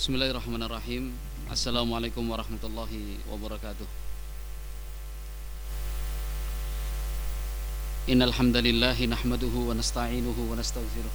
Bismillahirrahmanirrahim. Assalamualaikum warahmatullahi wabarakatuh. Innal hamdalillah nahmaduhu wa nasta'inuhu wa nastaghfiruh.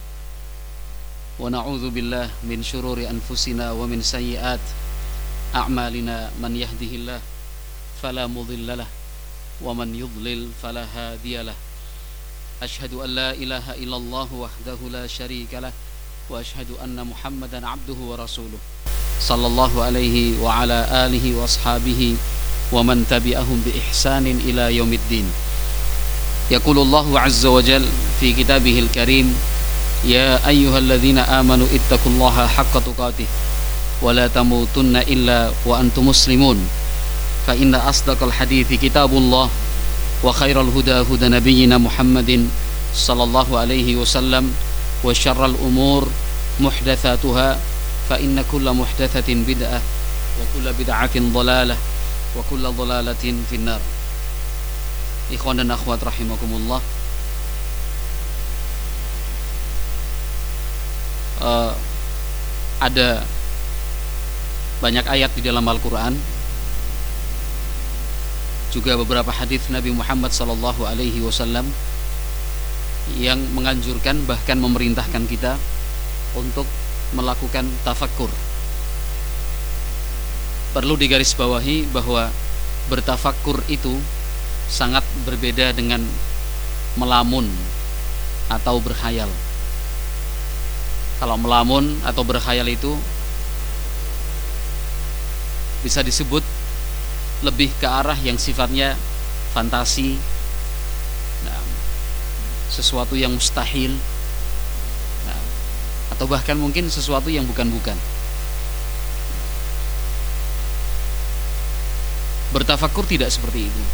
Wa na'udzu billahi min shururi anfusina wa min sayyiat a'malina. Man yahdihillah fala mudhillalah wa man yudlil fala hadiyalah. Asyhadu an la ilaha illallah wahdahu la syarikalah wa asyhadu anna Muhammadan abduhu wa rasuluh sallallahu alaihi wa ala alihi wa ashabihi wa man tabi'ahum bi ihsanin ila yaumiddin. Yaqulullahu azza wa jal fi kitabihil karim, ya ayyuhalladzina amanu ittaqullaha haqqa tuqatih wa la tamutunna illa wa antum muslimun. Fa inna asdaqal hadithi kitabullah wa khairal huda huda nabiyyina Muhammadin sallallahu alaihi wasallam wa syarral umur muhdatsatuha fa inna kulla muhdatsatin bid'ah wa kulla bid'atin dhalalah wa kulla dhalalatin finnar. Ikhwan dan akhwat rahimakumullah, ada banyak ayat di dalam Al-Quran, juga beberapa hadis Nabi Muhammad sallallahu alaihi wasallam yang menganjurkan, bahkan memerintahkan kita untuk melakukan tafakkur. Perlu digarisbawahi bahwa bertafakkur itu sangat berbeda dengan melamun atau berkhayal. Kalau melamun atau berkhayal itu bisa disebut lebih ke arah yang sifatnya fantasi, sesuatu yang mustahil, atau bahkan mungkin sesuatu yang bukan-bukan. Bertafakkur tidak seperti itu.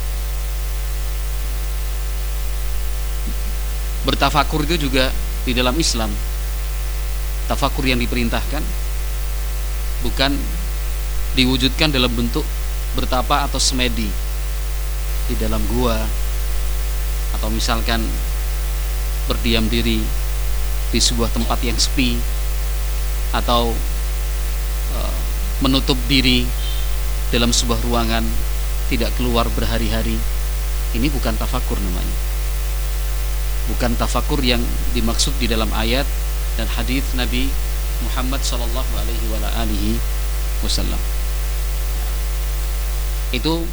Bertafakkur itu juga di dalam Islam, tafakkur yang diperintahkan bukan diwujudkan dalam bentuk bertapa atau semedi di dalam gua, atau misalkan berdiam diri di sebuah tempat yang sepi, atau menutup diri dalam sebuah ruangan, tidak keluar berhari-hari. Ini bukan tafakur namanya. Bukan tafakur yang dimaksud di dalam ayat dan hadis Nabi Muhammad sallallahu alaihi wasallam. Itu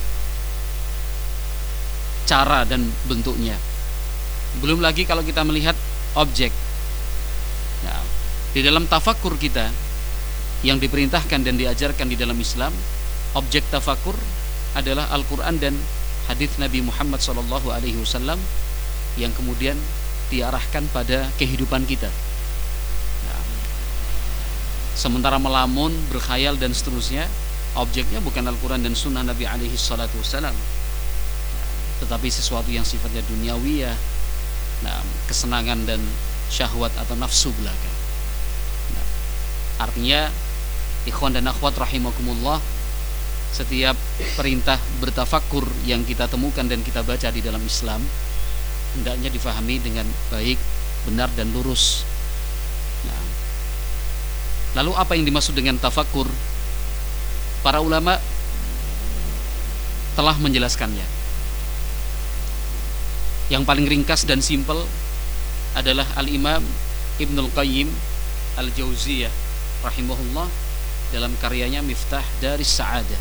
cara dan bentuknya. Belum lagi kalau kita melihat objek. Nah, di dalam tafakur kita yang diperintahkan dan diajarkan di dalam Islam, objek tafakur adalah Al-Quran dan hadis Nabi Muhammad SAW yang kemudian diarahkan pada kehidupan kita. Nah, sementara melamun, berkhayal dan seterusnya, objeknya bukan Al-Quran dan Sunnah Nabi SAW, tetapi sesuatu yang sifatnya duniawiyah, kesenangan dan syahwat atau nafsu belaka. Artinya, ikhwan dan akhwat rahimakumullah, setiap perintah bertafakkur yang kita temukan dan kita baca di dalam Islam hendaknya difahami dengan baik, benar dan lurus. Lalu apa yang dimaksud dengan tafakkur? Para ulama telah menjelaskannya. Yang paling ringkas dan simpel adalah Al-Imam Ibnul Qayyim Al-Jauziyah rahimahullah dalam karyanya Miftah Daris Sa'adah.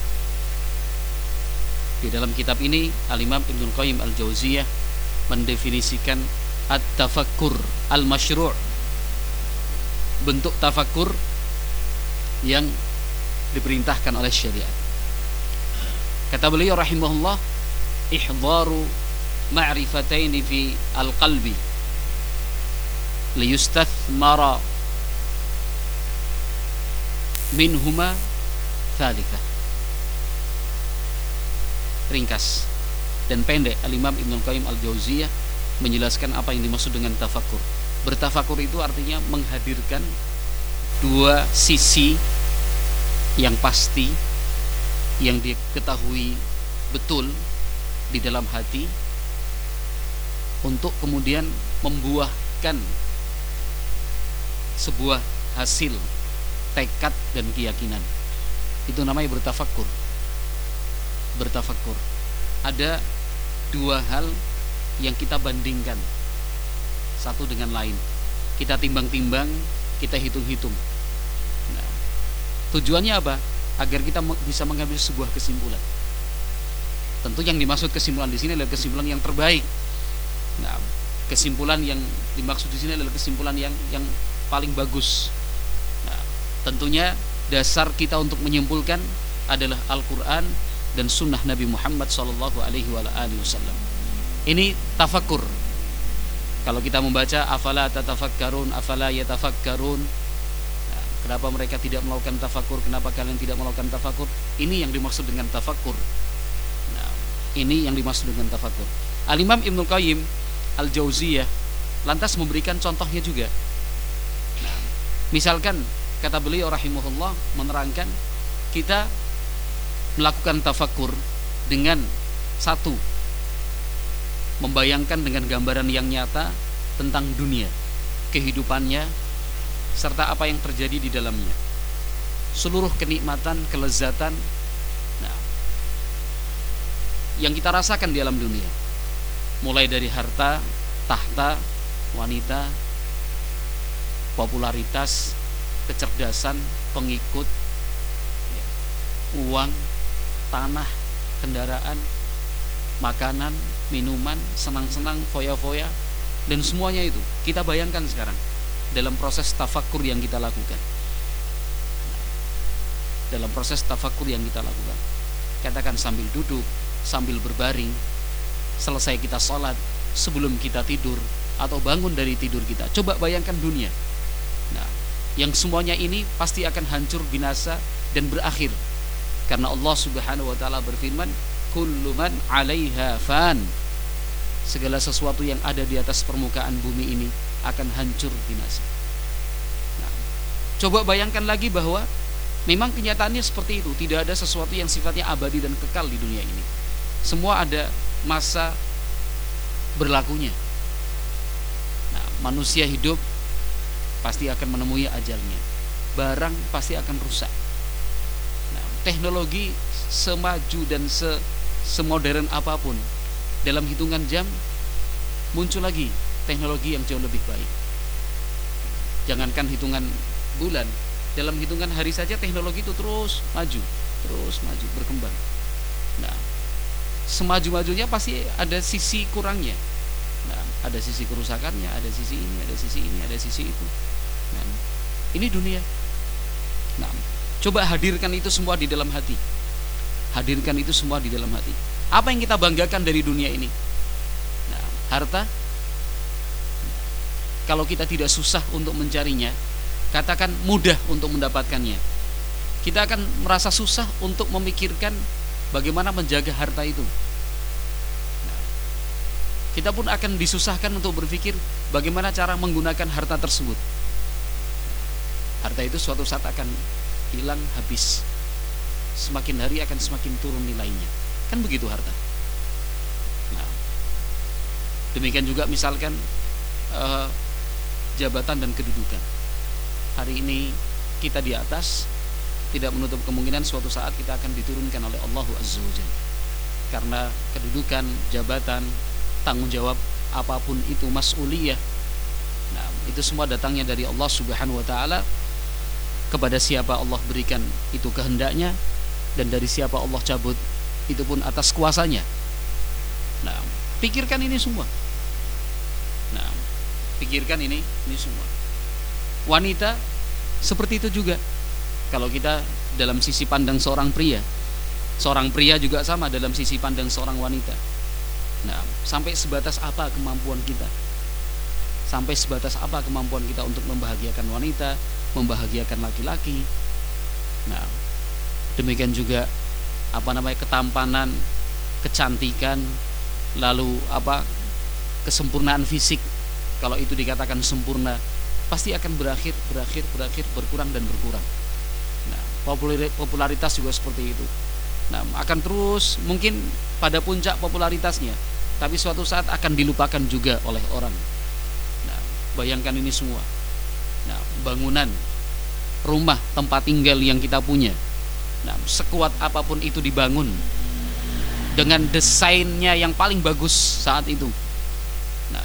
Di dalam kitab ini Al-Imam Ibnul Qayyim Al-Jauziyah mendefinisikan at-tafakkur al-masyru', bentuk tafakkur yang diperintahkan oleh syariat. Kata beliau rahimahullah, ihdharu ma'rifataini fi al-qalbi liyustathmara minhuma thalithah. Ringkas dan pendek, Al-Imam Ibnul Qayyim Al-Jauziyah menjelaskan apa yang dimaksud dengan tafakkur. Bertafakkur itu artinya menghadirkan dua sisi yang pasti, yang diketahui betul di dalam hati, untuk kemudian membuahkan sebuah hasil tekad dan keyakinan. Itu namanya bertafakkur. Bertafakkur. Ada dua hal yang kita bandingkan satu dengan lain. Kita timbang-timbang, kita hitung-hitung. Nah, tujuannya apa? Agar kita bisa mengambil sebuah kesimpulan. Tentu yang dimaksud kesimpulan di sini adalah kesimpulan yang terbaik. Nah, kesimpulan yang dimaksud di sini adalah kesimpulan yang paling bagus. Nah, tentunya dasar kita untuk menyimpulkan adalah Al-Quran dan Sunnah Nabi Muhammad SAW. Ini tafakkur. Kalau kita membaca afala tatafakkarun, afala yatafakkarun, nah, kenapa mereka tidak melakukan tafakkur, kenapa kalian tidak melakukan tafakkur? Ini yang dimaksud dengan tafakkur. Nah, ini yang dimaksud dengan tafakkur. Al-Imam Ibnul Qayyim Al-Jauziyah lantas memberikan contohnya juga. Nah, misalkan kata beliau rahimahullah menerangkan kita melakukan tafakkur dengan satu, membayangkan dengan gambaran yang nyata tentang dunia, kehidupannya, serta apa yang terjadi di dalamnya, seluruh kenikmatan, kelezatan, nah, yang kita rasakan di alam dunia, mulai dari harta, tahta, wanita, popularitas, kecerdasan, pengikut, uang, tanah, kendaraan, makanan, minuman, senang-senang, foya-foya, dan semuanya itu kita bayangkan sekarang dalam proses tafakkur yang kita lakukan. Dalam proses tafakkur yang kita lakukan, katakan sambil duduk, sambil berbaring, selesai kita sholat, sebelum kita tidur, atau bangun dari tidur kita, coba bayangkan dunia. Nah, yang semuanya ini pasti akan hancur, binasa, dan berakhir. Karena Allah Subhanahu wa ta'ala berfirman, kullu man 'alaiha fan. Segala sesuatu yang ada di atas permukaan bumi ini akan hancur, binasa. Nah, coba bayangkan lagi bahwa memang kenyataannya seperti itu. Tidak ada sesuatu yang sifatnya abadi dan kekal di dunia ini. Semua ada masa berlakunya. Nah, manusia hidup pasti akan menemui ajalnya. Barang pasti akan rusak. Nah, teknologi semaju dan semodern apapun, dalam hitungan jam muncul lagi teknologi yang jauh lebih baik. Jangankan hitungan bulan, dalam hitungan hari saja teknologi itu terus maju, berkembang. Nah, semaju-majunya pasti ada sisi kurangnya. Nah, ada sisi kerusakannya, ada sisi ini, ada sisi ini, ada sisi itu. Nah, ini dunia. Nah, coba hadirkan itu semua di dalam hati. Hadirkan itu semua di dalam hati. Apa yang kita banggakan dari dunia ini? Nah, harta. Kalau kita tidak susah untuk mencarinya, katakan mudah untuk mendapatkannya, kita akan merasa susah untuk memikirkan bagaimana menjaga harta itu. Nah, kita pun akan disusahkan untuk berpikir bagaimana cara menggunakan harta tersebut. Harta itu suatu saat akan hilang, habis. Semakin hari akan semakin turun nilainya. Kan begitu harta. Nah, demikian juga misalkan jabatan dan kedudukan. Hari ini kita di atas, tidak menutup kemungkinan suatu saat kita akan diturunkan oleh Allah Azza wa Jalla. Karena kedudukan, jabatan, tanggung jawab apapun itu, mas'uliyah, nah, itu semua datangnya dari Allah Subhanahu wa ta'ala. Kepada siapa Allah berikan itu kehendaknya, dan dari siapa Allah cabut itu pun atas kuasanya. Nah, pikirkan ini semua. Nah, pikirkan ini semua. Wanita seperti itu juga. Kalau kita dalam sisi pandang seorang pria juga sama dalam sisi pandang seorang wanita. Nah, sampai sebatas apa kemampuan kita? Sampai sebatas apa kemampuan kita untuk membahagiakan wanita, membahagiakan laki-laki? Nah, demikian juga ketampanan, kecantikan, lalu kesempurnaan fisik. Kalau itu dikatakan sempurna, pasti akan berakhir, berkurang dan berkurang. Nah, popularitas juga seperti itu. Nah, akan terus mungkin pada puncak popularitasnya, tapi suatu saat akan dilupakan juga oleh orang. Nah, bayangkan ini semua. Nah, bangunan rumah tempat tinggal yang kita punya. Nah, sekuat apapun itu dibangun dengan desainnya yang paling bagus saat itu. Nah,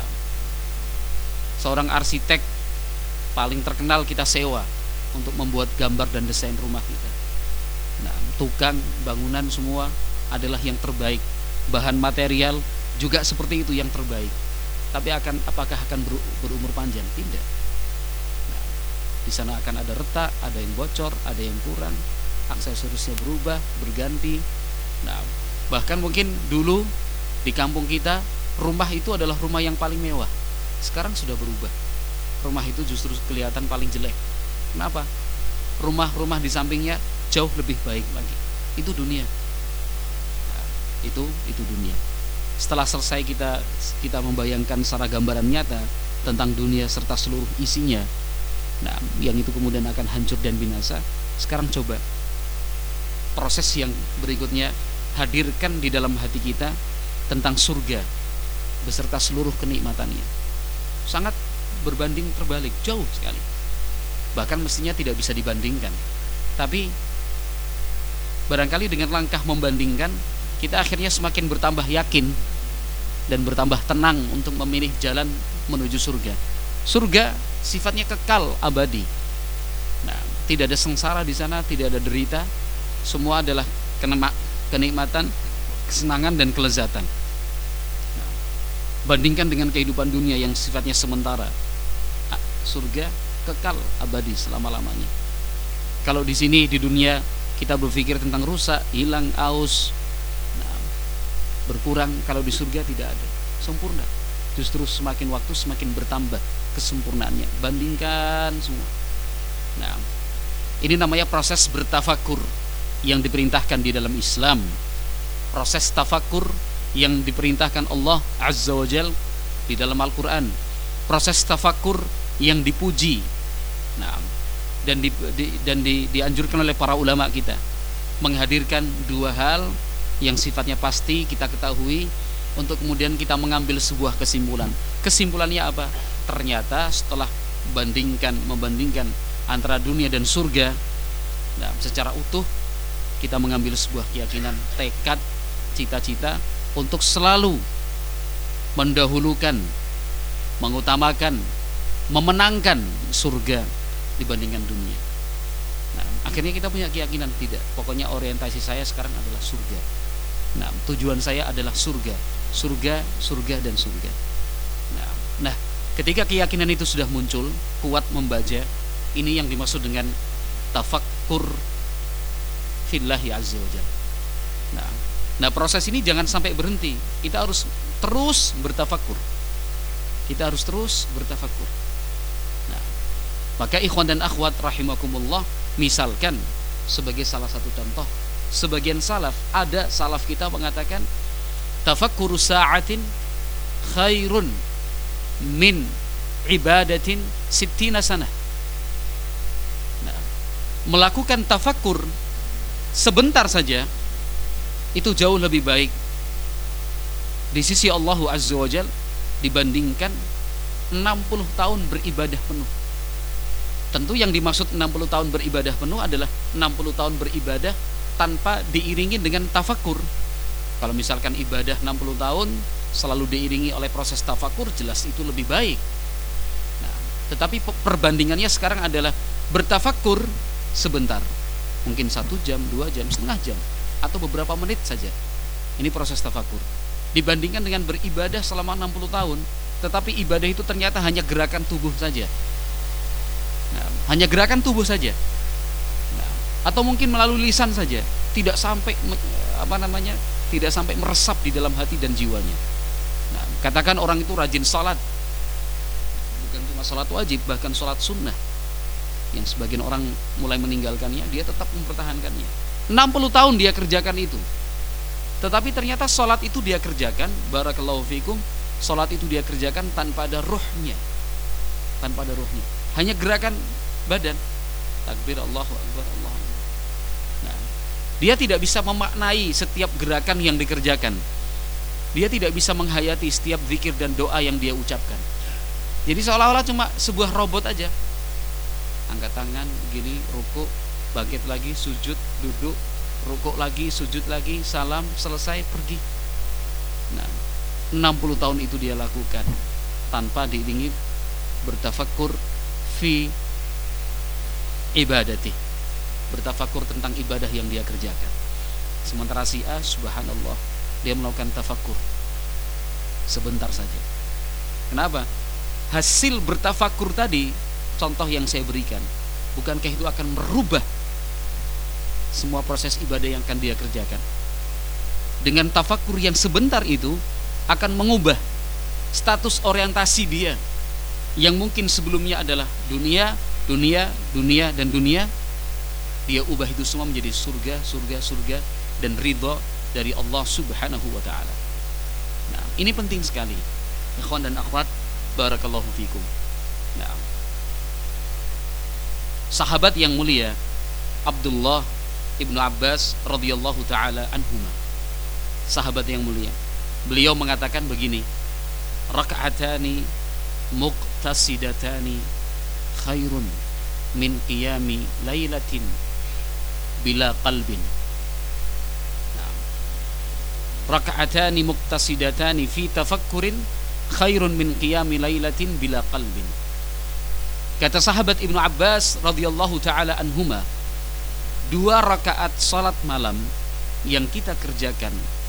seorang arsitek paling terkenal kita sewa untuk membuat gambar dan desain rumah kita. Nah, tukang bangunan semua adalah yang terbaik. Bahan material juga seperti itu yang terbaik. Tapi apakah akan berumur panjang? Tidak. Nah, di sana akan ada retak, ada yang bocor, ada yang kurang, aksesorisnya berubah, berganti. Nah, bahkan mungkin dulu di kampung kita rumah itu adalah rumah yang paling mewah. Sekarang sudah berubah. Rumah itu justru kelihatan paling jelek. Kenapa? Rumah-rumah di sampingnya jauh lebih baik lagi. Itu dunia. Nah, itu dunia. Setelah selesai kita membayangkan secara gambaran nyata tentang dunia serta seluruh isinya, nah, yang itu kemudian akan hancur dan binasa. Sekarang coba proses yang berikutnya, hadirkan di dalam hati kita tentang surga beserta seluruh kenikmatannya. Sangat berbanding terbalik, jauh sekali. Bahkan mestinya tidak bisa dibandingkan. Tapi barangkali dengan langkah membandingkan, kita akhirnya semakin bertambah yakin dan bertambah tenang untuk memilih jalan menuju surga. Surga sifatnya kekal, abadi. Nah, tidak ada sengsara di sana, tidak ada derita. Semua adalah kenikmatan, kesenangan dan kelezatan. Nah, bandingkan dengan kehidupan dunia yang sifatnya sementara. Surga kekal, abadi selama-lamanya. Kalau di sini di dunia kita berpikir tentang rusak, hilang, aus, berkurang, kalau di surga tidak ada, sempurna. Justru semakin waktu semakin bertambah kesempurnaannya. Bandingkan semua. Nah, ini namanya proses bertafakur yang diperintahkan di dalam Islam. Proses tafakur yang diperintahkan Allah Azza wa Jal di dalam Al-Quran. Proses tafakur yang dipuji. Nah, dan dianjurkan oleh para ulama kita, menghadirkan dua hal yang sifatnya pasti kita ketahui untuk kemudian kita mengambil sebuah kesimpulan. Kesimpulannya apa? Ternyata setelah membandingkan antara dunia dan surga, nah, secara utuh kita mengambil sebuah keyakinan, tekad, cita-cita untuk selalu mendahulukan, mengutamakan, memenangkan surga dibandingkan dunia. Nah, akhirnya kita punya keyakinan, tidak, pokoknya orientasi saya sekarang adalah surga. Nah, tujuan saya adalah surga, dan surga. Nah, ketika keyakinan itu sudah muncul, kuat membaja, ini yang dimaksud dengan tafakkur fillahi azza wa jalla. Nah, proses ini jangan sampai berhenti. Kita harus terus bertafakur. Nah, maka ikhwan dan akhwat rahimakumullah, misalkan sebagai salah satu contoh, sebagian salaf kita mengatakan tafakkuru sa'atin khairun min ibadatin sittina sanah. Nah, melakukan tafakkur sebentar saja itu jauh lebih baik di sisi Allah Azza wa Jal dibandingkan 60 tahun beribadah penuh. Tentu yang dimaksud 60 tahun beribadah penuh adalah 60 tahun beribadah tanpa diiringi dengan tafakur. Kalau misalkan ibadah 60 tahun selalu diiringi oleh proses tafakur, jelas itu lebih baik. Nah, tetapi perbandingannya sekarang adalah bertafakur sebentar, mungkin 1 jam, 2 jam, setengah jam, atau beberapa menit saja. Ini proses tafakur. Dibandingkan dengan beribadah selama 60 tahun, tetapi ibadah itu ternyata hanya gerakan tubuh saja. Nah, hanya gerakan tubuh saja. Atau mungkin melalui lisan saja, tidak sampai tidak sampai meresap di dalam hati dan jiwanya. Nah, katakan orang itu rajin salat, bukan cuma salat wajib, bahkan salat sunnah yang sebagian orang mulai meninggalkannya, dia tetap mempertahankannya. 60 tahun dia kerjakan itu, tetapi ternyata salat itu dia kerjakan, barakallahu fikum, salat itu dia kerjakan tanpa ada ruhnya, hanya gerakan badan, takbir Allahu Akbar, Allahu Akbar. Dia tidak bisa memaknai setiap gerakan yang dikerjakan. Dia tidak bisa menghayati setiap zikir dan doa yang dia ucapkan. Jadi seolah-olah cuma sebuah robot aja. angkat tangan gini, rukuk, bangkit lagi, sujud, duduk, rukuk lagi, sujud lagi, salam, selesai, pergi. Nah, 60 tahun itu dia lakukan tanpa diiringi bertafakkur fi ibadati, bertafakkur tentang ibadah yang dia kerjakan. Sementara si A, subhanallah, dia melakukan tafakkur sebentar saja. Kenapa? Hasil bertafakkur tadi, contoh yang saya berikan, bukankah itu akan merubah semua proses ibadah yang akan dia kerjakan? Dengan tafakkur yang sebentar itu akan mengubah status orientasi dia yang mungkin sebelumnya adalah dunia, dunia, dunia, dan dunia. Dia ubah itu semua menjadi surga, surga, surga, dan ridha dari Allah subhanahu wa ta'ala. Nah, ini penting sekali, ikhwan dan akhwat, barakallahu fikum. Nah, sahabat yang mulia Abdullah ibnu Abbas radhiyallahu ta'ala anhuma, sahabat yang mulia, beliau mengatakan begini, raka'atani muqtasidatani khairun min qiyami lailatin bila qalbin. Raka'atani muqtasidatani fi tafakkurin khairun min qiyami lailatin bila qalbin. Kata sahabat Ibnu Abbas radhiyallahu taala anhuma, 2 rakaat salat malam yang kita kerjakan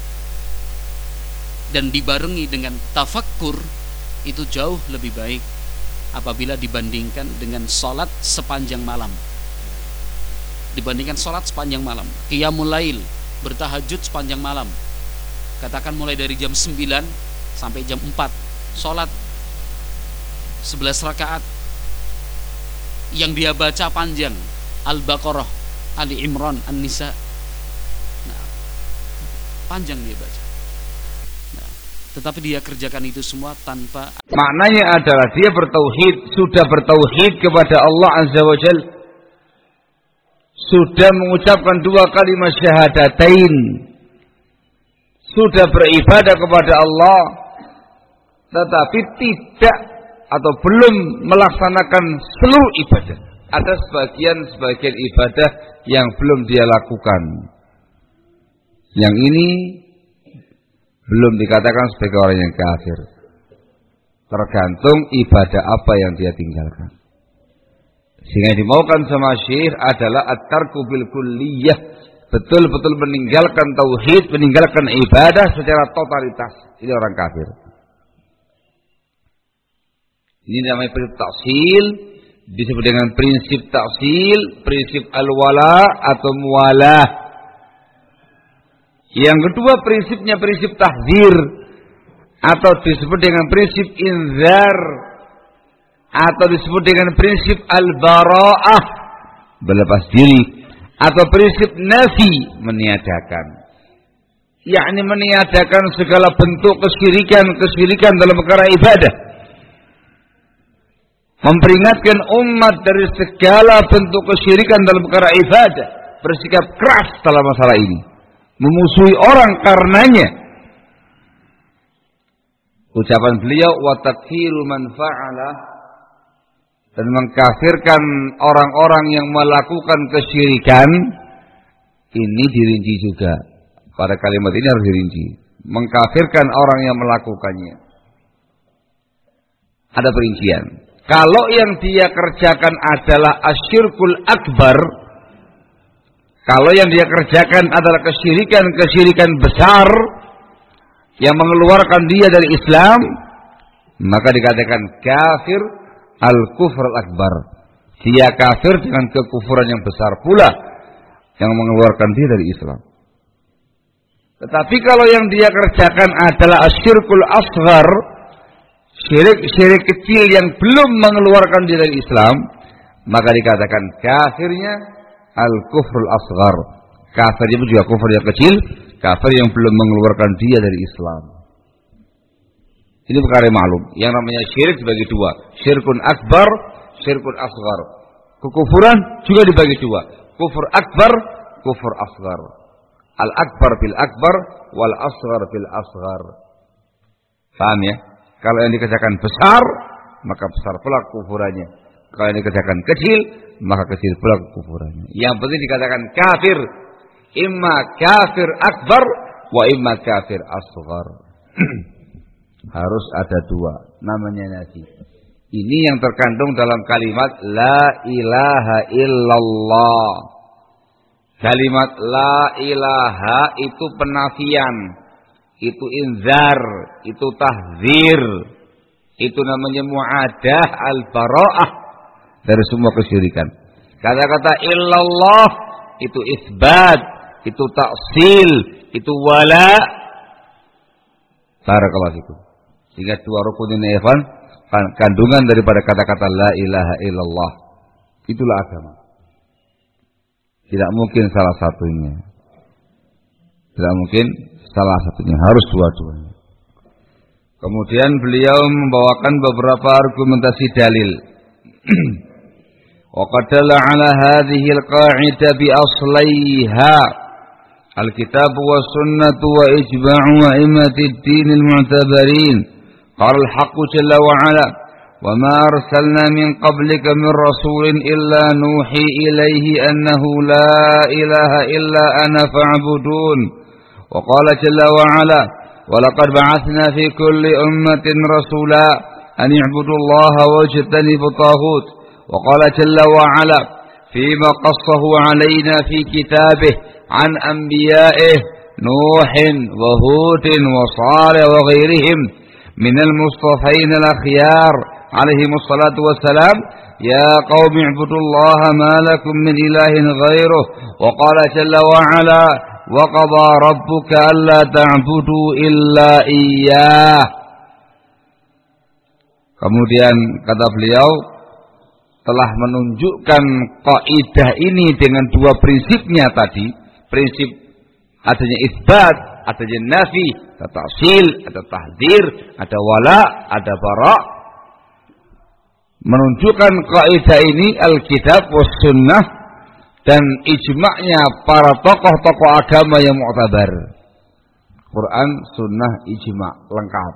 dan dibarengi dengan tafakkur itu jauh lebih baik apabila dibandingkan dengan salat sepanjang malam. Dibandingkan salat sepanjang malam, qiyamul lail, bertahajud sepanjang malam. Katakan mulai dari jam 9 sampai jam 4, salat 11 rakaat yang dia baca panjang, Al-Baqarah, Ali Imran, An-Nisa. Nah, panjang dia baca. Nah, tetapi dia kerjakan itu semua tanpa, maknanya adalah dia bertauhid, sudah bertauhid kepada Allah Azza wa Jalla, sudah mengucapkan 2 kalimat syahadatain, sudah beribadah kepada Allah, tetapi tidak atau belum melaksanakan seluruh ibadah. Ada sebagian ibadah yang belum dia lakukan. Yang ini belum dikatakan sebagai orang yang kafir. Tergantung ibadah apa yang dia tinggalkan. Sehingga dimaukan sama Syekh adalah at-tarku bil kulliyah, betul-betul meninggalkan tauhid, meninggalkan ibadah secara totalitas. Ini orang kafir. Ini namanya prinsip taksil, disebut dengan prinsip taksil, prinsip al-wala atau muwalah. Yang kedua prinsipnya prinsip tahzir, atau disebut dengan prinsip inzar, atau disebut dengan prinsip al-bara'ah, berlepas diri, atau prinsip nafi, meniadakan. Yakni meniadakan segala bentuk kesyirikan dalam perkara ibadah. Memperingatkan umat dari segala bentuk kesyirikan dalam perkara ibadah. Bersikap keras dalam masalah ini. Memusuhi orang karenanya. Ucapan beliau, wa takfiru man fa'ala, dan mengkafirkan orang-orang yang melakukan kesyirikan. Ini dirinci juga. Pada kalimat ini harus dirinci. Mengkafirkan orang yang melakukannya. Ada perincian. Kalau yang dia kerjakan adalah asyirkul akbar, kalau yang dia kerjakan adalah kesyirikan besar yang mengeluarkan dia dari Islam, maka dikatakan kafir al-kufr al-akbar. Dia kafir dengan kekufuran yang besar pula yang mengeluarkan dia dari Islam. Tetapi kalau yang dia kerjakan adalah asyirkul asghar, syirik kecil yang belum mengeluarkan dia dari Islam, maka dikatakan kafirnya al-kufrul asghar. Kafir itu juga kufur yang kecil, kafir yang belum mengeluarkan dia dari Islam. Ini perkara yang maklum. Yang namanya syirik dibagi 2, syirkun akbar, syirkun asghar. Kekufuran juga dibagi 2, kufur akbar, kufur asghar. Al-akbar bil akbar, wal asghar bil asghar. Paham ya? Kalau yang dikerjakan besar, maka besar pula kufurannya. Kalau yang dikerjakan kecil, maka kecil pula kekufurannya. Yang penting dikatakan kafir, imma kafir akbar wa imma kafir asghar. Harus ada dua, namanya nafi. Ini yang terkandung dalam kalimat la ilaha illallah. Kalimat la ilaha itu penafian, itu inzar, itu tahzir, itu namanya mu'adah al-bara'ah dari semua kesyirikan. Kata-kata illallah itu isbat, itu taksil, itu wala. Barakallahu fikum. Sehingga dua rukun ini ikhwan, kandungan daripada kata-kata la ilaha illallah. Itulah agama. Tidak mungkin salah satunya. Tidak mungkin salah satunya, harus dua-duanya. Kemudian beliau membawakan beberapa argumentasi dalil. Wa qad dalla ala hadhihi al-qa'idah bi asliha al-kitab wa sunnah wa ijma'u a'immatid din al-mu'tabarin. Qala al-haqq jalla wa 'ala wa ma arsalna min qablika min rasulin illa nuhi ilayhi annahu la ilaha illa ana fa'budun. Wa qala jalla wa 'ala wa laqad ba'athna fi kulli ummatin rasula an i'budu allaha wajtanibu taghut. Wa qala jalla wa 'ala fima qassahu 'alaina fi kitabih an anbiya'ihi nuhin wa hudin wa salih wa ghairihim min al-mustafain al-akhyar عليهم الصلاة والسلام يا قوم اعبدوا الله ما لكم من إله غيره. وقال جل وعلا وقضى ربك ألا تعبدوا إلا إياه. Kemudian kata beliau telah menunjukkan kaidah ini dengan dua prinsipnya tadi, prinsip adanya isbat, adanya nafi, ada ta'sil, ada tahdzir, ada wala, ada bara'. Menunjukkan kaidah ini Alkitab was sunnah dan ijma'nya para tokoh-tokoh agama yang mu'tabar. Quran, sunnah, ijma' lengkap.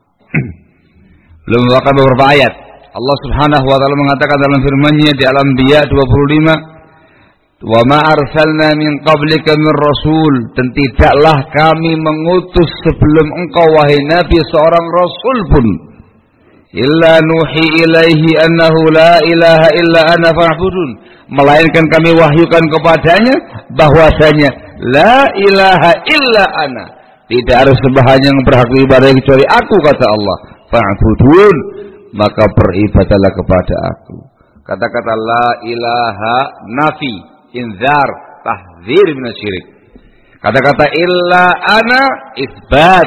Belum membawakan beberapa ayat. Allah Subhanahu wa taala mengatakan dalam firman-Nya di Al-Anbiya 25, "Wa ma arsalna min qablika min rasul," dan tidaklah kami mengutus sebelum engkau wahai Nabi seorang rasul pun. Illa nuhi ilaihi annahu la ilaha illa ana fa'budun, melainkan kami wahyukan kepadanya bahwasanya la ilaha illa ana, tidak ada sembahan yang berhak ibadah kecuali aku, kata Allah. Fa'budun, maka beribadahlah kepada aku. Kata-kata la ilaha nafi, inzar, tahdzir minasyirik. Kata-kata illa ana isbat,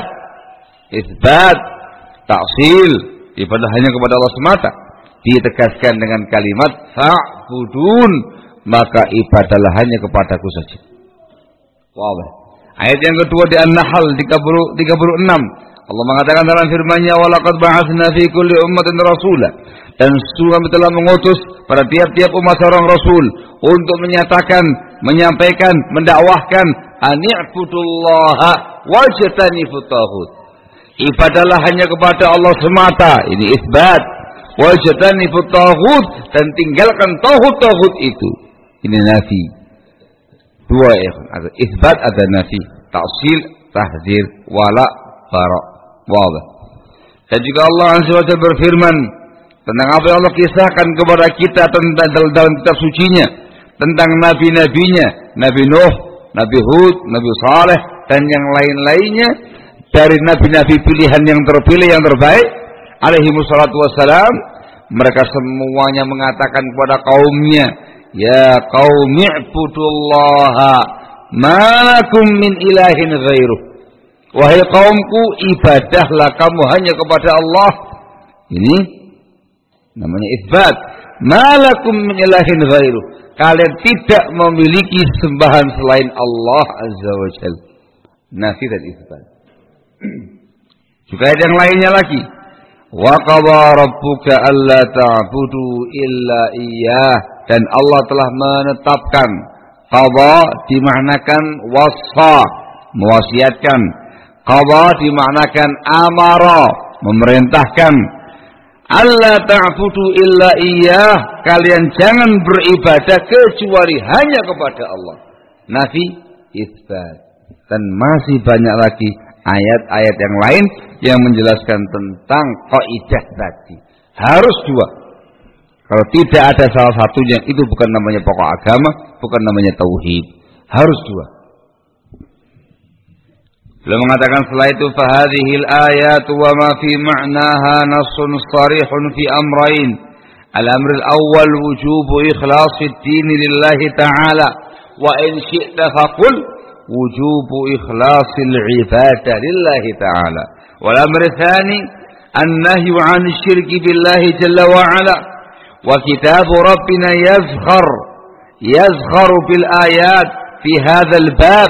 taksil, ibadah hanya kepada Allah semata. Ditegaskan dengan kalimat fa'budun, maka ibadahlah hanya kepadaku saja. Wow. Ayat yang kedua di An-Nahl 36. Allah mengatakan dalam firman-Nya, "Wa laqad ba'atsna fi kulli ummatin rasula." Dan sungguh kami telah mengutus pada tiap-tiap umat seorang rasul untuk menyatakan, menyampaikan, mendakwahkan ani'budullaha wajtanibut taghut. Ibadahlah hanya kepada Allah semata. Ini isbat. Wajtanibut taghut, dan tinggalkan taghut-taghut itu. Ini nafi. Dua ya, ada isbat, ada nafi. Ta'sil, tahdzir, wala, bara'. Wadah. Dan juga Allah Azza wa Jalla berfirman tentang apa yang Allah kisahkan kepada kita tentang dalam kitab sucinya, tentang nabi-nabinya, Nabi Nuh, Nabi Hud, Nabi Saleh, dan yang lain-lainnya dari nabi-nabi pilihan yang terpilih, yang terbaik alaihi wassalatu wassalam. Mereka semuanya mengatakan kepada kaumnya, ya qaumi ibudullaha ma lakum min ilahin ghairuh. Wahai kaumku, ibadahlah kamu hanya kepada Allah. Ini namanya isbat. Ma lakum min ilahin ghairuh. Kalian tidak memiliki sembahan selain Allah Azza wa Jalla. Nafi dan isbat. Juga yang lainnya lagi. Wa qadha rabbuka alla ta'budu illa iyyah, dan Allah telah menetapkan. Qadha dimaknakan wasa, mewasiatkan. Qadha dimaknakan amara, memerintahkan. alla ta'budu illa iyyah, kalian jangan beribadah kecuali hanya kepada Allah. Nafi, isbat. Dan masih banyak lagi ayat-ayat yang lain yang menjelaskan tentang kaidah tadi. Harus dua. Kalau tidak ada salah satunya, itu bukan namanya pokok agama, bukan namanya tauhid. Harus dua. Beliau mengatakan setelah itu fahadhil ayat wa ma fi ma'naha nassun sharihun fi amrayn. Al-amr al-awwal wujubu ikhlasid din lillahi ta'ala wa in syi'ta faqul wujubu ikhlasil ibadah lillahi ta'ala. Wal amr tsani an-nahyu 'anil syirki billahi jalla wa 'ala. Wa kitab rabbina yazkharu bil ayat fi hadzal bab.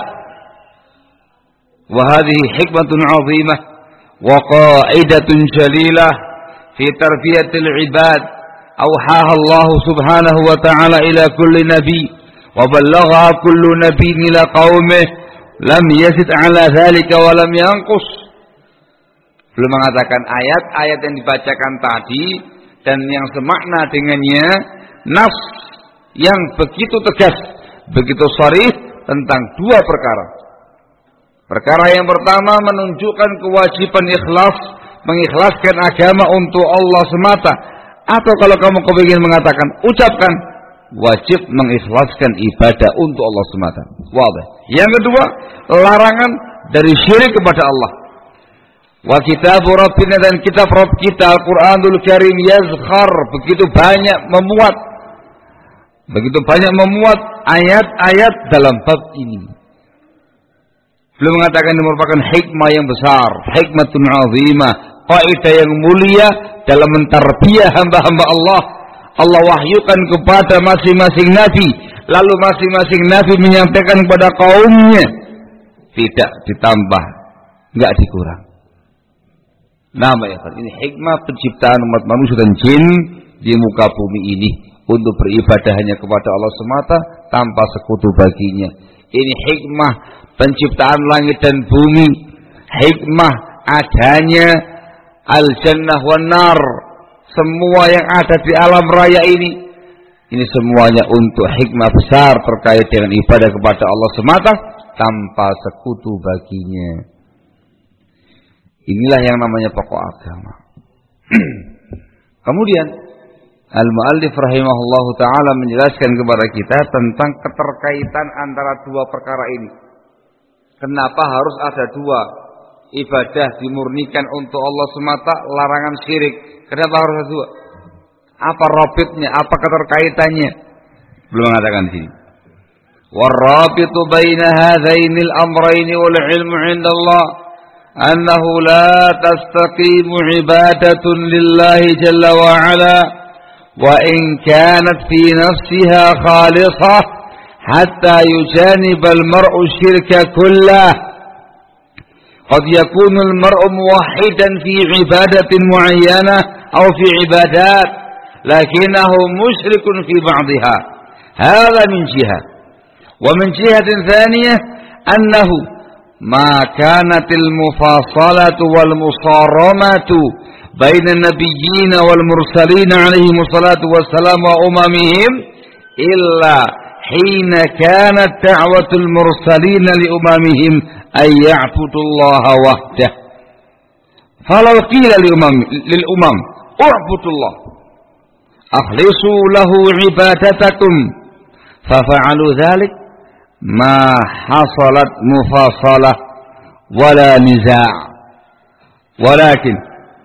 وهذه حكمة عظيمة وقاعدة جليلة في تربية العباد أوحاها الله سبحانه وتعالى إلى كل نبي وبلغها كل نبي إلى قومه لم يزد على ذلك ولم ينقص. Belum mengatakan ayat-ayat yang dibacakan tadi dan yang semakna dengannya nas yang begitu tegas, begitu sharih tentang dua perkara. Perkara yang pertama menunjukkan kewajiban ikhlas, mengikhlaskan agama untuk Allah semata. Atau kalau kamu kepingin mengatakan, ucapkan, wajib mengikhlaskan ibadah untuk Allah semata. Wadah. Yang kedua, larangan dari syirik kepada Allah. Wa kitabu Rabbina, dan kitab Rabb kita Al-Quranul Karim yazkhar, begitu banyak memuat ayat-ayat dalam bab ini. Beliau mengatakan ini merupakan hikmah yang besar, hikmatun azimah, kaidah yang mulia dalam mentarbiyah hamba-hamba Allah. Allah wahyukan kepada masing-masing nabi, lalu masing-masing nabi menyampaikan kepada kaumnya, tidak ditambah, enggak dikurang. Nama ya, ini hikmah penciptaan umat manusia dan jin di muka bumi ini untuk beribadah hanya kepada Allah semata tanpa sekutu baginya. Ini hikmah penciptaan langit dan bumi, hikmah adanya al-jannah wan nar, semua yang ada di alam raya ini semuanya untuk hikmah besar terkait dengan ibadah kepada Allah semata tanpa sekutu baginya. Inilah yang namanya pokok agama. Kemudian Al-Mu'allif rahimahullahu ta'ala menjelaskan kepada kita tentang keterkaitan antara dua perkara ini. Kenapa harus ada dua? Ibadah dimurnikan untuk Allah semata, larangan syirik. Kenapa harus ada dua? Apa rabitnya? Apa keterkaitannya? Belum mengatakan di sini. Warabitu baina hadzainil amrayni wal ilmu 'inda Allah annahu la tastaqimu ibadatun lillahi jalla wa 'ala wa in kanat fi nafsiha khalisah hatta yujanibal mar'u syirka kullah. Qad yakunu al-mar'u muwahhidan fi ibadatin mu'ayyanah aw fi ibadat lakinahu musyrikun fi ba'dihha. Hadha min jihah. Wa min jihatin thaniyah annahu ma kanatil mufasalatu wal musaramatu baina an-nabiyyin wal mursalin alaihim salatu wassalam wa umamihim illa hina kanat da'watul mursalin li umamihim ay ya'budullaha wahdah. Falau qila lil umam u'budullah akhlisu lahu ibadatakum fafa'alu dhalik ma hasalat mufasalah wala niza' walakin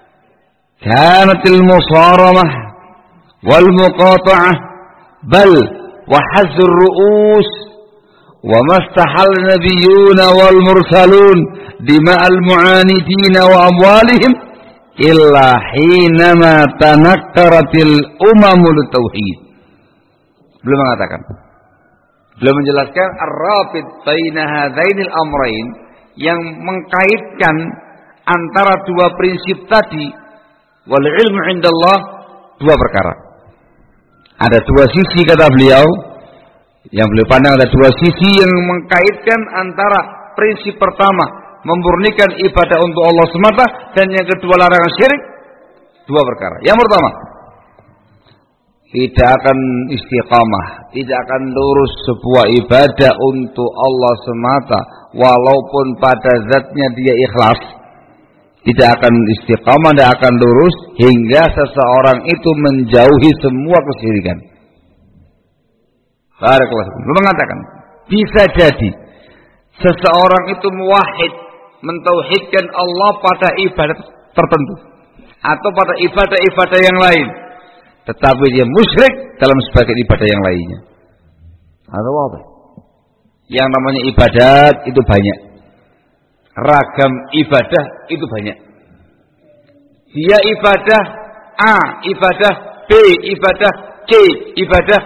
kanat al-musaramah wal muqata'ah bal wa hazzur ru'us wa mastahal nabiyyun wal mursalun dima'al mu'anidin wa amwalihim illa hinama tanakkaratil umamul tauhid. Belum mengatakan, belum menjelaskan ar-rabit baina hadzainil amrain, yang mengkaitkan antara dua prinsip tadi, wal ilmu indallah, dua perkara. Ada dua sisi kata beliau, yang beliau pandang ada dua sisi yang mengkaitkan antara prinsip pertama memurnikan ibadah untuk Allah semata dan yang kedua larangan syirik, Dua perkara. Yang pertama, tidak akan istiqamah, tidak akan lurus sebuah ibadah untuk Allah semata, walaupun pada zatnya dia ikhlas, tidak akan istiqamah, tidak akan lurus hingga seseorang itu menjauhi semua kesyirikan. Barakallahu mengatakan, bisa jadi seseorang itu muwahhid, mentauhidkan Allah pada ibadah tertentu atau pada ibadah-ibadah yang lain, tetapi dia musyrik dalam sebagian ibadah yang lainnya. Atau apa? Yang namanya ibadat itu banyak, ragam ibadah itu banyak. Dia ibadah A, ibadah B, ibadah C, ibadah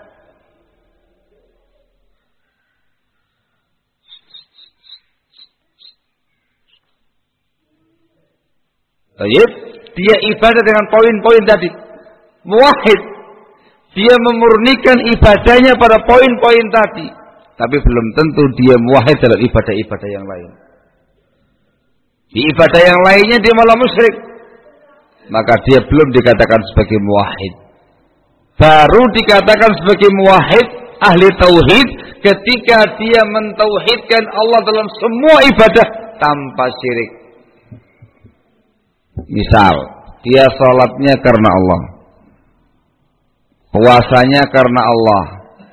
dia ibadah dengan poin-poin tadi. Muwahhid, dia memurnikan ibadahnya pada poin-poin tadi, tapi belum tentu dia muwahhid dalam ibadah-ibadah yang lain. Di ibadah yang lainnya dia malah musyrik, maka dia belum dikatakan sebagai muwahhid. Baru dikatakan sebagai muwahhid, ahli tauhid, ketika dia mentauhidkan Allah dalam semua ibadah tanpa syirik. Misal, dia salatnya karena Allah, puasanya karena Allah,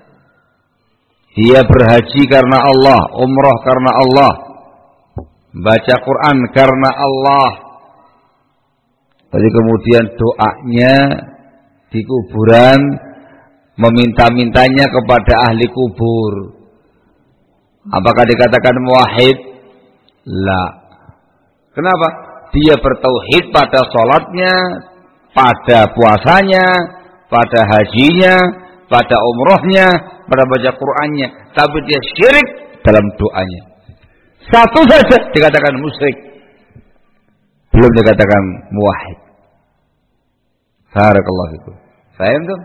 dia berhaji karena Allah, umrah karena Allah, baca Quran karena Allah. Tapi kemudian doanya di kuburan meminta-mintanya kepada ahli kubur. Apakah dikatakan muwahhid? La. Kenapa? Dia bertauhid pada sholatnya, pada puasanya, pada hajinya, pada umrohnya, pada baca Qur'annya, tapi dia syirik dalam doanya. Satu saja dikatakan musyrik, belum dikatakan muwahhid. Barakallahu fikum. Paham tuh?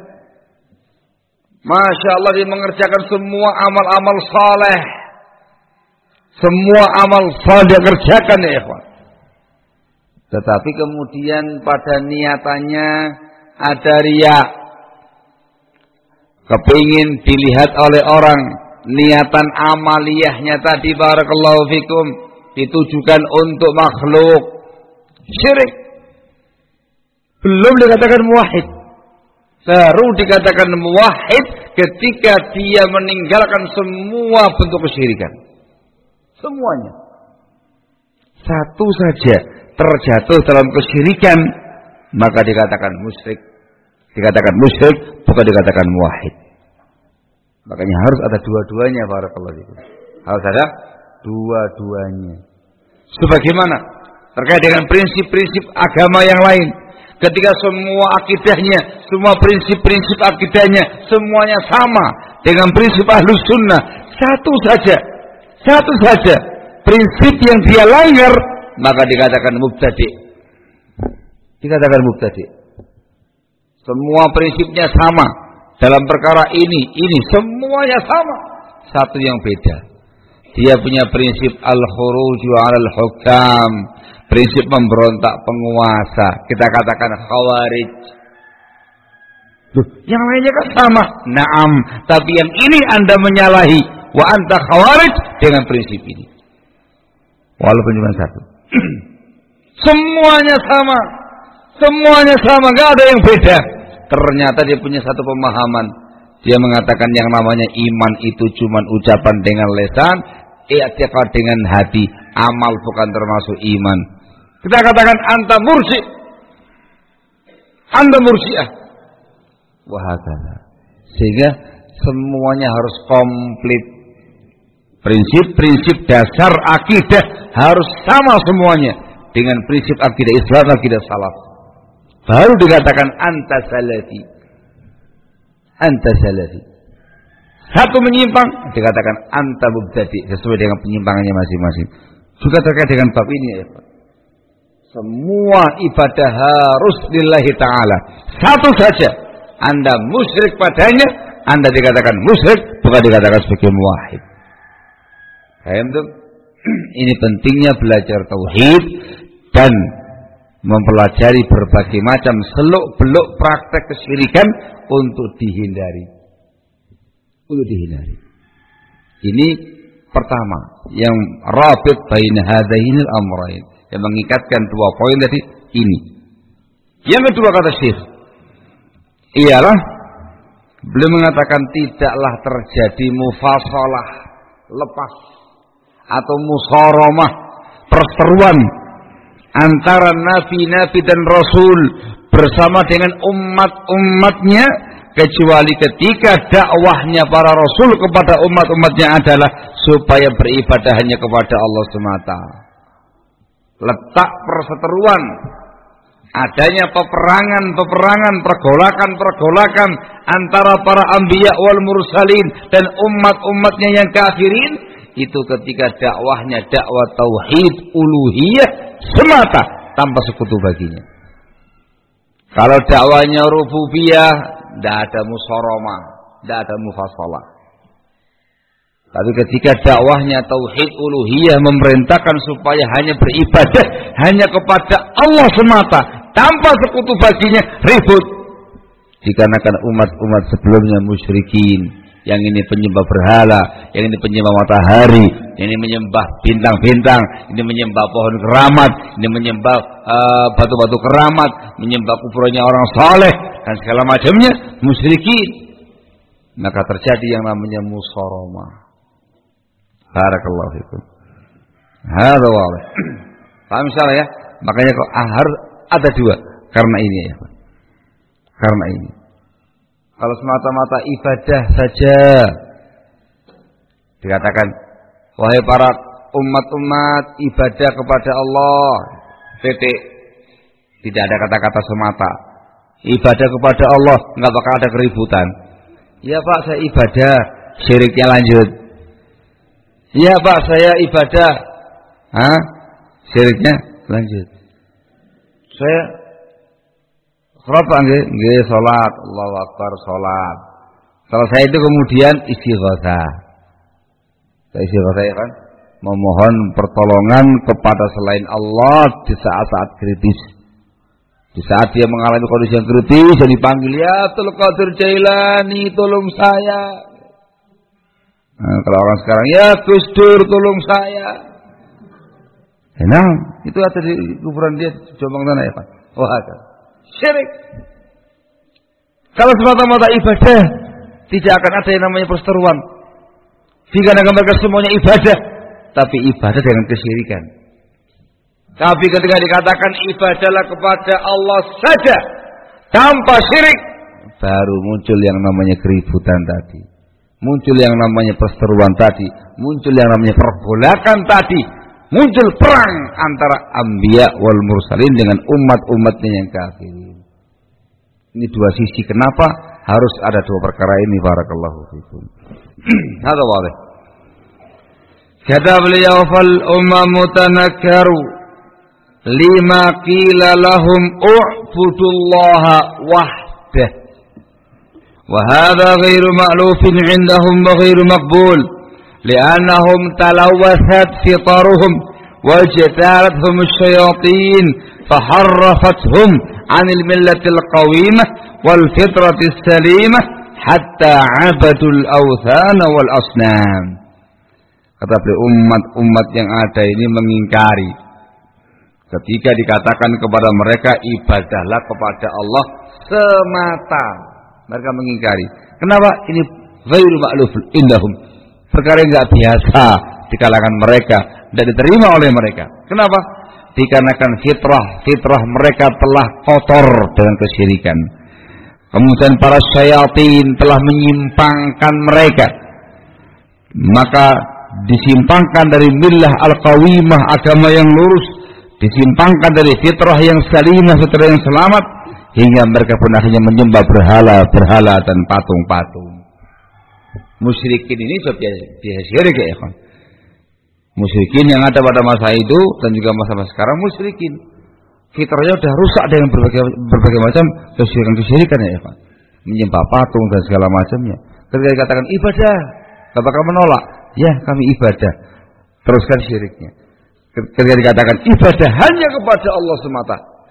Masya Allah, dia mengerjakan semua amal-amal saleh, semua amal saleh dia kerjakan ya ikhwan. Tetapi kemudian pada niatannya ada riya, kepingin dilihat oleh orang. Niatan amaliyahnya tadi barakallahu fikum ditujukan untuk makhluk, syirik. Belum dikatakan muwahhid. Baru dikatakan muwahhid ketika dia meninggalkan semua bentuk kesyirikan, semuanya. Satu saja terjatuh dalam kesyirikan, maka dikatakan musyrik. Dikatakan musyrik, bukan dikatakan muwahhid. Makanya harus ada dua-duanya barakallahu fikum. Harus ada dua-duanya. Sebagaimana terkait dengan prinsip-prinsip agama yang lain, ketika semua akidahnya, semua prinsip-prinsip akidahnya semuanya sama dengan prinsip Ahlus Sunnah, satu saja prinsip yang dia langgar, maka dikatakan mubtadi'. Dikatakan mubtadi'. Semua prinsipnya sama dalam perkara ini semuanya sama. Satu yang beda. Dia punya prinsip al-khuruju 'alal hukam, prinsip memberontak penguasa. Kita katakan khawarij. Yang lainnya kan sama. Naam, tapi yang ini Anda menyalahi. Wa anta khawarij dengan prinsip ini. Walaupun cuma satu. Semuanya sama, nggak ada yang beda. Ternyata dia punya satu pemahaman. Dia mengatakan yang namanya iman itu cuma ucapan dengan lisan, i'tiqad dengan hati, amal bukan termasuk iman. Kita katakan anta murji'ah. Wahakala. Sehingga semuanya harus komplit. Prinsip-prinsip dasar akidah harus sama semuanya dengan prinsip akidah Islam, akidah salaf. Baru dikatakan anta salafi. Satu menyimpang dikatakan anta mubtadi' sesuai dengan penyimpangannya masing-masing. Juga terkait dengan bab ini ya Pak. Semua ibadah harus lillahi ta'ala. Satu saja. Anda musyrik padanya, Anda dikatakan musyrik, bukan dikatakan sebagai muwahhid. Paham tuh? Ini pentingnya belajar tauhid dan mempelajari berbagai macam seluk-beluk praktek kesyirikan untuk dihindari. Ini pertama, yang rabit bain hadainil amrain, yang mengikatkan dua poin tadi ini. Yang kedua kata Syekh, ialah beliau mengatakan tidaklah terjadi mufasalah, lepas atau musaramah, perseteruan antara nabi-nabi dan rasul bersama dengan umat-umatnya, kecuali ketika dakwahnya para rasul kepada umat-umatnya adalah supaya beribadah hanya kepada Allah semata. Letak perseteruan, adanya peperangan, pergolakan antara para anbiya wal mursalin dan umat-umatnya yang kafirin, itu ketika dakwahnya dakwah tauhid uluhiyah semata tanpa sekutu baginya. Kalau dakwahnya rububiyah, tidak ada musaramah, tidak ada mufasalah. Tapi ketika dakwahnya tauhid uluhiyah, memerintahkan supaya hanya beribadah hanya kepada Allah semata tanpa sekutu baginya, ribut. Dikarenakan umat-umat sebelumnya musyrikin, yang ini penyembah berhala, yang ini penyembah matahari, yang ini menyembah bintang-bintang, ini menyembah pohon keramat, ini menyembah batu-batu keramat, menyembah kuburannya orang saleh dan segala macamnya, musyrikin. Maka terjadi yang namanya musaramah. Barakallahu fikum. Hadza wadih. Paham salah ya? Makanya kok harus ada dua karena ini ya, Pak. Karena ini. Kalau semata-mata ibadah saja dikatakan, wahai para umat-umat, ibadah kepada Allah, titik. Tidak ada kata-kata semata. Ibadah kepada Allah, enggak bakal ada keributan. Ya Pak, saya ibadah, syiriknya lanjut. Ya Pak, saya ibadah, syiriknya lanjut. Saya nggih salat, Allahu Akbar, salat. Selesai itu kemudian istighatsah. Istighatsah kan memohon pertolongan kepada selain Allah di saat-saat kritis. Di saat dia mengalami kondisi yang kritis, jadi dipanggil, ya Abdul Qadir Jailani, tolong saya. Nah, kalau orang sekarang, ya Gus Dur, tolong saya. Nah, itu ada di kuburan dia Jombang sana ya Pak. Wah, ada. Syirik. Kalau semata-mata ibadah, tidak akan ada yang namanya perseteruan. Dikarenakan mereka semuanya ibadah, tapi ibadah dengan kesyirikan. Tapi ketika dikatakan ibadahlah kepada Allah saja tanpa syirik, baru muncul yang namanya keributan tadi, muncul yang namanya perseteruan tadi, muncul yang namanya pergolakan tadi, muncul perang antara anbiya wal mursalin dengan umat-umatnya yang kafirin. Ini dua sisi kenapa harus ada dua perkara ini. Barakallahu fikum. Hadza wadih. Kata beliau, fal ummamu tanakkaru lima qila lahum u'budullaha wahdah, wa hadha ghairu ma'lufin 'indahum wa ghairu maqbul li'annahum talawathat fitaruhum wajtalathum asyayatin faharrafathum 'anil millatil qawimah wal fitratis salimah hatta 'abadul awthana wal asnam. Kata beliau, umat-umat yang ada ini mengingkari ketika dikatakan kepada mereka ibadahlah kepada Allah semata. Mereka mengingkari. Kenapa? Ini ghairu ma'luf indahum. Perkara yang enggak biasa di kalangan mereka, tidak diterima oleh mereka. Kenapa? Dikarenakan fitrah mereka telah kotor dengan kesyirikan. Kemudian para syayatin telah menyimpangkan mereka. Maka disimpangkan dari millah al-qawimah, agama yang lurus, disimpangkan dari fitrah yang salimah, fitrah yang selamat, hingga mereka pun akhirnya menyembah berhala dan patung-patung. Musyrikin ini biasa syirik ya kan. Musyrikin yang ada pada masa itu dan juga masa-masa sekarang, musyrikin fitrahnya sudah rusak dengan berbagai macam kesyirikan ya kan. Menyembah patung dan segala macamnya. Ketika dikatakan ibadah, apakah menolak? Ya, kami ibadah. Teruskan syiriknya. Ketika dikatakan ibadah hanya kepada Allah semata,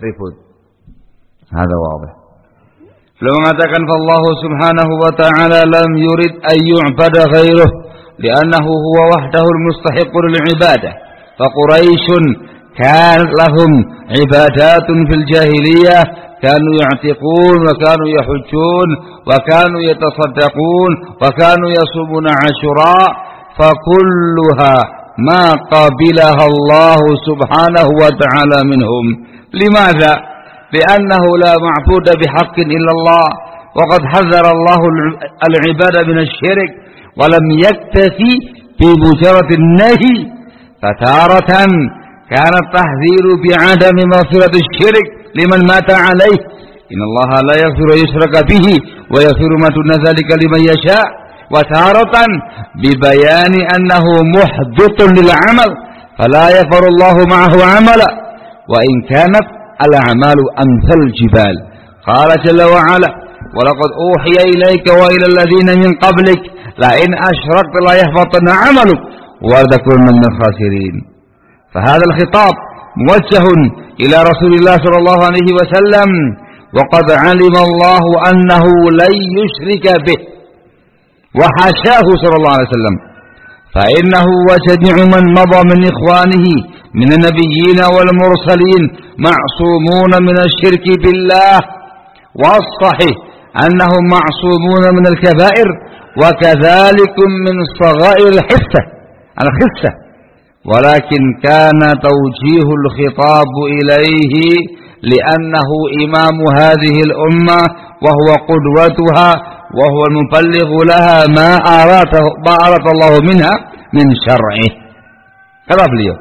ribut. Hada wadih. Beliau mengatakan fallahu subhanahu wa ta'ala lam yurid an yu'bada ghairuh li'annahu huwa wahdahu al-mustahiqu lil-ibadah. Fa Quraisyun kanat lahum ibadatun fil jahiliyah kanu ya'tiqun wa kanu yahujjun wa kanu yatasaddaqun wa kanu yasumuna Ashura fa kulluha ma qabilaha Allah subhanahu wa ta'ala minhum. Limadha? لأنه لا معبود بحق إلا الله وقد حذر الله العباد من الشرك ولم يكتفي بمجرد النهي فتارة كان التحذير بعدم مغفرة الشرك لمن مات عليه إن الله لا يغفر يشرك به ويغفر ما دون ذلك لمن يشاء وتارة ببيان أنه محبط للعمل فلا يغفر الله معه عملا وإن كانت الأعمال أمثل الجبال قال جل وعلا ولقد أوحي إليك وإلى الذين من قبلك لئن أشركت لا يحبطن عملك ولتكونن من الخاسرين. فهذا الخطاب موجه إلى رسول الله صلى الله عليه وسلم وقد علم الله أنه لن يشرك به وحاشاه صلى الله عليه وسلم فإنه وجميع من مضى من إخوانه من النبيين والمرسلين معصومون من الشرك بالله والصحيح أنهم معصومون من الكبائر وكذلك من صغائر الخسة ولكن كان توجيه الخطاب إليه لأنه إمام هذه الأمة وهو قدوتها وهو المبلغ لها ما أراد الله منها من شرعه. Kata beliau,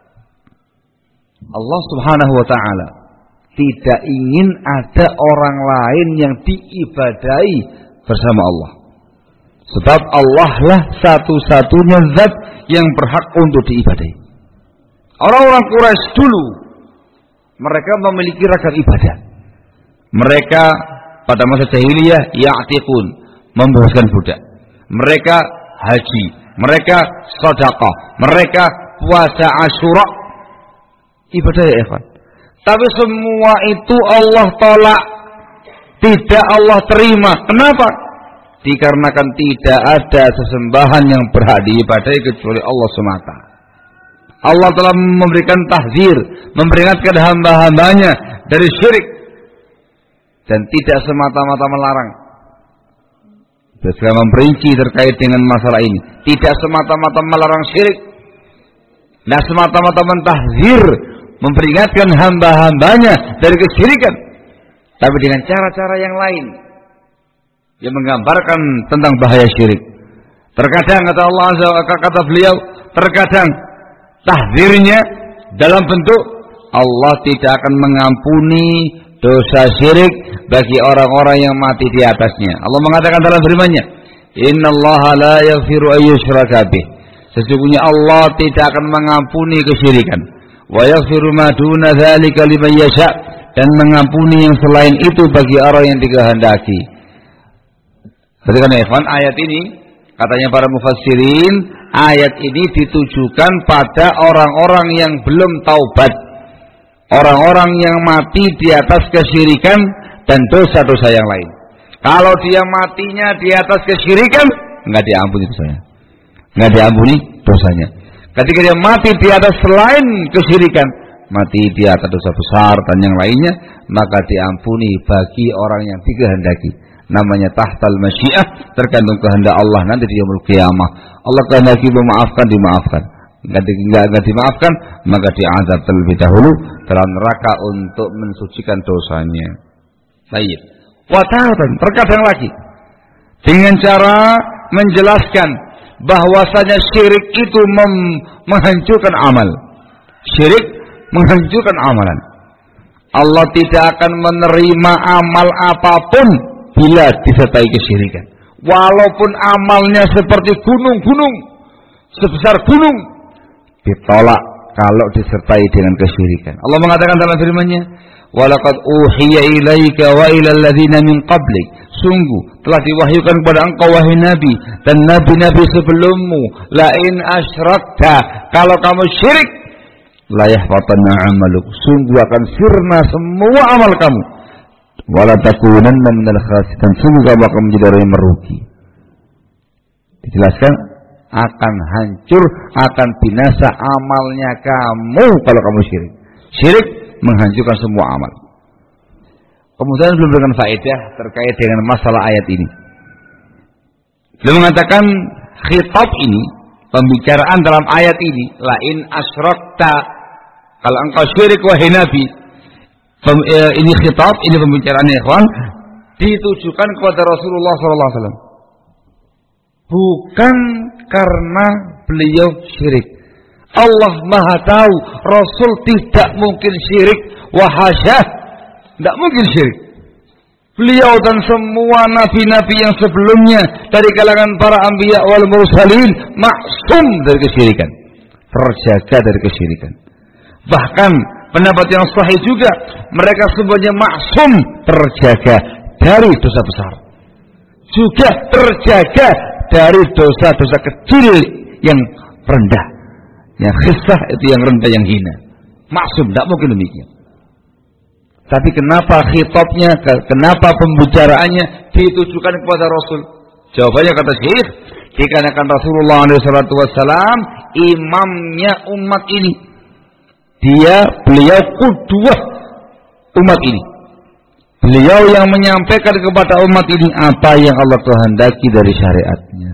Allah subhanahu wa ta'ala tidak ingin ada orang lain yang diibadai bersama Allah. Sebab Allah lah satu-satunya zat yang berhak untuk diibadai. Orang-orang Quraisy dulu mereka memiliki ragam ibadah. Mereka pada masa jahiliyah ya'tiqun, membebaskan budak. Mereka haji, mereka sedekah, mereka puasa Asyura. Ibadah ya ikhwan. Tapi semua itu Allah tolak, tidak Allah terima. Kenapa? Dikarenakan tidak ada sesembahan yang berhak diibadahi kecuali Allah semata. Allah telah memberikan tahzir, memperingatkan hamba-hambanya dari syirik dan tidak semata-mata melarang. Sudah memperinci terkait dengan masalah ini. Tidak semata-mata melarang syirik, tidak semata-mata mentahzir, memperingatkan hamba-hambanya dari kesyirikan, tapi dengan cara-cara yang lain yang menggambarkan tentang bahaya syirik. Terkadang kata Allah Azza wa Jalla, kata beliau, terkadang tahzirnya dalam bentuk Allah tidak akan mengampuni dosa syirik bagi orang-orang yang mati di atasnya. Allah mengatakan dalam firman-Nya, "Innallaha la yaghfiru an yushraka bih." Sesungguhnya Allah tidak akan mengampuni kesyirikan. Wa yaghfiru ma duna dzalika liman yasha, dan mengampuni yang selain itu bagi orang yang dikehendaki. Perhatikan ikhwan, ayat ini katanya para mufassirin, ayat ini ditujukan pada orang-orang yang belum taubat. Orang-orang yang mati di atas kesyirikan dan dosa-dosa yang lain. Kalau dia matinya di atas kesyirikan, enggak diampuni dosanya. Enggak diampuni dosanya. Ketika dia mati di atas selain kesyirikan, mati di atas dosa besar dan yang lainnya, maka diampuni bagi orang yang dikehendaki. Namanya tahtal masyiah, tergantung kehendak Allah nanti di yaumul qiyamah. Allah kehendaki memaafkan, dimaafkan. Enggak dimaafkan, maka diazab terlebih dahulu dalam neraka untuk mensucikan dosanya. Baik. Watatan, terkadang lagi dengan cara menjelaskan bahwasanya syirik itu menghancurkan amal. Syirik menghancurkan amalan. Allah tidak akan menerima amal apapun bila disertai kesyirikan. Walaupun amalnya seperti gunung-gunung, sebesar gunung, ditolak kalau disertai dengan kesyirikan. Allah mengatakan dalam firman-Nya, "Walaqad uhiya ilaika wa ilal ladzina min qablik." Sungguh telah diwahyukan kepada engkau wahai Nabi dan nabi-nabi sebelummu, la in asyrakta, kalau kamu syirik, la yahbatanna 'amaluk, sungguh akan sirna semua amal kamu, wala takunanna minal khasirin, sungguh kamu akan menjadi orang yang merugi. Dijelaskan akan hancur, akan binasa amalnya kamu kalau kamu syirik. Syirik menghancurkan semua amal. Kemudian belum dengan faedah terkait dengan masalah ayat ini. Beliau mengatakan khitab ini, pembicaraan dalam ayat ini, lain asyrakta, kalau engkau syirik wahai Nabi. Ini khitab, ini pembicaraan ikhwan, ditujukan kepada Rasulullah SAW. Bukan karena beliau syirik. Allah Maha tahu, Rasul tidak mungkin syirik, wahasyah, tidak mungkin syirik. Beliau dan semua nabi-nabi yang sebelumnya dari kalangan para anbiya wal mursalin maksum dari kesyirikan, terjaga dari kesyirikan. Bahkan pendapat yang sahih juga, mereka semuanya maksum, terjaga dari dosa besar, juga terjaga dari dosa-dosa kecil yang rendah, yang khisah itu yang rendah, yang hina. Maksum, tidak mungkin demikian. Tapi kenapa khitabnya, kenapa pembicaraannya ditujukan kepada Rasul? Jawabannya kata Syekh, dikarenakan Rasulullah SAW imamnya umat ini. Beliau qudwah umat ini. Beliau yang menyampaikan kepada umat ini apa yang Allah kehendaki dari syariatnya.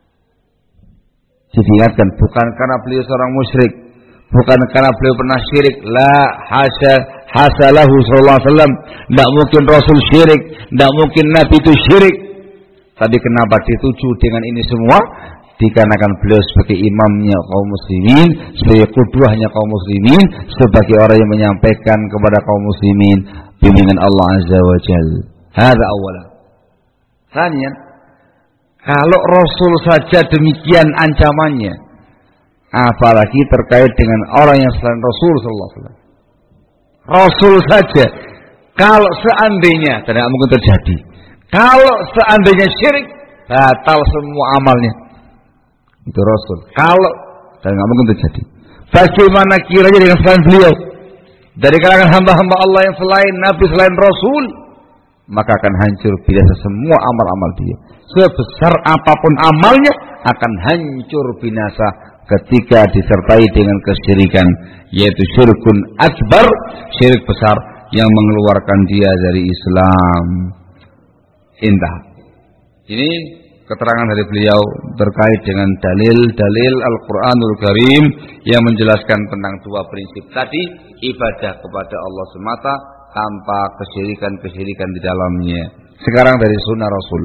Diingatkan, bukan karena beliau seorang musyrik, bukan karena beliau pernah syirik. La hasalahu sallallahu alaihi wasallam, tidak mungkin Rasul syirik, tidak mungkin Nabi itu syirik. Tapi kenapa dituju dengan ini semua? Dikarenakan beliau sebagai imamnya kaum muslimin, sebagai qudwahnya kaum muslimin, sebagai orang yang menyampaikan kepada kaum muslimin bimbingan Allah Azza wa Jalla. Hadza awwalan. Tsaniyan, kalau Rasul saja demikian ancamannya, apalagi terkait dengan orang yang selain Rasul sallallahu alaihi wasallam. Rasul saja, kalau seandainya, tidak mungkin terjadi. Kalau seandainya syirik, batal semua amalnya. Itu Rasul. Kalau, tidak mungkin terjadi. Bagaimana kiranya dengan selain beliau? Dari kalangan hamba-hamba Allah yang selain Nabi, selain Rasul, maka akan hancur binasa semua amal-amal dia. Sebesar apapun amalnya, akan hancur binasa ketika disertai dengan kesyirikan, yaitu syirkun akbar, syirik besar yang mengeluarkan dia dari Islam. Indah. Ini keterangan dari beliau terkait dengan dalil-dalil Al-Quranul Karim yang menjelaskan tentang dua prinsip tadi, ibadah kepada Allah semata tanpa kesyirikan-kesyirikan di dalamnya. Sekarang dari sunnah Rasul.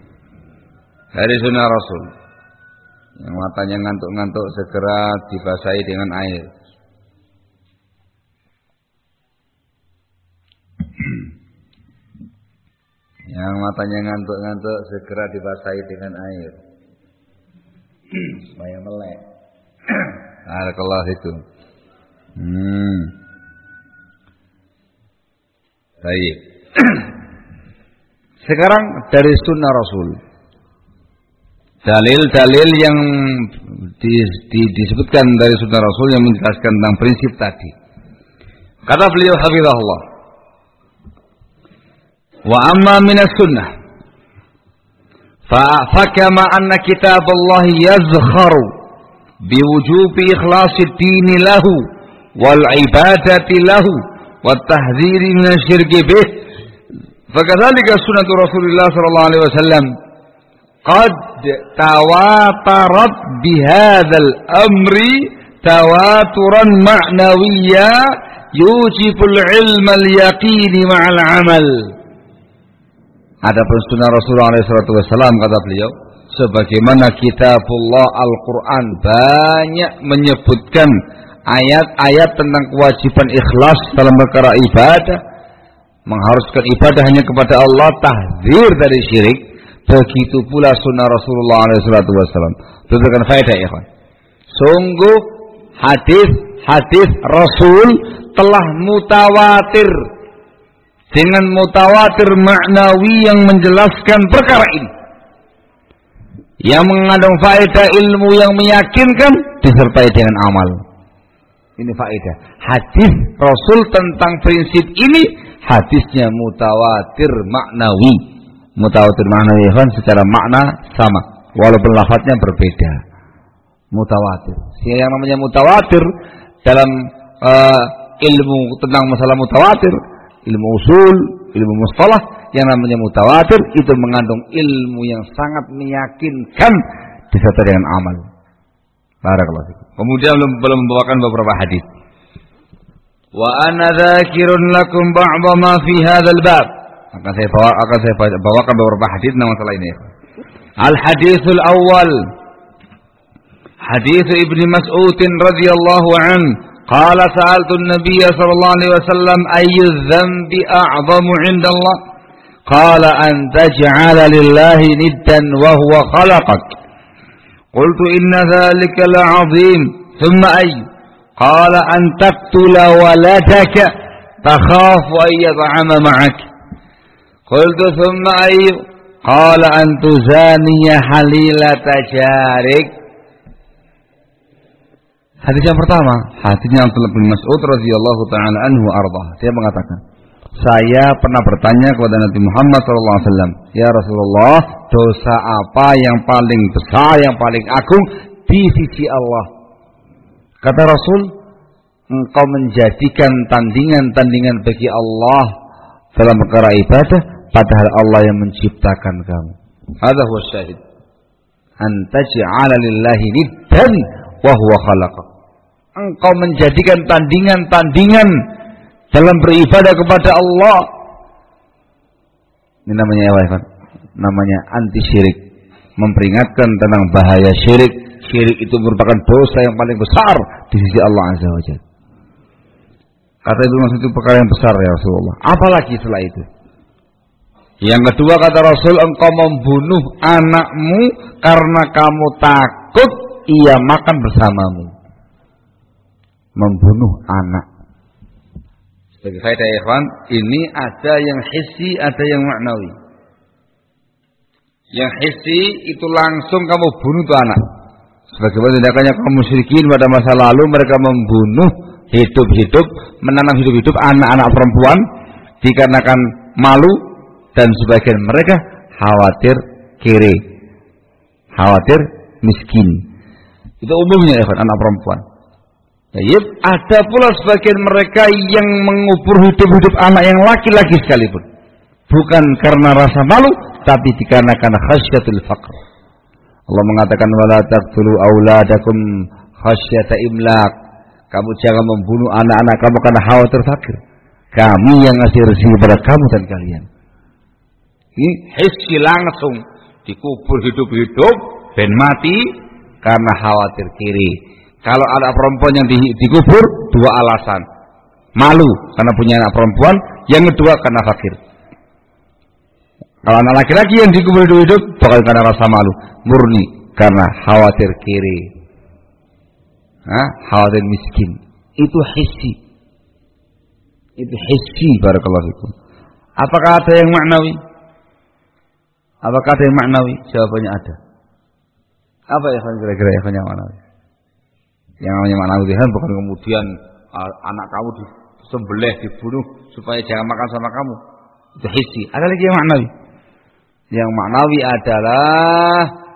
Dari sunnah Rasul. Yang matanya ngantuk-ngantuk segera dibasahi dengan air. Yang matanya ngantuk-ngantuk segera dibasahi dengan air. Supaya melek. Barakallahu fikum. Baik. Sekarang dari sunnah Rasul. Dalil-dalil yang disebutkan dari sunnah Rasul yang menjelaskan tentang prinsip tadi. Kata beliau hafizahullah, wa amma minas sunnah fakama anna kitab Allah yazkharu biwujubi ikhlasid dini lahu wal ibadati lahu wat tahdhiri minasyirki bih, fakadzalika sunnatu Rasulullah sallallahu alaihi wasallam qad tawatarat bihadzal amri tawaturan ma'nawiyya yujibul ilmal yaqini ma'al amal. Adapun sunnah Rasulullah SAW, kata beliau, sebagaimana kitabullah Al-Quran banyak menyebutkan ayat-ayat tentang kewajiban ikhlas dalam perkara ibadah, mengharuskan ibadah hanya kepada Allah, tahdzir dari syirik. Begitu pula sunnah Rasulullah SAW. Berikan faedah ya kawan. Sungguh hadis Rasul telah mutawatir dengan mutawatir maknawi yang menjelaskan perkara ini, yang mengandung faedah ilmu yang meyakinkan disertai dengan amal. Ini faedah. Hadis Rasul tentang prinsip ini hadisnya mutawatir maknawi. Mutawatir maknawi kan secara makna sama, walaupun lafadznya berbeda. Mutawatir. Yang namanya mutawatir dalam ilmu tentang masalah mutawatir, ilmu usul, ilmu mustalah, yang namanya mutawatir itu mengandung ilmu yang sangat meyakinkan disertai dengan amal. Barakallahu fikum. Kemudian belum membawakan beberapa hadis. Wa ana dzakirun lakum ba'dha ma fi hadzal bab. Akan saya bawakan beberapa hadis tentang masalah ini. Al haditsul awal. Hadis Ibnu Mas'ud radhiyallahu an, qala sa'altu an-nabiy sallallahu alaihi wasallam ayyu dzambi a'zamu 'inda Allah? Qala an taj'ala lillahi niddan wa huwa khalaqak. قلت إن ذلك لعظيم ثم أي قال أن تقتل ولدك تخاف أن يطعم معك قلت ثم أي قال أن تزاني حليلة جارك. Hadis yang pertama, hadisnya Abdullah bin Mas'ud radhiyallahu taala anhu ardah. Dia mengatakan, saya pernah bertanya kepada Nabi Muhammad SAW, ya Rasulullah, dosa apa yang paling besar, yang paling agung di sisi Allah? Kata Rasul, engkau menjadikan tandingan-tandingan bagi Allah dalam perkara ibadah, padahal Allah yang menciptakan kamu. Hadza huwa syahid. An taj'ala lillahi niddan wa huwa khalaqak. Engkau menjadikan tandingan-tandingan dalam beribadah kepada Allah. Ini namanya apa? Namanya anti syirik. Memperingatkan tentang bahaya syirik. Syirik itu merupakan dosa yang paling besar di sisi Allah Azza wa Jalla. Kata itu maksud itu perkara yang besar ya Rasulullah. Apalagi setelah itu. Yang kedua kata Rasul, engkau membunuh anakmu karena kamu takut ia makan bersamamu. Membunuh anak. Sebagai faedah ikhwan, ini ada yang hissi, ada yang maknawi. Yang hissi itu langsung kamu bunuh tuh anak. Sebagaimana tindakannya kaum musyrikin pada masa lalu, mereka membunuh hidup-hidup, menanam hidup-hidup anak-anak perempuan dikarenakan malu, dan sebagian mereka khawatir kere, khawatir miskin. Itu umumnya ikhwan, anak perempuan. Ada pula sebagian mereka yang mengubur hidup-hidup anak yang laki-laki sekalipun, bukan karena rasa malu, tapi dikarenakan khasyatul faqr. Allah mengatakan wala taqtulu auladakum khasyata imlaq. Kamu jangan membunuh anak-anak kamu karena khawatir fakir. Kami yang ngasih rezeki kepada kamu dan kalian. Ini hissi langsung dikubur hidup-hidup ben mati karena khawatir kiri. Kalau anak perempuan yang dikubur, dua alasan. Malu karena punya anak perempuan, yang kedua karena fakir. Kalau anak laki-laki yang dikubur hidup-hidup, bukan karena rasa malu, murni karena khawatir kiri, khawatir miskin. Itu hissi. Itu hissi, barakallahu fikum. Apakah ada yang maknawi? Apakah ada yang maknawi? Jawabannya ada. Apa ya kira-kira yang maknawi? Yang namanya maknawi bukan kemudian anak kamu disembelih, dibunuh supaya jangan makan sama kamu. Itu hissi. Ada lagi yang maknawi. Yang maknawi adalah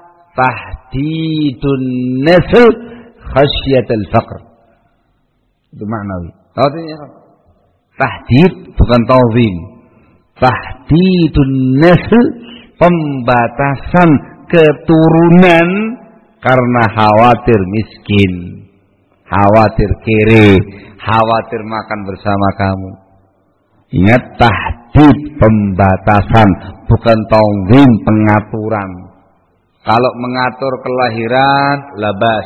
tahdidun nasl khasyatul faqr. Itu maknawi. Artinya tahdid bukan ta'zim. Tahdidun nasl, pembatasan keturunan karena khawatir miskin. Khawatir kere, khawatir makan bersama kamu. Ingat, tahdid pembatasan, bukan ta'zim pengaturan. Kalau mengatur kelahiran, labas.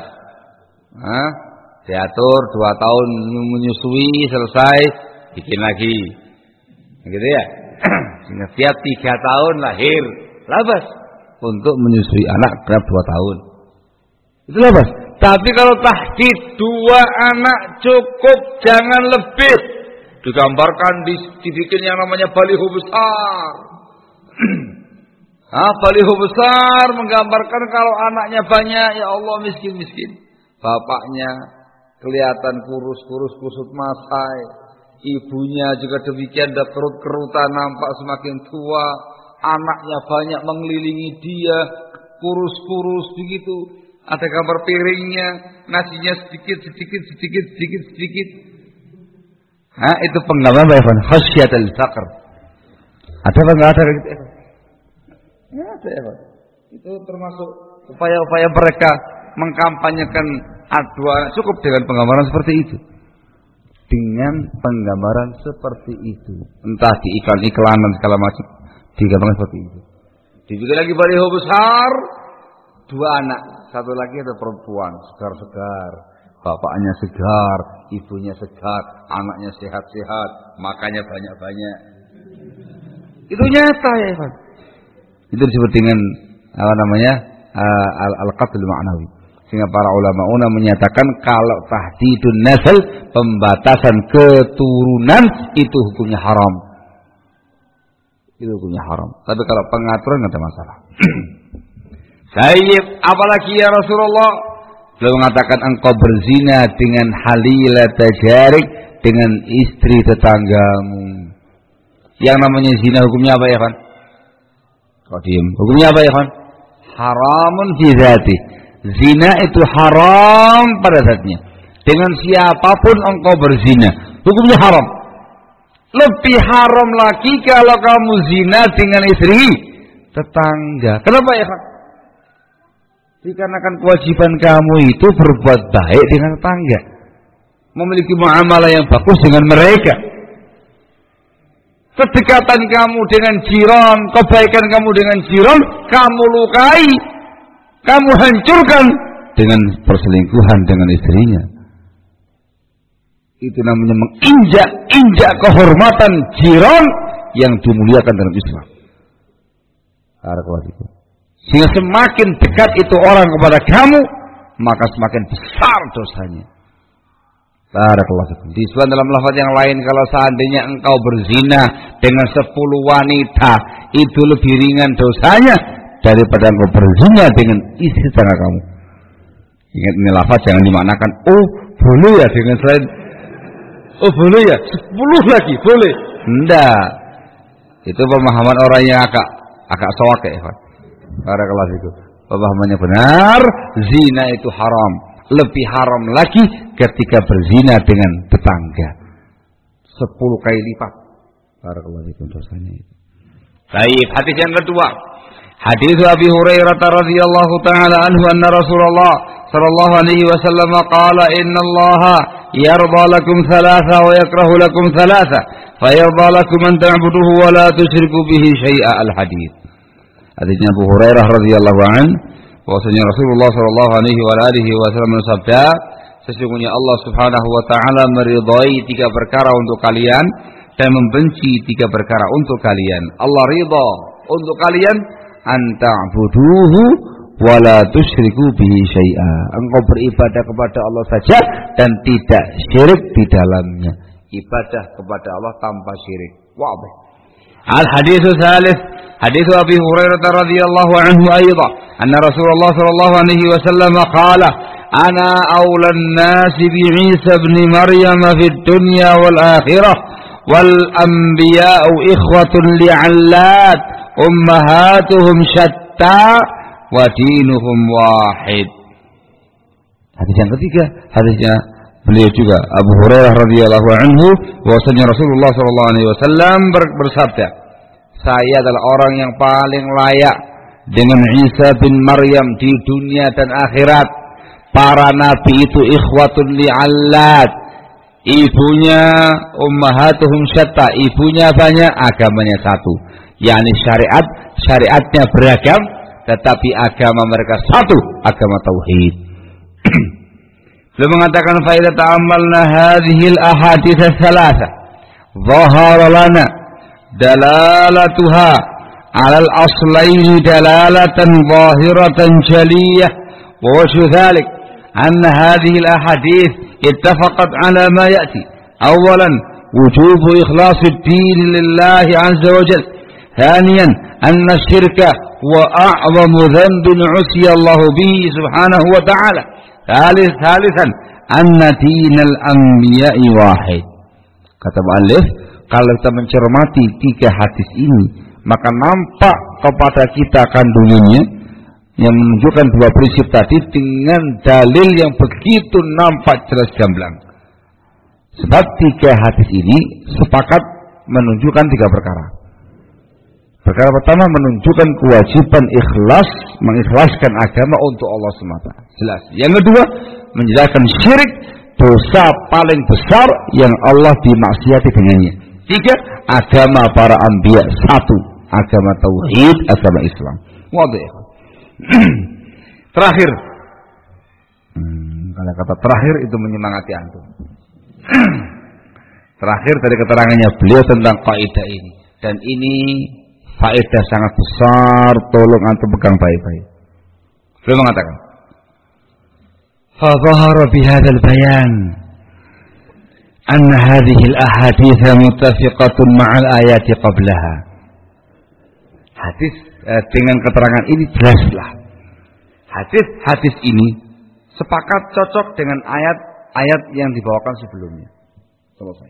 Diatur 2 tahun menyusui, selesai, bikin lagi. Gitu ya. Sehingga tiap 3 tahun lahir, labas. Untuk menyusui anak tiap 2 tahun. Itu labas. Tapi kalau tahdid 2 anak cukup, jangan lebih. Digambarkan, dibikin yang namanya baliho besar. Baliho besar menggambarkan kalau anaknya banyak, ya Allah miskin-miskin. Bapaknya kelihatan kurus-kurus kusut masai. Ibunya juga demikian, ada kerut-kerutan, nampak semakin tua. Anaknya banyak mengelilingi dia, kurus-kurus begitu. Ada gambar piringnya, nasinya sedikit. Itu penggambaran apa ya? Khasyatul faqr. Ada apa enggak ada gitu? Ya, ada ya, Pak. Itu termasuk upaya-upaya mereka mengkampanyekan aduan. Cukup dengan penggambaran seperti itu. Dengan penggambaran seperti itu, entah di iklan-iklan dan segala macam, digambarkan seperti itu. Dibikin lagi baliho besar, 2 anak, 1 lagi ada perempuan, segar-segar, bapaknya segar, ibunya segar, anaknya sehat-sehat, makannya banyak-banyak. Itu nyata ya, Pak. Itu disebut dengan apa namanya? Al-qatl ma'nawi. Sehingga para ulama menyatakan kalau tahdidun nasl, pembatasan keturunan, itu hukumnya haram. Itu hukumnya haram. Tapi kalau pengaturan enggak ada masalah. Sayyid, apalagi ya Rasulullah? Beliau mengatakan engkau berzina dengan halila tajarik, dengan istri tetanggamu. Yang namanya zina hukumnya apa ya, Fan? Kau diam. Hukumnya apa ya, Fan? Haramun fi dzati. Zina itu haram pada zatnya. Dengan siapapun engkau berzina, hukumnya haram. Lebih haram lagi kalau kamu zina dengan istri tetangga. Kenapa ya, Pak? Dikarenakan kewajiban kamu itu berbuat baik dengan tetangga, memiliki muamalah yang bagus dengan mereka. Kedekatan kamu dengan jiran, kebaikan kamu dengan jiran, kamu lukai, kamu hancurkan dengan perselingkuhan dengan istrinya. Itu namanya menginjak-injak kehormatan jiran yang dimuliakan dalam Islam. Sehingga semakin dekat itu orang kepada kamu, maka semakin besar dosanya. Barakallahu. Disebut dalam lafaz yang lain, kalau seandainya engkau berzina dengan 10 wanita, itu lebih ringan dosanya daripada engkau berzina dengan istri tetangga kamu. Ingat, ini lafaz jangan dimaknakan, oh boleh ya dengan selain, oh boleh ya 10 lagi boleh. Enggak. Itu pemahaman orang yang agak soak ya, Pak. Barakallahu. Pemahamannya benar, zina itu haram. Lebih haram lagi ketika berzina dengan tetangga, 10 kali lipat. Barakallahu fikum dosanya itu. Baik, hadis yang kedua. Hadis Abi Hurairah radhiyallahu taala anhu anna Rasulullah sallallahu alaihi wasallam qala innallaha yarda lakum thalatha wa yakrahu lakum thalatha fayarda lakum an ta'buduhu wa la tusyriku bihi syai'a al-hadis. Hadisnya Abu Hurairah radhiyallahu anhu, bahwasanya Rasulullah sallallahu alaihi wasallam bersabda, sesungguhnya Allah Subhanahu wa taala meridai 3 perkara untuk kalian dan membenci 3 perkara untuk kalian. Allah ridha untuk kalian, anta'buduhu wa la tusyriku bihi syai'a. Engkau beribadah kepada Allah saja dan tidak syirik di dalamnya. Ibadah kepada Allah tanpa syirik. Wadih. Al-hadits tsalits, hadits Abi Hurairah radhiyallahu anhu aidan, anna Rasulullah sallallahu alaihi wasallam qala, ana awla an-nas bi Isa ibn Maryam fi ad-dunya wal akhirah wal anbiya'u ikhwatun li'allat ummahatuhum syatta wa dinuhum wahid. Hadis yang ketiga, hadisnya beliau juga Abu Hurairah radhiyallahu anhu, bahwasanya Rasulullah sallallahu alaihi wasallam bersabda, saya adalah orang yang paling layak dengan Isa bin Maryam di dunia dan akhirat. Para nabi itu ikhwatun li'allat, ibunya ummahatuhum syatta, ibunya banyak, agamanya satu. yakni syariatnya beragam, tetapi agama mereka satu, agama tauhid. Beliau mengatakan fa idza ta'ammalna hadhihi al-ahadits ats-tsalatsa dhahara lana dalalatuha 'ala al-aslayn dalalatan zahiratan jaliyah wa wajhu dhalik anna hadhihi al-ahadits ittafaqat 'ala ma ya'ti awalan wujubu ikhlas ad-din lillah 'azza wa jalla, ثانيا أن الشرك هو أعظم ذنب عصي الله به سبحانه وتعالى، ثالثا anna dinal anbiya'i wahid. Kata muallif, kalau kita mencermati 3 hadis ini, maka nampak kepada kita kandungannya yang menunjukkan 2 prinsip tadi dengan dalil yang begitu nampak jelas gamblang. Sebab 3 hadis ini sepakat menunjukkan 3 perkara. Perkara pertama menunjukkan kewajiban ikhlas, mengikhlaskan agama untuk Allah semata. Jelas. Yang kedua, menjelaskan syirik, dosa paling besar yang Allah dimaksiati dengannya. 3, agama para anbiya. 1, agama tauhid, agama Islam. Wadih. Terakhir. Kalau kata terakhir itu menyemangati antum. Terakhir dari keterangannya beliau tentang kaidah ini, dan ini faedah sangat besar, tolong antum pegang baik-baik. Beliau mengatakan, fa dhahara bihadzal bayan anna hadhihi al-ahadits muttafiqatun ma'al ayati qablaha. Hadis dengan keterangan ini jelaslah hadis ini sepakat cocok dengan ayat yang dibawakan sebelumnya. Selesai.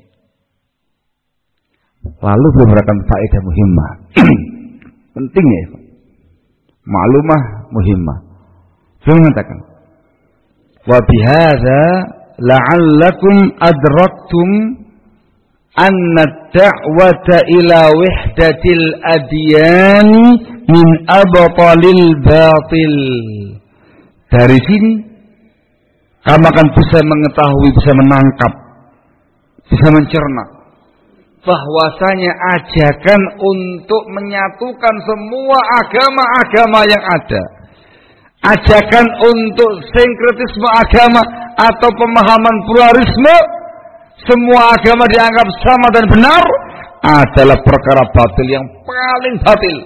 Lalu beliau memberikan faedah muhimmah. Penting ya, maklumah muhimmah. Beliau mengatakan, wa bihadza la'allakum adraktum anna ad-da'wata ila wahdatil adyan min abtalil batil. Dari sini kamu akan bisa mengetahui, bisa menangkap, bisa mencerna bahwasanya ajakan untuk menyatukan semua agama-agama yang ada, ajakan untuk sinkretisme agama atau pemahaman pluralisme, semua agama dianggap sama dan benar, adalah perkara batil yang paling batil.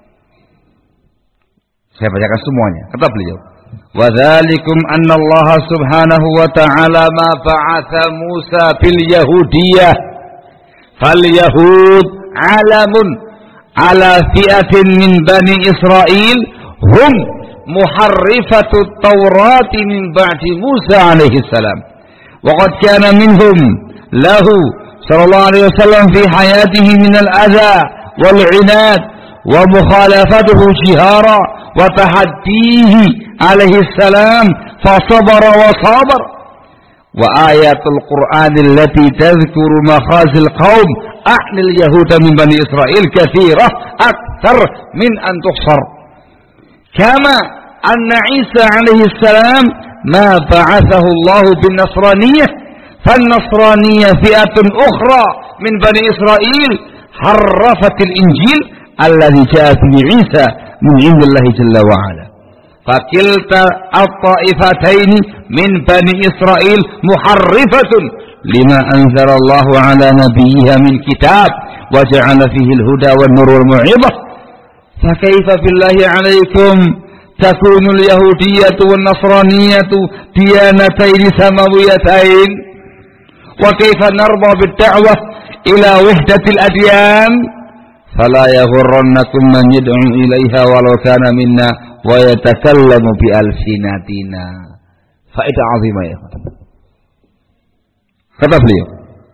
Saya bacakan semuanya. Kata beliau, wa dzalikum anna Allah subhanahu wa ta'ala ma ba'atha Musa bil yahudiyyah fal yahud alamun ala fi'atin min bani Israel hum muharrifatu at-Taurat min ba'di Musa alaihi salam wa qad kana minhum lahu sallallahu alaihi wasallam fi hayatihi min al-adha wal 'inad wa mukhalafatuhu jihara wa tahaddihi alaihi salam fa sabara wa sabar wa ayatul Qur'an allati tadhkuru makhazil qaum ahlil yahuda min bani Israel katsirah akthar min an tuhsar kama anna Isa alaihi salam ma ba'athahu Allah bin nasraniyah فالنصرانية فئة أخرى من بني إسرائيل حرفت الإنجيل الذي جاء به عيسى من عند الله جل وعلا فكلتا الطائفتين من بني إسرائيل محرفة لما أنزل الله على نبيها من كتاب وجعل فيه الهدى والنور والموعظة فكيف بالله عليكم تكون اليهودية والنصرانية ديانتين سماويتين وكيف نرضى بالدعوة إلى وحدة الأديان فلا يغرنكم من يدعو إليها ولو كان منا ويتكلم بألسنتنا. Faedah azimah ya. Kata beliau,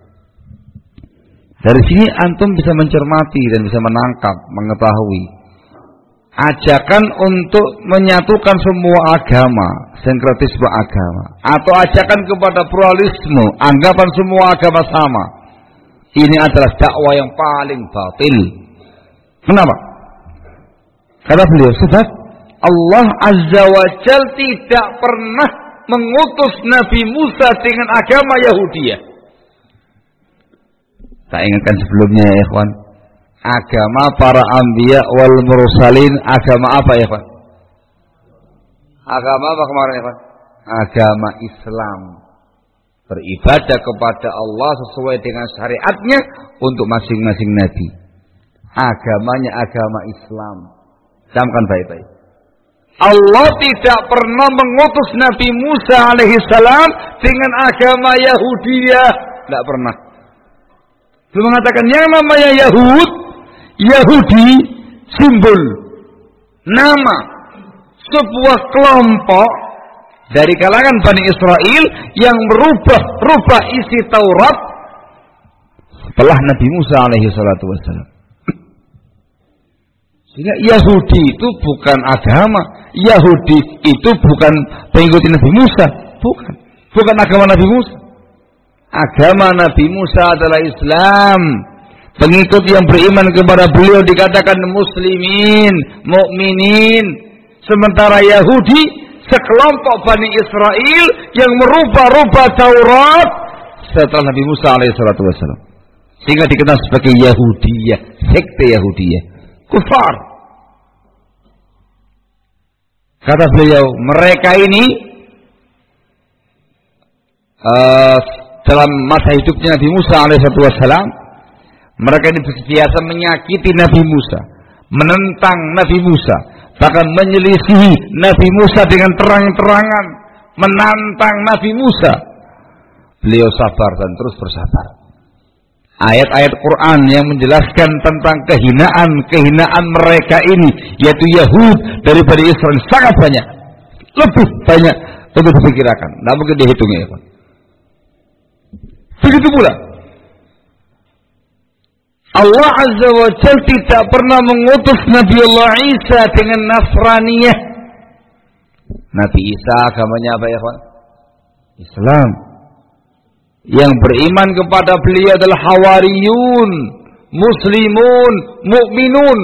dari sini antum bisa mencermati dan bisa menangkap, mengetahui ajakan untuk menyatukan semua agama, sinkretisme agama, atau ajakan kepada pluralisme, anggapan semua agama sama. Ini adalah dakwah yang paling batil. Kenapa? Kata beliau, sebab Allah Azza wa Jal tidak pernah mengutus Nabi Musa dengan agama Yahudiyah. Tak ingatkan sebelumnya ya ikhwan, agama para anbiya wal mursalin, agama apa ya Pak? Agama apa kemarin ya Pak? Agama Islam. Beribadah kepada Allah sesuai dengan syariatnya untuk masing-masing nabi. Agamanya agama Islam. Camkan baik-baik. Allah tidak pernah mengutus Nabi Musa alaihissalam dengan agama Yahudiyah. Tidak pernah. Dia mengatakan yang namanya Yahudi simbol, nama sebuah kelompok dari kalangan Bani Israel yang merubah isi Taurat setelah Nabi Musa alaihi salatu wassalam. Sehingga Yahudi itu bukan agama, Yahudi itu bukan pengikut Nabi Musa, bukan agama Nabi Musa. Agama Nabi Musa adalah Islam. Pengikut yang beriman kepada beliau dikatakan muslimin, mukminin. Sementara Yahudi sekelompok Bani Israel yang merubah-rubah Taurat setelah Nabi Musa alaihissalatu wassalam. Sehingga dikenal sebagai Yahudiyah, sekte Yahudiyah, kufar. Kata beliau, mereka ini dalam masa hidupnya Nabi Musa alaihissalatu wassalam, mereka ini biasa menyakiti Nabi Musa, menentang Nabi Musa, bahkan menyelisihi Nabi Musa dengan terang-terangan, menantang Nabi Musa. Beliau sabar dan terus bersabar. Ayat-ayat Quran yang menjelaskan tentang kehinaan mereka ini, yaitu Yahud daripada Israel, sangat banyak, lebih banyak untuk diperkirakan, tidak mungkin dihitung ya Pak. Begitu pula Allah Azza wa Jalla tidak pernah mengutus Nabi Allah Isa dengan Nasraniyah. Nabi Isa agamanya apa ya Pak? Islam. Yang beriman kepada beliau adalah Hawariyun, Muslimun, Mukminun.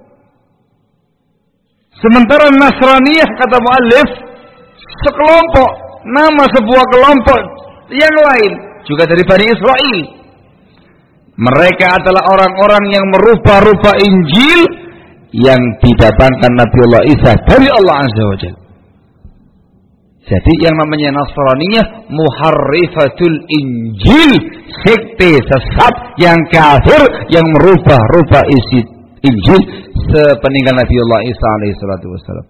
Sementara Nasraniyah, kata muallif, sekelompok, nama sebuah kelompok yang lain, juga dari Bani Israel. Mereka adalah orang-orang yang merubah-rubah Injil yang didatangkan Nabi Allah Isa dari Allah Azza wa Jalla. Jadi yang namanya Nasraniyah muharrifatul Injil, sekte sesat yang kafir yang merubah-rubah isi Injil sepeninggal Nabi Allah Isa alaihi salatu wassalam.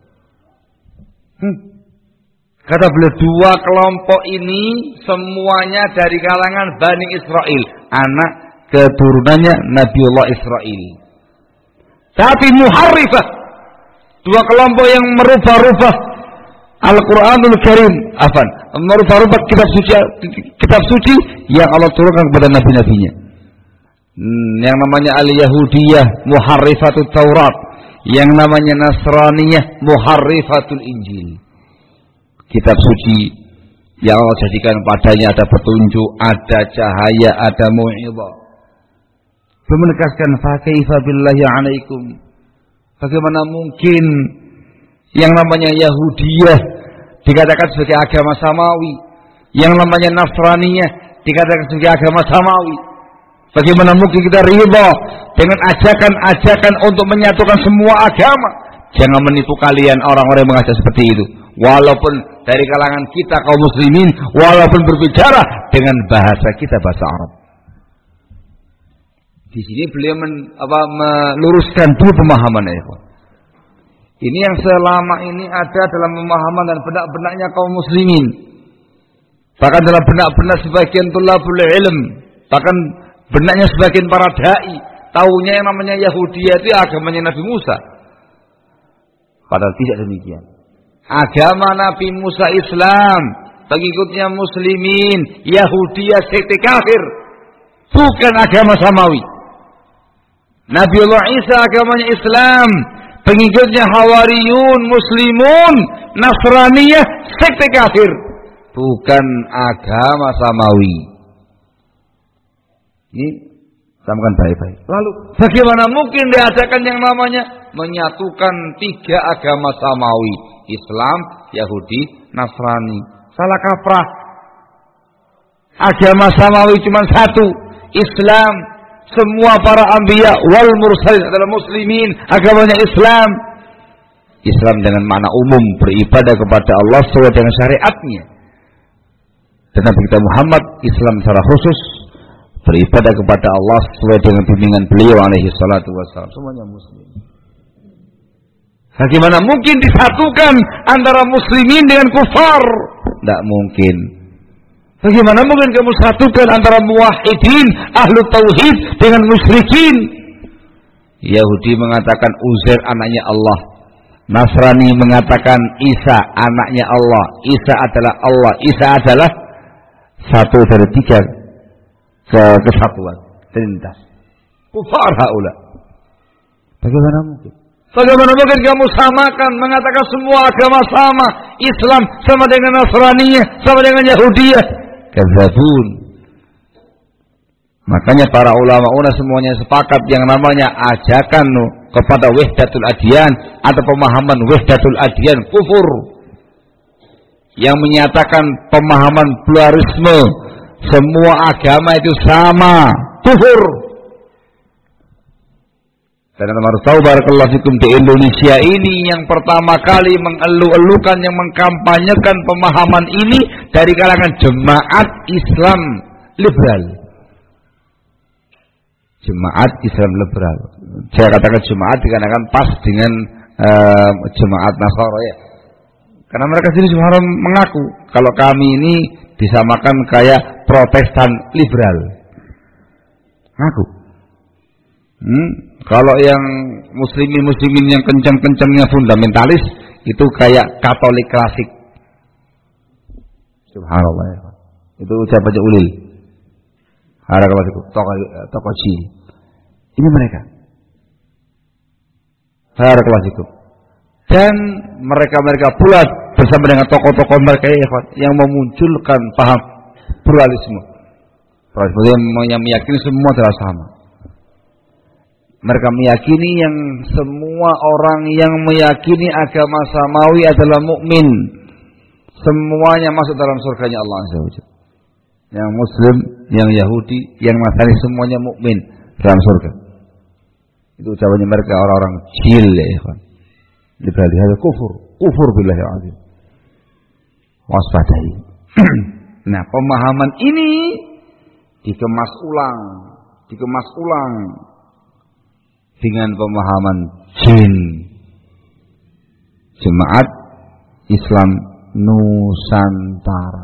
Kata beliau, dua kelompok ini semuanya dari kalangan Bani Israel, anak keturunannya Nabiullah Israel. Tapi muharrifah, dua kelompok yang merubah-rubah Al-Quranul Karim, merubah-rubah kitab suci yang Allah turunkan kepada nabi-nabinya. Yang namanya Al-Yahudiyah muharrifatul Taurat, yang namanya Nasraniyah muharrifatul Injil. Kitab suci yang Allah jadikan padanya ada petunjuk, ada cahaya, ada mu'idhah. Menegaskan fakaifa billahi alaikum. Bagaimana mungkin yang namanya Yahudiyah dikatakan sebagai agama samawi, yang namanya Nasraniyah dikatakan sebagai agama samawi? Bagaimana mungkin kita ridha dengan ajakan-ajakan untuk menyatukan semua agama? Jangan menipu kalian orang-orang yang mengajak seperti itu. Walaupun dari kalangan kita kaum muslimin, walaupun berbicara dengan bahasa kita, bahasa Arab. Di sini beliau meluruskan dua pemahaman ya. Ini yang selama ini ada dalam pemahaman dan benak-benaknya kaum muslimin. Bahkan dalam benak-benak sebagian tulabul ilm, bahkan benaknya sebagian para dai, taunya yang namanya Yahudiyah itu agamanya Nabi Musa. Padahal tidak demikian. Agama Nabi Musa Islam, pengikutnya muslimin. Yahudiyah sekte kafir, bukan agama samawi. Nabiullah Isa agamanya Islam, pengikutnya Hawariyun, Muslimun. Nasraniyah sekte kafir, bukan agama samawi. Ini samakan baik-baik. Lalu bagaimana mungkin diadakan yang namanya menyatukan tiga agama samawi, Islam, Yahudi, Nasrani? Salah kaprah. Agama samawi cuma satu, Islam. Semua para anbiya wal mursalin adalah muslimin, agamanya Islam. Islam dengan makna umum, beribadah kepada Allah sesuai dengan syariatnya. Dan Nabi kita Muhammad, Islam secara khusus, beribadah kepada Allah sesuai dengan bimbingan beliau alaihi salatu wassalam. Semuanya muslim. Bagaimana mungkin disatukan antara muslimin dengan kufar? Tidak mungkin. Bagaimana mungkin kamu satukan antara muwahhidin, ahlu tauhid dengan musyrikin? Yahudi mengatakan Uzair anaknya Allah, Nasrani mengatakan Isa anaknya Allah, Isa adalah Allah, Isa adalah satu dari tiga kesatuan Trinitas. Kufar haula. Bagaimana mungkin? Bagaimana mungkin kamu samakan, mengatakan semua agama sama, Islam sama dengan Nasraniyah, sama dengan Yahudiyah? Kadzabun. Makanya para ulama semuanya sepakat yang namanya ajakan kepada wahdatul adyan atau pemahaman wahdatul adyan kufur. Yang menyatakan pemahaman pluralisme, semua agama itu sama, kufur. Dan teman harus tahu barakallahu fikum, di Indonesia ini yang pertama kali mengeluh-elukan, yang mengkampanyekan pemahaman ini dari kalangan jemaat Islam liberal. Jemaat Islam liberal. Saya katakan jemaat dikarenakan pas dengan jemaat Nasara ya. Karena mereka sendiri subhanallah mengaku kalau kami ini disamakan kayak Protestan liberal. Ngaku. Kalau yang muslimin yang kencang-kencangnya fundamentalis itu kayak Katolik klasik. Subhanallah ya. Itu ucapan Haji Ulil. Harakallahu fikum, tokoh Ji. Ini mereka. Harakallahu fikum. Dan mereka pula bersama dengan tokoh-tokoh mereka yang memunculkan paham pluralisme. Pluralisme yang meyakini semua adalah sama. Mereka meyakini yang semua orang yang meyakini agama samawi adalah mukmin. Semuanya masuk dalam surganya Allah Azza wa Jalla. Yang Muslim, yang Yahudi, yang Nasrani semuanya mukmin dalam surga. Itu ucapannya mereka orang-orang jil ya ikhwan. Liberal itu kufur billahi azim. Waspadai. Nah, pemahaman ini dikemas ulang dengan pemahaman jin. Jemaat Islam Nusantara.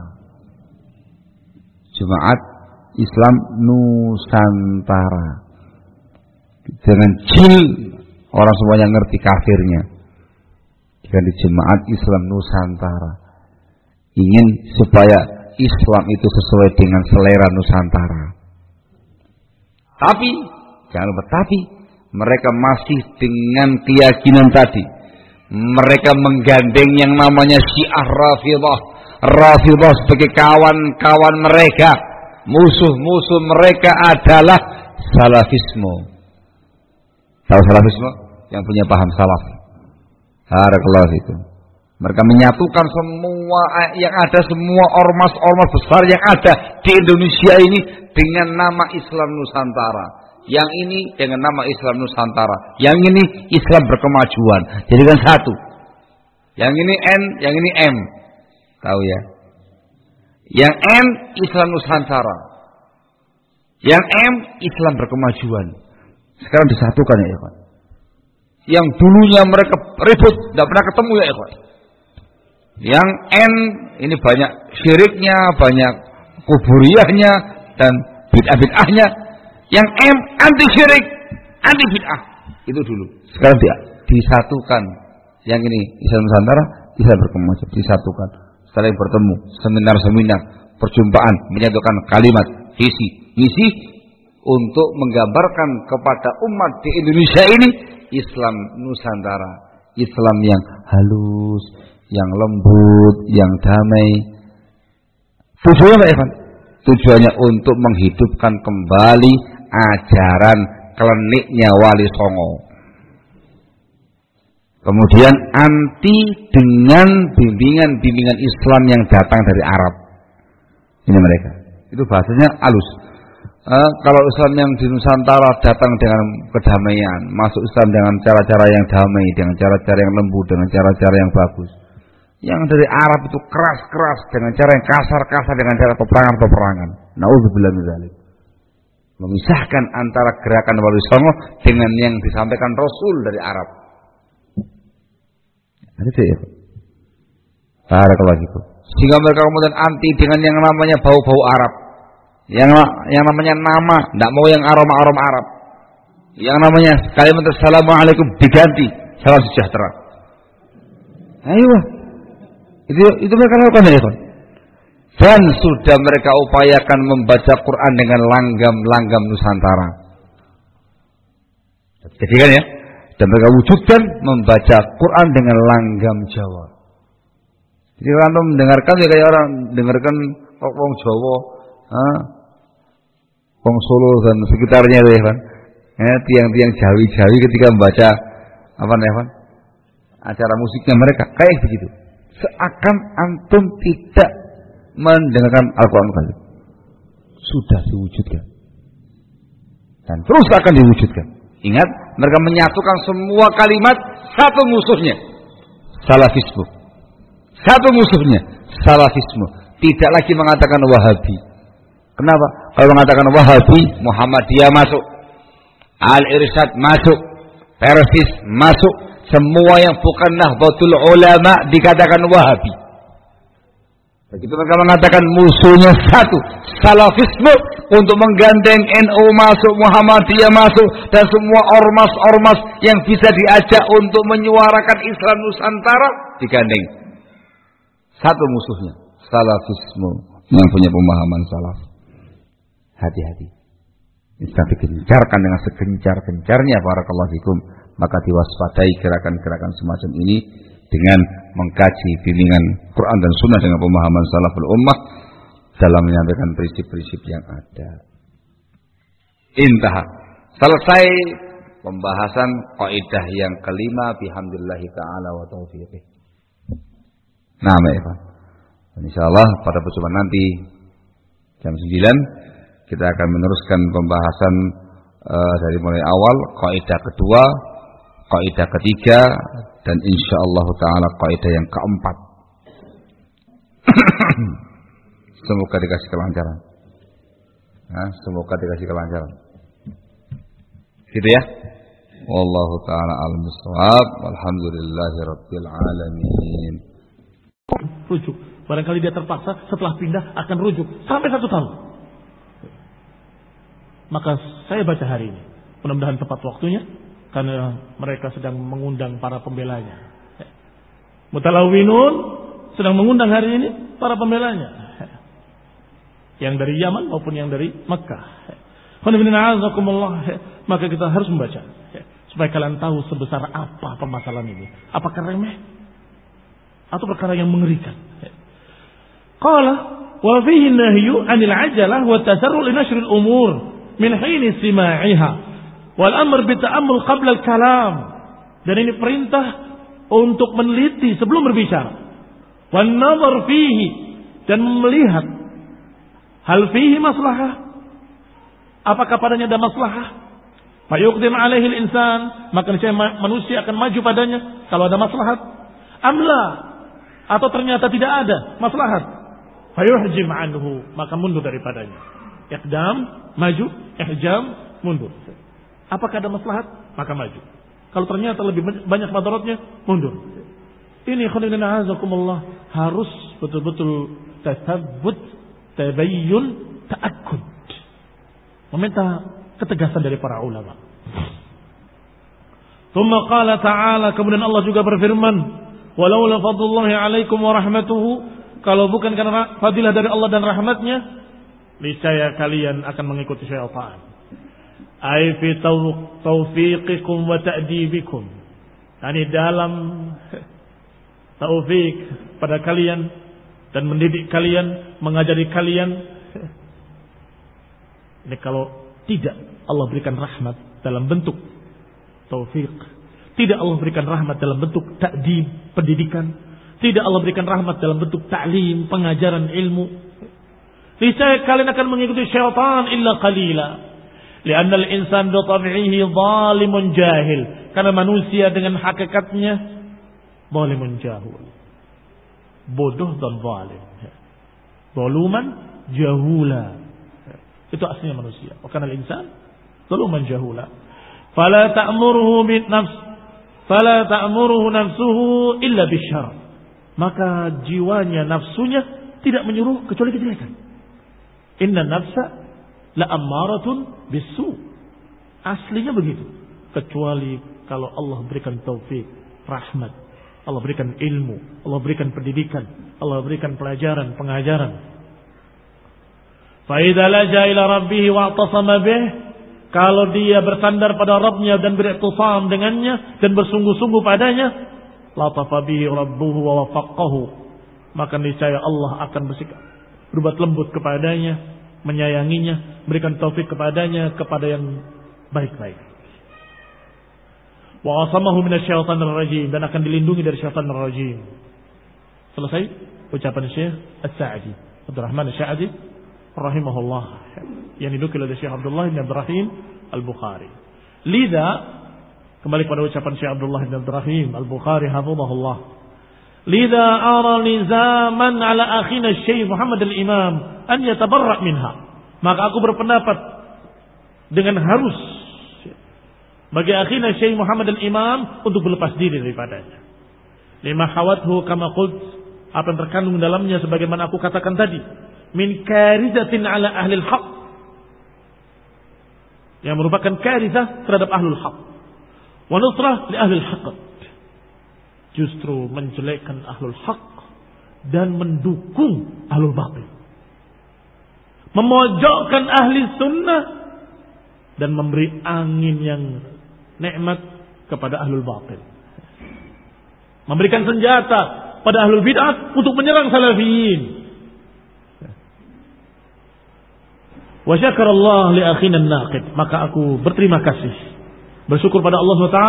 Jemaat Islam Nusantara. Dengan jil orang semuanya ngerti kafirnya. Dengan Jemaat Islam Nusantara. Ingin supaya Islam itu sesuai dengan selera Nusantara. Tapi jangan lupa mereka masih dengan keyakinan tadi. Mereka menggandeng yang namanya Syiah Rafidah sebagai kawan-kawan mereka. Musuh-musuh mereka adalah salafisme. Tahu salafisme? Yang punya paham salaf. Barakallahu fikum. Mereka menyatukan semua yang ada, semua ormas-ormas besar yang ada di Indonesia ini dengan nama Islam Nusantara. Yang ini dengan nama Islam Nusantara. Yang ini Islam berkemajuan. Jadi kan satu. Yang ini N, yang ini M. Tahu ya? Yang M Islam Nusantara. Yang M Islam berkemajuan. Sekarang disatukan ya ikhwan. Yang dulunya mereka ribut, tidak pernah ketemu ya ikhwan. Yang N ini banyak syiriknya, banyak kuburiyahnya dan bid'ah-bid'ahnya. Yang M anti syirik, anti bid'ah. Itu dulu. Sekarang disatukan. Yang ini Islam Nusantara, Islam berkemajuan, disatukan. Saling bertemu, seminar-seminar, perjumpaan, menyatukan kalimat, visi, misi untuk menggambarkan kepada umat di Indonesia ini Islam Nusantara, Islam yang halus, yang lembut, yang damai. Tujuannya apa, Evan? Tujuannya untuk menghidupkan kembali ajaran kliniknya Wali Songo. Kemudian anti dengan bimbingan Islam yang datang dari Arab. Ini mereka. Itu bahasanya halus. Kalau Islam yang di Nusantara datang dengan kedamaian, masuk Islam dengan cara-cara yang damai, dengan cara-cara yang lembut, dengan cara-cara yang bagus. Yang dari Arab itu keras-keras, dengan cara yang kasar-kasar, dengan cara peperangan. Nauzubillah min dzalik. Memisahkan antara gerakan Wali Songo dengan yang disampaikan Rasul dari Arab. Itu ya. Barakallahu fikum. Sehingga mereka kemudian anti dengan yang namanya bau-bau Arab. Yang namanya nama, tidak mau yang aroma-aroma Arab. Yang namanya kalimat assalamualaikum diganti salam sejahtera. Ayo. Itu mereka lakukan ya, kawan. Dan sudah mereka upayakan membaca Quran dengan langgam-langgam Nusantara. Jadi kan ya, dan mereka wujudkan membaca Quran dengan langgam Jawa. Jadi kalau mendengarkan ya kayak orang dengarkan orang Jawa, orang Solo dan sekitarnya itu ya kan. Tiang-tiang Jawi ketika membaca apa namanya, acara musiknya mereka kayak begitu. Seakan antum tidak mendengarkan Al-Quran Karim. Sudah diwujudkan dan terus akan diwujudkan. Ingat, mereka menyatukan semua kalimat, satu musuhnya salafisme. Satu musuhnya salafisme. Tidak lagi mengatakan Wahabi. Kenapa? Kalau mengatakan Wahabi, Muhammadiyah masuk, Al-Irsyad masuk, Persis masuk. Semua yang bukan Nahdlatul Ulama dikatakan Wahabi. Begitu mereka mengatakan musuhnya satu, salafisme, untuk menggandeng NU masuk, Muhammadiyah masuk, dan semua ormas-ormas yang bisa diajak untuk menyuarakan Islam Nusantara digandeng. Satu musuhnya, salafisme yang punya pemahaman salaf. Hati-hati. Ini sedang digencarkan dengan segencar-gencarnya, barakallahu fikum. Maka diwaspadai gerakan-gerakan semacam ini dengan mengkaji bimbingan Quran dan Sunnah dengan pemahaman salaful ummah dalam menyampaikan prinsip-prinsip yang ada. Intah. Selesai pembahasan kaidah yang kelima, bihamdillahi ta'ala wa taufiqih. Nah, Pak. Insyaallah pada pertemuan nanti jam 9 kita akan meneruskan pembahasan dari mulai awal, kaidah kedua, kaidah ketiga, dan insyaallah ta'ala kaidah yang keempat. Semoga dikasih kelancaran. Semoga dikasih kelancaran. Gitu ya. Wallahu ta'ala al-musawab. Walhamdulillahirabbil alamin. Rujuk. Barangkali dia terpaksa setelah pindah akan rujuk sampai 1 tahun. Maka saya baca hari ini. Mudah-mudahan tepat waktunya. Karena mereka sedang mengundang para pembelanya. Mutalawinun sedang mengundang hari ini para pembelanya. Yang dari Yaman maupun yang dari Makkah. Maka kita harus membaca. Supaya kalian tahu sebesar apa permasalahan ini. Apakah remeh? Atau perkara yang mengerikan. Qala wa fihi nahyu 'anil 'ajalah wa tasarru' li nashr al-umur min hin istima'iha wal amr bi ta'ammul qabla al-kalam. Dan ini perintah untuk meneliti sebelum berbicara. Wan nazar fihi, dan melihat hal fihi maslahah, apakah padanya ada maslahah. Fayuqdim alaihi al-insan, maka manusia akan maju padanya kalau ada maslahat. Amla, atau ternyata tidak ada maslahat. Fayuhjim anhu, maka mundur daripadanya. Iqdam, maju, ihjam, mundur. Apakah ada maslahat? Maka maju. Kalau ternyata lebih banyak madaratnya, mundur. Ini khonibina azakumullah harus betul-betul tasabbut, tabayyun, ta'akkud. Meminta ketegasan dari para ulama. Tsumma qala ta'ala, kemudian Allah juga berfirman, walaula fadlullahi 'alaikum wa rahmatuhu, kalau bukan karena fadilah dari Allah dan rahmatnya, niscaya kalian akan mengikuti syaitan. Ai fi taufiqikum wa ta'dibikum. Yani dalam taufik pada kalian dan mendidik kalian, mengajari kalian. Ini kalau tidak Allah berikan rahmat dalam bentuk taufik, tidak Allah berikan rahmat dalam bentuk ta'dib, pendidikan, tidak Allah berikan rahmat dalam bentuk ta'lim, pengajaran ilmu, niscaya kalian akan mengikuti syaitan illa qalila. Li'anna al-insan bi tab'ihi zalimun jahil. Karena manusia dengan hakikatnya zalimun jahul. Bodoh dan zalim. Zaluman jahula. Itu aslinya manusia. Wa kana al-insan zaluman jahula. Fala ta'muruhu nafsuhu illa bisyarr. Maka jiwanya, nafsunya tidak menyuruh kecuali kejelekan. Inna nafsa la ammaratun bisu. Aslinya begitu. Kecuali kalau Allah berikan taufik, rahmat, Allah berikan ilmu, Allah berikan pendidikan, Allah berikan pelajaran, pengajaran. Fa idza laja ila rabbih wa'tasama bih, kalau dia bersandar pada Rabbnya dan beriktisam dengannya dan bersungguh-sungguh padanya, latafa bihi rabbuhu wa wafaqqahu, maka niscaya Allah akan berbuat lembut kepadanya, menyayanginya, berikan taufik kepadanya kepada yang baik-baik. Wa asamahu minasyaitonir rajim, dan akan dilindungi dari syaitanir rajim. Selesai ucapan Syekh As-Sa'di, Abdurrahman As-Sa'di rahimahullah, yang dinukil oleh Syekh Abdullah bin Ibrahim Al-Bukhari. Liza, kembali pada ucapan Syekh Abdullah bin Ibrahim Al-Bukhari hafizahullah, liza ara lizaman ala akhina Syekh Muhammad Al-Imam an yatabarra minha, maka aku berpendapat dengan harus bagi akhina Syekh Muhammad Al-Imam untuk berlepas diri daripadanya. Lima hawathu kama qult, apa yang terkandung dalamnya sebagaimana aku katakan tadi, min karizatin ala ahli al-haq, yang merupakan karizah terhadap ahlul haq, wa nusrah li ahli al-haq, justru menjelekkan ahlul haq dan mendukung ahlul batil, memojokkan ahli sunnah dan memberi angin yang nikmat kepada ahlul batil, memberikan senjata pada ahlul bid'ah untuk menyerang salafiyin. Wa syakarallah li akhina an-naqid, maka aku berterima kasih, bersyukur pada Allah SWT,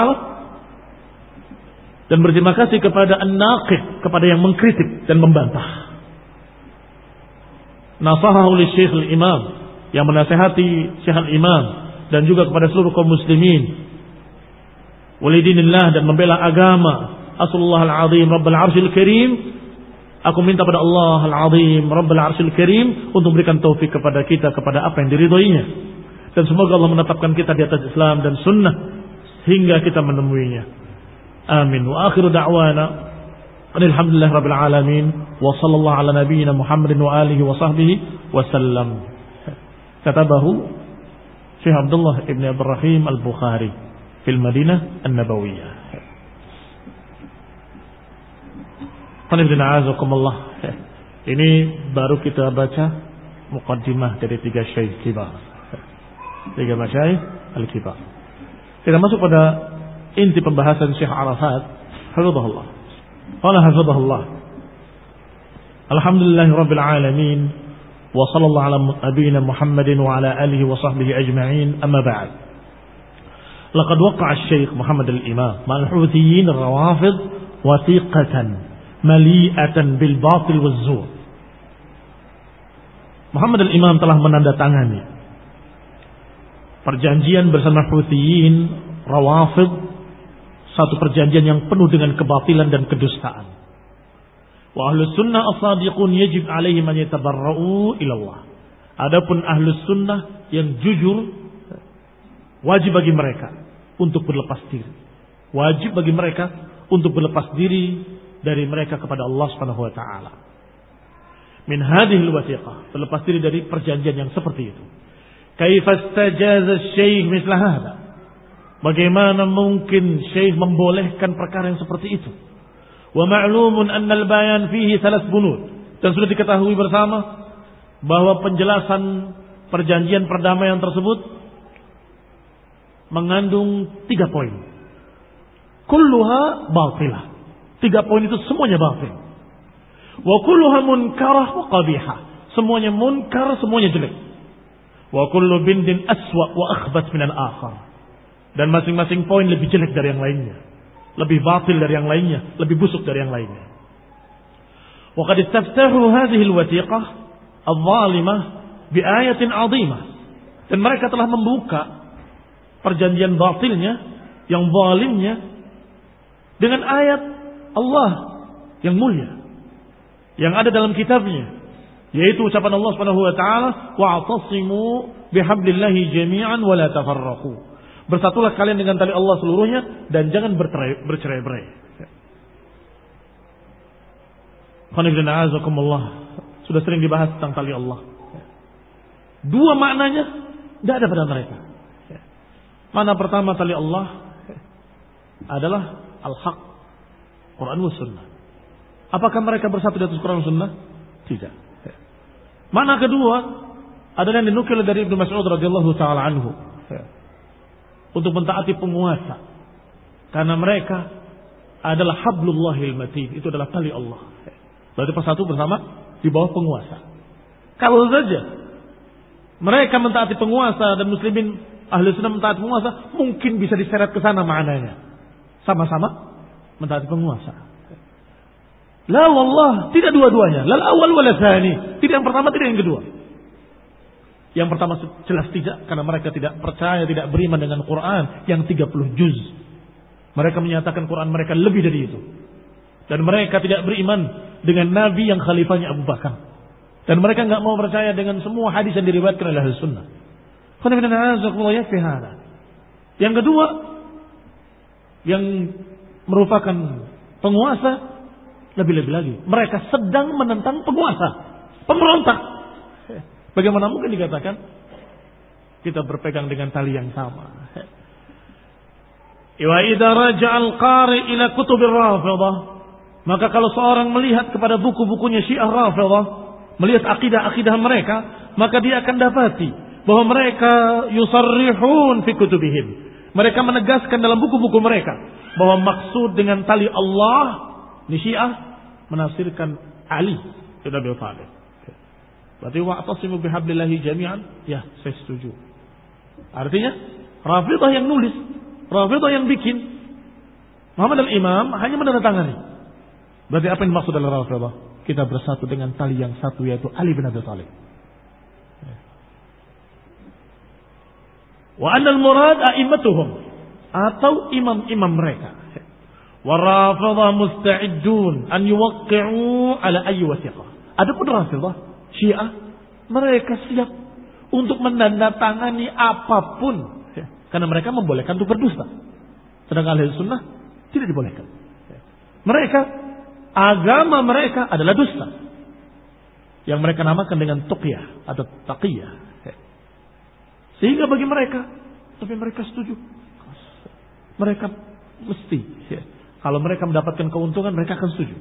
dan berterima kasih kepada an-naqid, kepada yang mengkritik dan membantah. Nasahahu li Syekh al-Imam, yang menasihati Syekh al-Imam, dan juga kepada seluruh kaum muslimin, walidinillah, dan membela agama. Asallallahu al-azim rabbul arsyil karim, aku minta pada Allah al-azim rabbul arsyil karim untuk memberikan taufik kepada kita kepada apa yang diridhoinya, dan semoga Allah menetapkan kita di atas Islam dan sunnah hingga kita menemuinya. Amin. Wa akhiru da'wana alhamdulillah rabbil alamin, wa sallallahu ala nabiyyina Muhammadin wa alihi wa sahbihi wa sallam. Katabahu Syekh Abdullah ibn Ibrahim Al-Bukhari fil Madinah An-Nabawiyah. Ini baru kita baca muqaddimah dari 3 syaikh kibar, 3 masyaikh al-kibar. Kita masuk pada inti pembahasan Syekh Arafat hafizahullah. Qala hafizahullah, alhamdulillahi rabbil alamin, wa sallallahu ala nabiyyina Muhammadin wa ala alihi wa sahbihi ajma'in, amma ba'd. Laqad waqa'a asy-Syaikh Muhammad al-Imam ma'al Houthiyyin ar-Rawafid wathiqatan mali'atan bil batil waz zur. Muhammad al-Imam telah menandatangani perjanjian bersama Houthiyyin Rawafid, satu perjanjian yang penuh dengan kebatilan dan kedustaan. Wa ahlus sunnah as-sadiqun yajib alaihim an yatabarra'u ila Allah. Adapun ahlus sunnah yang jujur, wajib bagi mereka untuk berlepas diri. Wajib bagi mereka untuk berlepas diri dari mereka kepada Allah Subhanahu wa taala. Min hadhil wathiqah, berlepas diri dari perjanjian yang seperti itu. Kaifa istajaza asy-syekh misla hadha? Bagaimana mungkin syekh membolehkan perkara yang seperti itu? Wa ma'lumun anna al-bayan fihi 3 bunud, dan sudah diketahui bersama bahwa penjelasan perjanjian perdamaian tersebut mengandung 3 poin. Kulluha batilah. 3 poin itu semuanya batil. Wa kulluha munkarah wa qabihah. Semuanya munkar, semuanya jelek. Wa kullu bindin aswa wa akhbas minal akhar. Dan masing-masing poin lebih jelek dari yang lainnya, lebih batil dari yang lainnya, lebih busuk dari yang lainnya. Wa qad istaftahu hadhihi al-wathiqah adh-dhalimah bi ayatin 'azimah. Dan mereka telah membuka perjanjian batilnya, yang zalimnya, dengan ayat Allah yang mulia yang ada dalam kitabnya, yaitu ucapan Allah Subhanahu wa taala, wa'tasimu bihablillahi jami'an wa la tafarraqu. Bersatulah kalian dengan tali Allah seluruhnya dan jangan bercerai-berai. Sudah sering dibahas tentang tali Allah. 2 maknanya tidak ada pada mereka. Mana pertama tali Allah adalah al-haq, Quran was sunnah. Apakah mereka bersatu di atas Quran sunnah? Tidak. Makna kedua adalah yang dinukil dari Ibnu Mas'ud radhiyallahu taala anhu untuk mentaati penguasa, karena mereka adalah hablullahil matin, itu adalah tali Allah. Berarti persatu bersama di bawah penguasa. Kalau saja mereka mentaati penguasa dan muslimin ahli sunnah mentaati penguasa, mungkin bisa diseret ke sana maknanya. Sama-sama mentaati penguasa. La wallah, tidak dua-duanya. Lal awal wala tsani. Tidak yang pertama, tidak yang kedua. Yang pertama jelas tidak, karena mereka tidak percaya, tidak beriman dengan Quran yang 30 juz. Mereka menyatakan Quran mereka lebih dari itu. Dan mereka tidak beriman dengan Nabi yang khalifahnya Abu Bakar. Dan mereka enggak mau percaya dengan semua hadis yang diriwayatkan oleh Ahlus Sunnah. Yang kedua, yang merupakan penguasa, lebih-lebih lagi, mereka sedang menentang penguasa, pemberontak. Bagaimana mungkin dikatakan kita berpegang dengan tali yang sama? Wa idza raja'al qari ila kutubir Rafidah, maka kalau seorang melihat kepada buku-bukunya Syiah Rafidah, melihat akidah-akidah mereka, maka dia akan dapati bahwa mereka yusarrihun fi kutubihim. Mereka menegaskan dalam buku-buku mereka bahwa maksud dengan tali Allah ni Syiah menafsirkan Ali bin Abi Thalib. Berarti wa'tasimu bihablillahi jami'an? Ya, saya setuju. Artinya Rafidah yang nulis, Rafidah yang bikin, Muhammad al-Imam hanya menandatangani. Berarti apa yang dimaksud adalah Rafidah? Kita bersatu dengan tali yang satu, yaitu Ali bin Abi Thalib. Wa annal murad a'immatuhum, atau imam-imam mereka. Wa Rafidah musta'iddun an yuwaqqi'u ala ayyi wasiqah. Adapun Rafidah Syiah, mereka siap untuk menandatangani apapun, karena mereka membolehkan untuk berdusta. Sedangkan Ahli Sunnah tidak dibolehkan. Mereka, agama mereka adalah dusta, yang mereka namakan dengan tuqyah atau taqiyah. Sehingga bagi mereka, tapi mereka setuju. Mereka mesti, kalau mereka mendapatkan keuntungan, mereka akan setuju.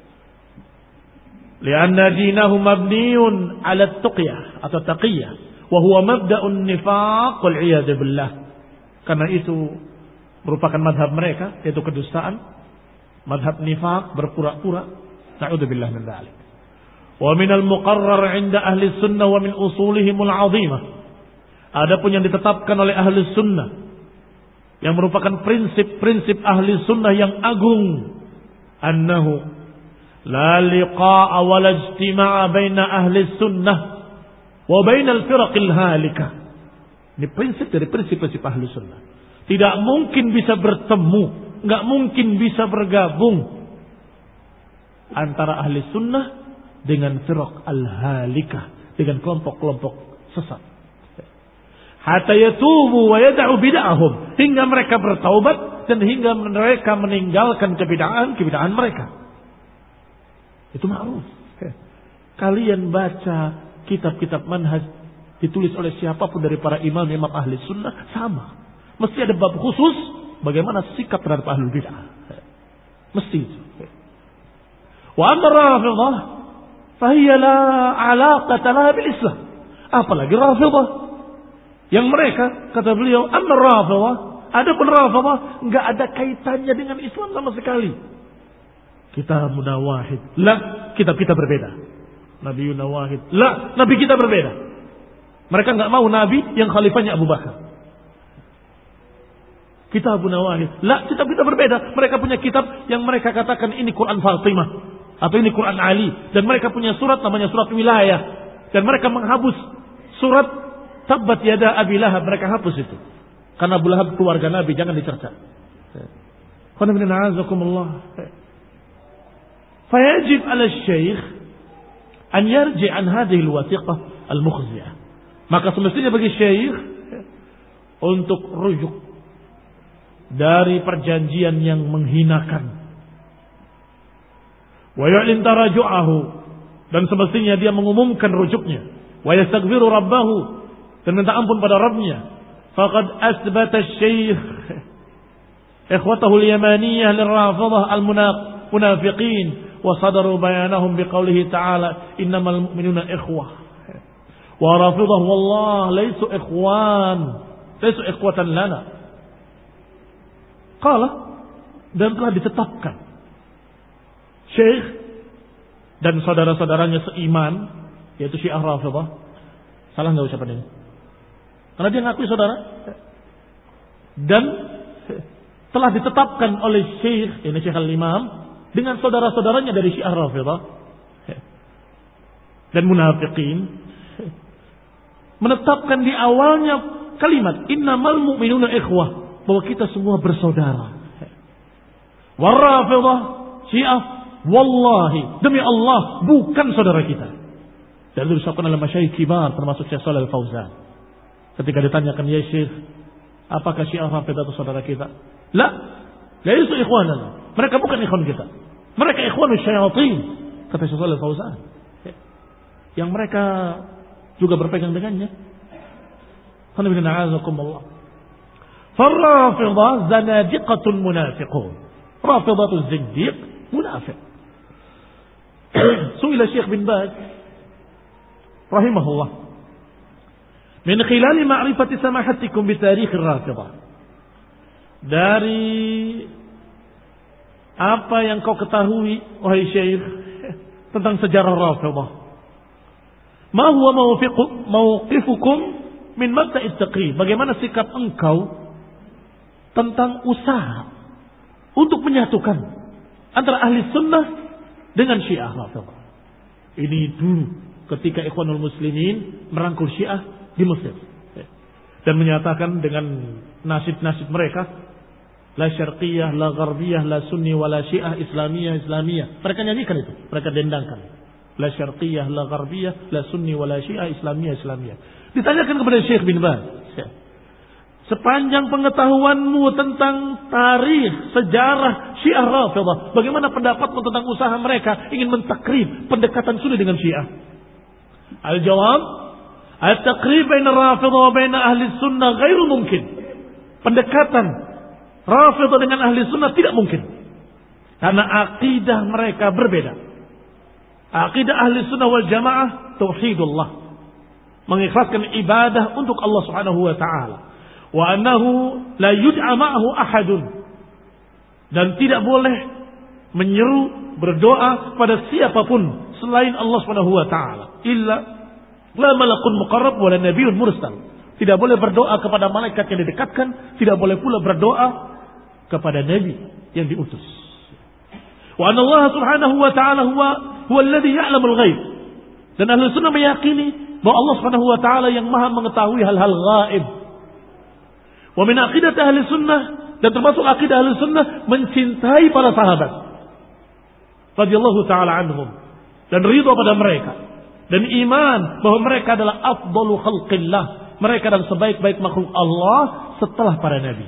Lianna dinahum mabniun ala tuqyah atau taqiyah, wa huwa mabda'un nifaq wal iyad billah. Karena itu merupakan madhab mereka, yaitu kedustaan, madhab nifaq, berpura-pura. Na'udzubillah min dzalik. Wa min al-muqarrar 'inda ahli sunnah wa min usulihim al-'azimah. Adapun yang ditetapkan oleh ahli sunnah, yang merupakan prinsip-prinsip ahli sunnah yang agung, annahu la liqa'a wa la ijtima'a baina ahli sunnah wa baina al-firaqil halikah. Ini prinsip dari prinsip-prinsip ahli sunnah. Tidak mungkin bisa bertemu, enggak mungkin bisa bergabung antara ahli sunnah dengan firaq al-halikah, dengan kelompok-kelompok sesat. Hatta yatubu wa yad'u bid'ahum, hingga mereka bertaubat dan hingga mereka meninggalkan kebid'ahan mereka. Itu ma'ruf. Kalian baca kitab-kitab manhaj ditulis oleh siapapun dari para imam-imam ahli sunnah, sama. Mesti ada bab khusus bagaimana sikap terhadap ahlul bid'ah. Mesti itu. Wa amma Rafidah fahiya la alaqata laha bil Islam. Apalagi Rafidah yang mereka, kata beliau, amma Rafidah, adapun Rafidah enggak ada kaitannya dengan Islam sama sekali. Kitabuna wahid, la, kitab kita berbeda. Nabiyuna wahid, la, nabi kita berbeda. Mereka enggak mau nabi yang khalifahnya Abu Bakar. Kitabuna wahid, la, kitab kita berbeda. Mereka punya kitab yang mereka katakan ini Quran Fatimah atau ini Quran Ali, dan mereka punya surat namanya surat wilayah, dan mereka menghapus surat Tabbat yada Abi Lahab, mereka hapus itu. Karena Abu Lahab keluarga Nabi, jangan dicerca. Qul inna a'udzukumullah. Fayajib 'ala asy-syaikh an yarji' an hadhihi al-wathiqah al-mukhziyah. Maka semestinya bagi syekh untuk rujuk dari perjanjian yang menghinakan. Wa yu'lin taraju'ahu, dan semestinya dia mengumumkan rujuknya. Wa yastaghfiru rabbahu, dan minta ampun pada Rabbnya. Faqad asbata asy-syaikh ikhwatahu al-yamaniyah lirrafidah munafiqin wa sadaru bayanahum biqaulihi ta'ala innamal mu'minuna ikhwah wa rafidah wallah laysu ikhwatan lana. Qala, dan telah ditetapkan Syekh dan saudara-saudaranya seiman, yaitu Syiah Rafidah. Salah enggak ucapan ini? Karena dia ngakui saudara. Dan telah ditetapkan oleh Syekh, ini Syekh Al-Imam, dengan saudara-saudaranya dari Syiah Rafidah dan munafiqin, menetapkan di awalnya kalimat innamal mu'minuna ikhwah, bahwa kita semua bersaudara. War-Rafidah, Syiah, wallahi, demi Allah, bukan saudara kita. Dan itu disebutkan oleh masyayikh kibar, termasuk Syekh Shalih Al-Fauzan. Ketika ditanyakan, ya Syekh, apakah Syiah Rafidah itu saudara kita? La, laisu ikhwanana. Mereka bukan ikhwan kita. Mereka ikhwanus syayatin, kata Syekh Shalih Al-Fauzan. Yang mereka juga berpegang dengannya. Alhamdulillah. Farrafidah zanadiqatun munafiqun. Rafidatul zindiq munafiq. Su'ila Syekh bin Baz rahimahullah min khilali ma'rifati samahatikum bi tarikh ar-Rafidah, dari apa yang kau ketahui wahai Syekh tentang sejarah Rafidah, ma huwa mawqifukum min mabda'it taqrib, bagaimana sikap engkau tentang usaha untuk menyatukan antara ahli sunnah dengan Syiah Rafidah. Ini dulu ketika Ikhwanul Muslimin merangkul Syiah di Mesir dan menyatakan dengan nasib-nasib mereka, la syarqiyah, la gharbiyah, la sunni, wa la syiah, islamiyah. Mereka nyanyikan itu, mereka dendangkan. La syarqiyah, la gharbiyah, la sunni, wa la syiah, islamiyah. Ditanyakan kepada Syekh bin Baz, sepanjang pengetahuanmu tentang tarikh, sejarah Syiah Rafidah, bagaimana pendapatmu tentang usaha mereka ingin mentakrib pendekatan sunni dengan Syiah? Al-jawab, at-taqrib baina Rafidah wa baina ahli sunnah ghairu mungkin. Pendekatan Rafidah dengan ahli sunnah tidak mungkin, karena akidah mereka berbeda. Akidah ahli sunnah wal jamaah tauhidullah, mengikhlaskan ibadah untuk Allah Subhanahu wa taala. Wa annahu la yud'a ma'ahu ahadun, dan tidak boleh menyeru berdoa pada siapapun selain Allah Subhanahu wa taala, illa la malakun muqarrab wa la nabiyyun mursal. Tidak boleh berdoa kepada malaikat yang didekatkan, tidak boleh pula berdoa kepada nabi yang diutus. Wa anna Allah Subhanahu wa taala huwa alladhi ya'lamul ghaib. Dan ahli sunnah meyakini bahwa Allah Subhanahu wa taala yang Maha mengetahui hal-hal gaib. Wa min aqidah ahli sunnah, dan termasuk akidah ahli sunnah mencintai para sahabat radhiyallahu taala anhum, dan ridha pada mereka, dan iman bahwa mereka adalah afdalu khalqillah, mereka adalah sebaik-baik makhluk Allah setelah para nabi.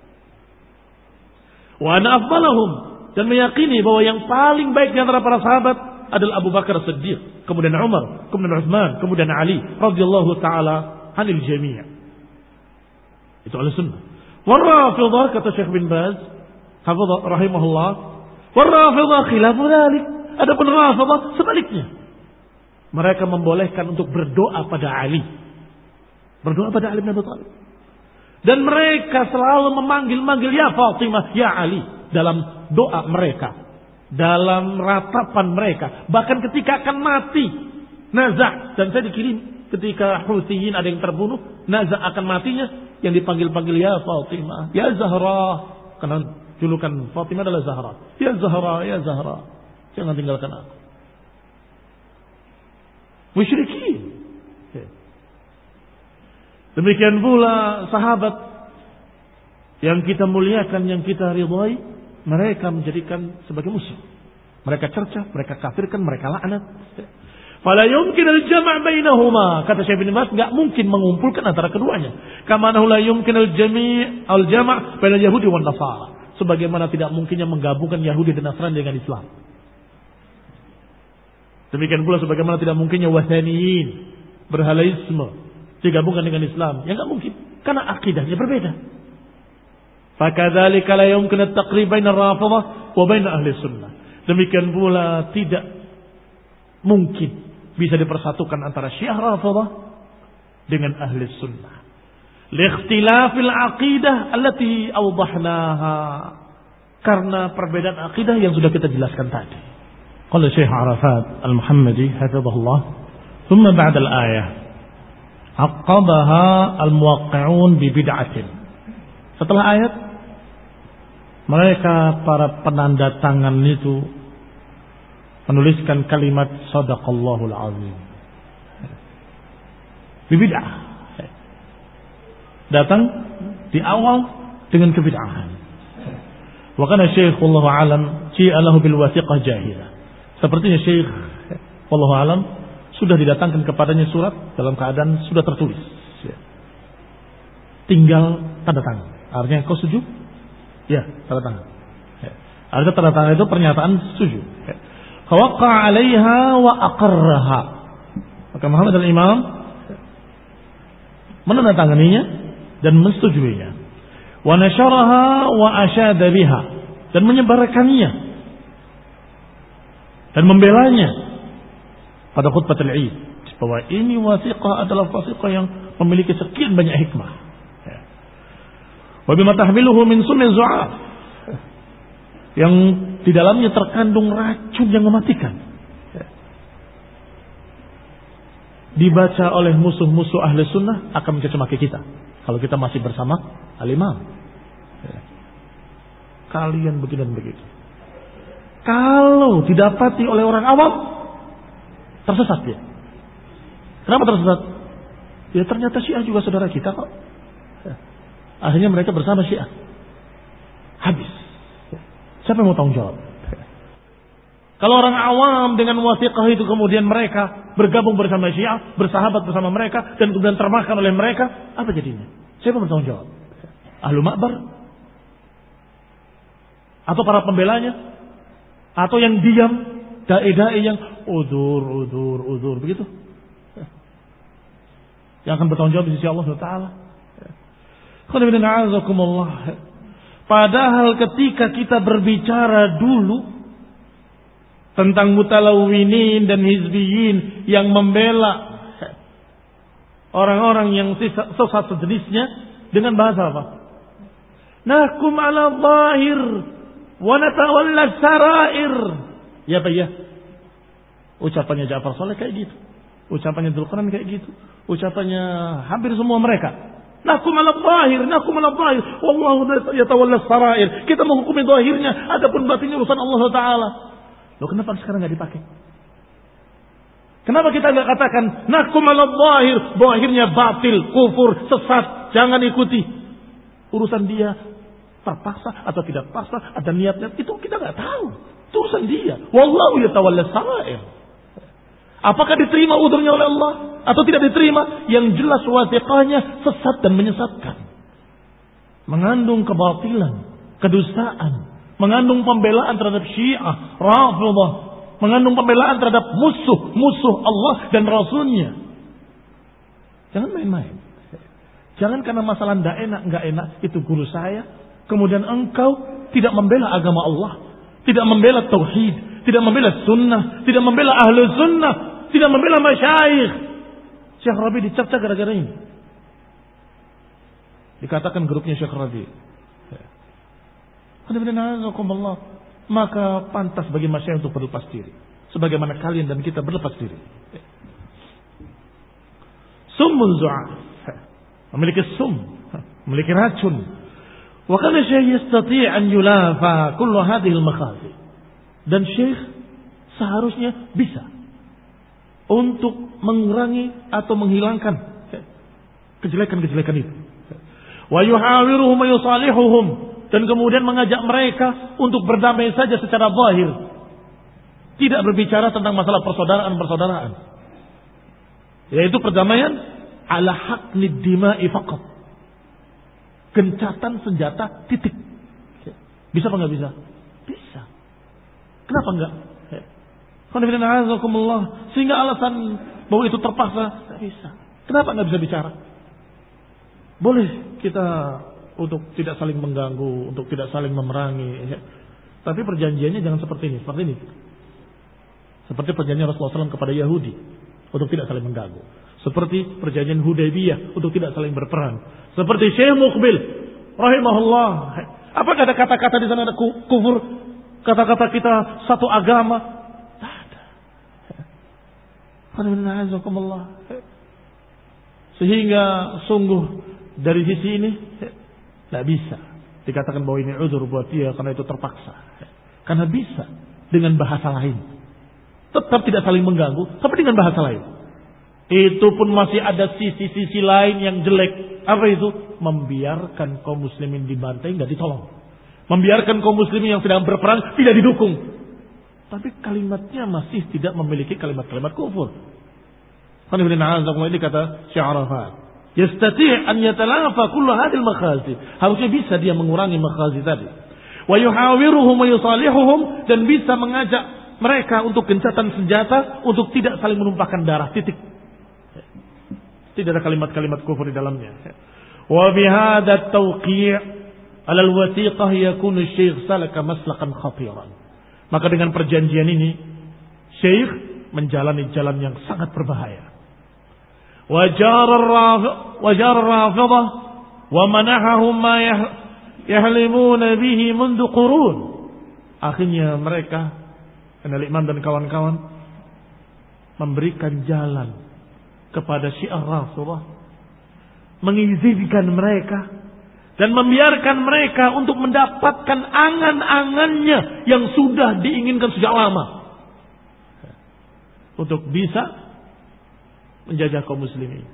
Wa ana afdalahum, dan meyakini bahwa yang paling baik di antara para sahabat adalah Abu Bakar Siddiq, kemudian Umar, kemudian Utsman, kemudian Ali radhiyallahu taala anil jami'. Itu ahli-sunnah. War-Rafidah, kata Syekh bin Baz hafizah rahimahullah, war-Rafidah khilafu dzalik. Adapun Rafidah sebaliknya, mereka membolehkan untuk berdoa pada Ali, berdoa pada Ali bin Abi Thalib, dan mereka selalu memanggil ya Fatimah, ya Ali dalam doa mereka, dalam ratapan mereka, bahkan ketika akan mati nazak. Dan saya dikirim ketika Huthiyin ada yang terbunuh, nazak akan matinya, yang dipanggil-panggil ya Fatimah, ya Zahra, karena julukan Fatimah adalah Zahra. Ya Zahra, ya Zahra, jangan tinggalkan aku. Musyrikin. Demikian pula sahabat yang kita muliakan, yang kita ridhai, mereka menjadikan sebagai musuh. Mereka cercah, mereka kafirkan, mereka laknat. Fala yumkin al-jam' bainahuma, kata Syekh bin Baz, enggak mungkin mengumpulkan antara keduanya. Kama la yumkin al-jam' bainal yahudi wan nasara, sebagaimana tidak mungkinnya menggabungkan Yahudi dan Nasrani dengan Islam. Demikian pula sebagaimana tidak mungkinnya wathaniyin, berhalaisme, digabungkan dengan Islam. Ya enggak mungkin, karena akidahnya berbeda. Fakadzalika la yumkin at-taqrib baina ar-Rafidah wa baina ahli sunnah. Demikian pula tidak mungkin bisa dipersatukan antara Syiah Rafidhah dengan ahli sunnah. Liikhtilafil aqidah allati awdahnaha. Karena perbedaan akidah yang sudah kita jelaskan tadi. Qala Syekh Arafat Al-Muhammadi hafizahullah, "Tsumma ba'da al-ayah aqabaha al-muwaqqi'un bi bid'atin." Setelah ayat, mereka para penanda tangan itu menuliskan kalimat sadaqallahul azim. Bid'ah. Datang di awal dengan kebid'ahan. Wa kana Syekh wallahu alam ji'alahu bil wasiqah jahila. Sepertinya Syekh wallahu alam sudah didatangkan kepadanya surat dalam keadaan sudah tertulis. Tinggal tanda tangan. Artinya kau setuju? Ya, tanda tangan. Artinya tanda tangan itu pernyataan setuju. Waqa'a 'alaiha wa aqarraha. Maka Muhammad al-Imam menandatanganinya dan mensetujuinya. Wa nasyaraha wa asyada biha, dan menyebarkannya dan membelanya pada khutbatul Id bahwa ini wasiqah adalah wasiqah yang memiliki sekian banyak hikmah. Wa bima tahmiluhu min sunni zu'af, yang di dalamnya terkandung racun yang mematikan. Dibaca oleh musuh-musuh ahli sunnah akan mencaci maki kita kalau kita masih bersama al-imam. Kalian begini dan begitu. Kalau didapati oleh orang awam, tersesat dia. Kenapa tersesat? Ya ternyata Syiah juga saudara kita kok. Akhirnya mereka bersama Syiah. Habis. Siapa yang mau tanggung jawab? Kalau orang awam dengan wasiqah itu kemudian mereka bergabung bersama Syiah, bersahabat bersama mereka, dan kemudian termakan oleh mereka, apa jadinya? Siapa yang bertanggung jawab? Ahlu Ma'bar? Atau para pembelanya? Atau yang diam? Dai-dai yang udur begitu? Yang akan bertanggung jawab di sisi Allah Taala. Padahal ketika kita berbicara dulu tentang mutalawwinin dan hizbiyin yang membela orang-orang yang sesat sejenisnya dengan bahasa apa? Nahkum ala zahir wa natawalla sarair. Ya Pak ya. Ucapannya Ja'far Saleh kayak gitu. Ucapannya Dzulqarnain kayak gitu. Ucapannya hampir semua mereka. Nahkum ala zahir. Wallahu yatawalla sarair. Kita menghukumi zahirnya, adapun batinnya urusan Allah Taala. Loh, kenapa sekarang nggak dipakai? Kenapa kita nggak katakan nahkum ala zahir, zahirnya batil, kufur, sesat, jangan ikuti. Urusan dia terpaksa atau tidak paksa, ada niatnya, itu kita nggak tahu. Itu urusan dia. Wallahu yatawalla sarair. Apakah diterima udurnya oleh Allah atau tidak diterima? Yang jelas wasiqahnya sesat dan menyesatkan. Mengandung kebatilan, kedustaan, mengandung pembelaan terhadap Syiah, Rafidhah, mengandung pembelaan terhadap musuh Allah dan Rasulnya. Jangan main-main. Jangan karena masalah nggak enak, itu guru saya, kemudian engkau tidak membela agama Allah, tidak membela tauhid, tidak membela sunnah, tidak membela ahlu sunnah, tidak membela masyayikh. Syekh Rabi dicerca gara-gara ini. Dikatakan grupnya Syekh Rabi. Maka pantas bagi masyayikh untuk berlepas diri, sebagaimana kalian dan kita berlepas diri. Summun zu'af, memiliki memiliki racun. Wa kana syekh yastati' an yulafa kullu hadhihi al-makhazi. Dan syekh seharusnya bisa untuk mengurangi atau menghilangkan kejelekan-kejelekan itu. Wa yuhawiruhum wa yusalihuhum, dan kemudian mengajak mereka untuk berdamai saja secara zahir. Tidak berbicara tentang masalah persaudaraan-persaudaraan. Yaitu perdamaian ala haqnid dima'i faqat. Gencatan senjata titik. Bisa apa enggak bisa? Bisa. Kenapa enggak? Sehingga alasan bahwa itu terpaksa enggak bisa. Kenapa enggak bisa bicara? Boleh kita untuk tidak saling mengganggu, untuk tidak saling memerangi. Tapi perjanjiannya jangan seperti ini. Seperti perjanjian Rasulullah SAW kepada Yahudi untuk tidak saling mengganggu. Seperti perjanjian Hudaybiyah untuk tidak saling berperang. Seperti Syekh Muqbil rahimahullah. Apakah ada kata-kata di sana ada kufur? Kata-kata kita satu agama? Tak ada. Sehingga sungguh dari sisi ini tidak bisa dikatakan bahwa ini uzur buat dia karena itu terpaksa. Karena bisa dengan bahasa lain. Tetap tidak saling mengganggu, tapi dengan bahasa lain. Itu pun masih ada sisi-sisi lain yang jelek. Apa itu? Membiarkan kaum muslimin dibantai, nggak ditolong. Membiarkan kaum muslimin yang sedang berperang tidak didukung. Tapi kalimatnya masih tidak memiliki kalimat-kalimat kufur. Ini kata Syekh Arafat. Yastati' an yatalafa kullu hadhil makhazi. Harusnya bisa dia mengurangi makhazi tadi. Wa yuhawiruhum wa yusalihuhum, dan bisa mengajak mereka untuk gencatan senjata untuk tidak saling menumpahkan darah. Titik. Tidak ada kalimat-kalimat kufur di dalamnya. Wa bihadza at-tawqi' 'ala al-wathiqah yakunu asy-syekh salaka maslakan khatiran. Maka dengan perjanjian ini syekh menjalani jalan yang sangat berbahaya. Wajar Rafidah wa manahahum ma yahlimuna bihi mundu qurun. Akhirnya mereka, Al-Imam dan kawan-kawan, memberikan jalan kepada Syiah Rafidah, mengizinkan mereka dan membiarkan mereka untuk mendapatkan angan-angannya yang sudah diinginkan sejak lama, untuk bisa menjajah kaum muslimin.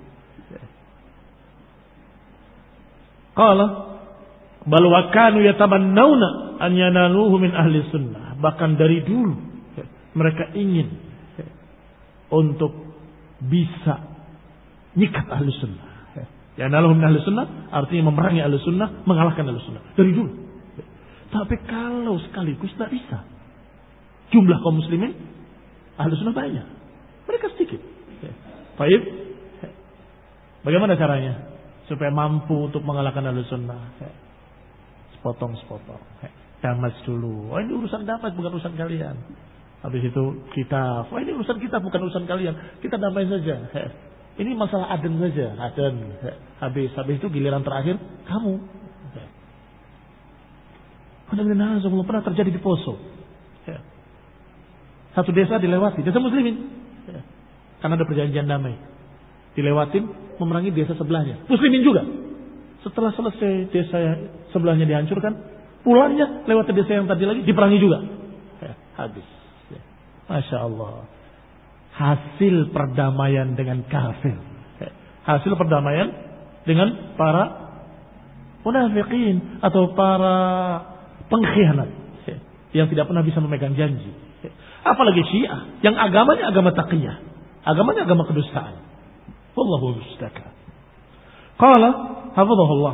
Qala bal wa kanu yatamannawna an yanaluhu min ahli sunnah. Bahkan dari dulu mereka ingin untuk bisa nyikat ahli sunnah. Yanaluhu min ahli sunnah artinya memerangi ahli sunnah, mengalahkan ahli sunnah. Dari dulu. Tapi kalau sekaligus tidak bisa. Jumlah kaum muslimin ahli sunnah banyak, mereka sedikit. Baik, bagaimana caranya supaya mampu untuk mengalahkan ahli sunnah? Sepotong-sepotong, damas dulu. Oh, ini urusan damas, bukan urusan kalian. Habis itu kita, oh ini urusan kita, bukan urusan kalian. Kita damai saja. Ini masalah aden saja, aden. Habis itu giliran terakhir kamu. Pernah terjadi di Poso. Satu desa dilewati, desa muslimin. Karena ada perjanjian damai. Dilewatin, memerangi desa sebelahnya. Muslimin juga. Setelah selesai desa sebelahnya dihancurkan, pulangnya lewat ke desa yang tadi lagi, diperangi juga. Habis. Masya Allah. Hasil perdamaian dengan kafir. Hasil perdamaian dengan para munafiqin atau para pengkhianat yang tidak pernah bisa memegang janji. Apalagi Syiah yang agamanya agama taqiyah. Agamanya agama kedustaan. Wallahu musta'an. Qala hafizahullah.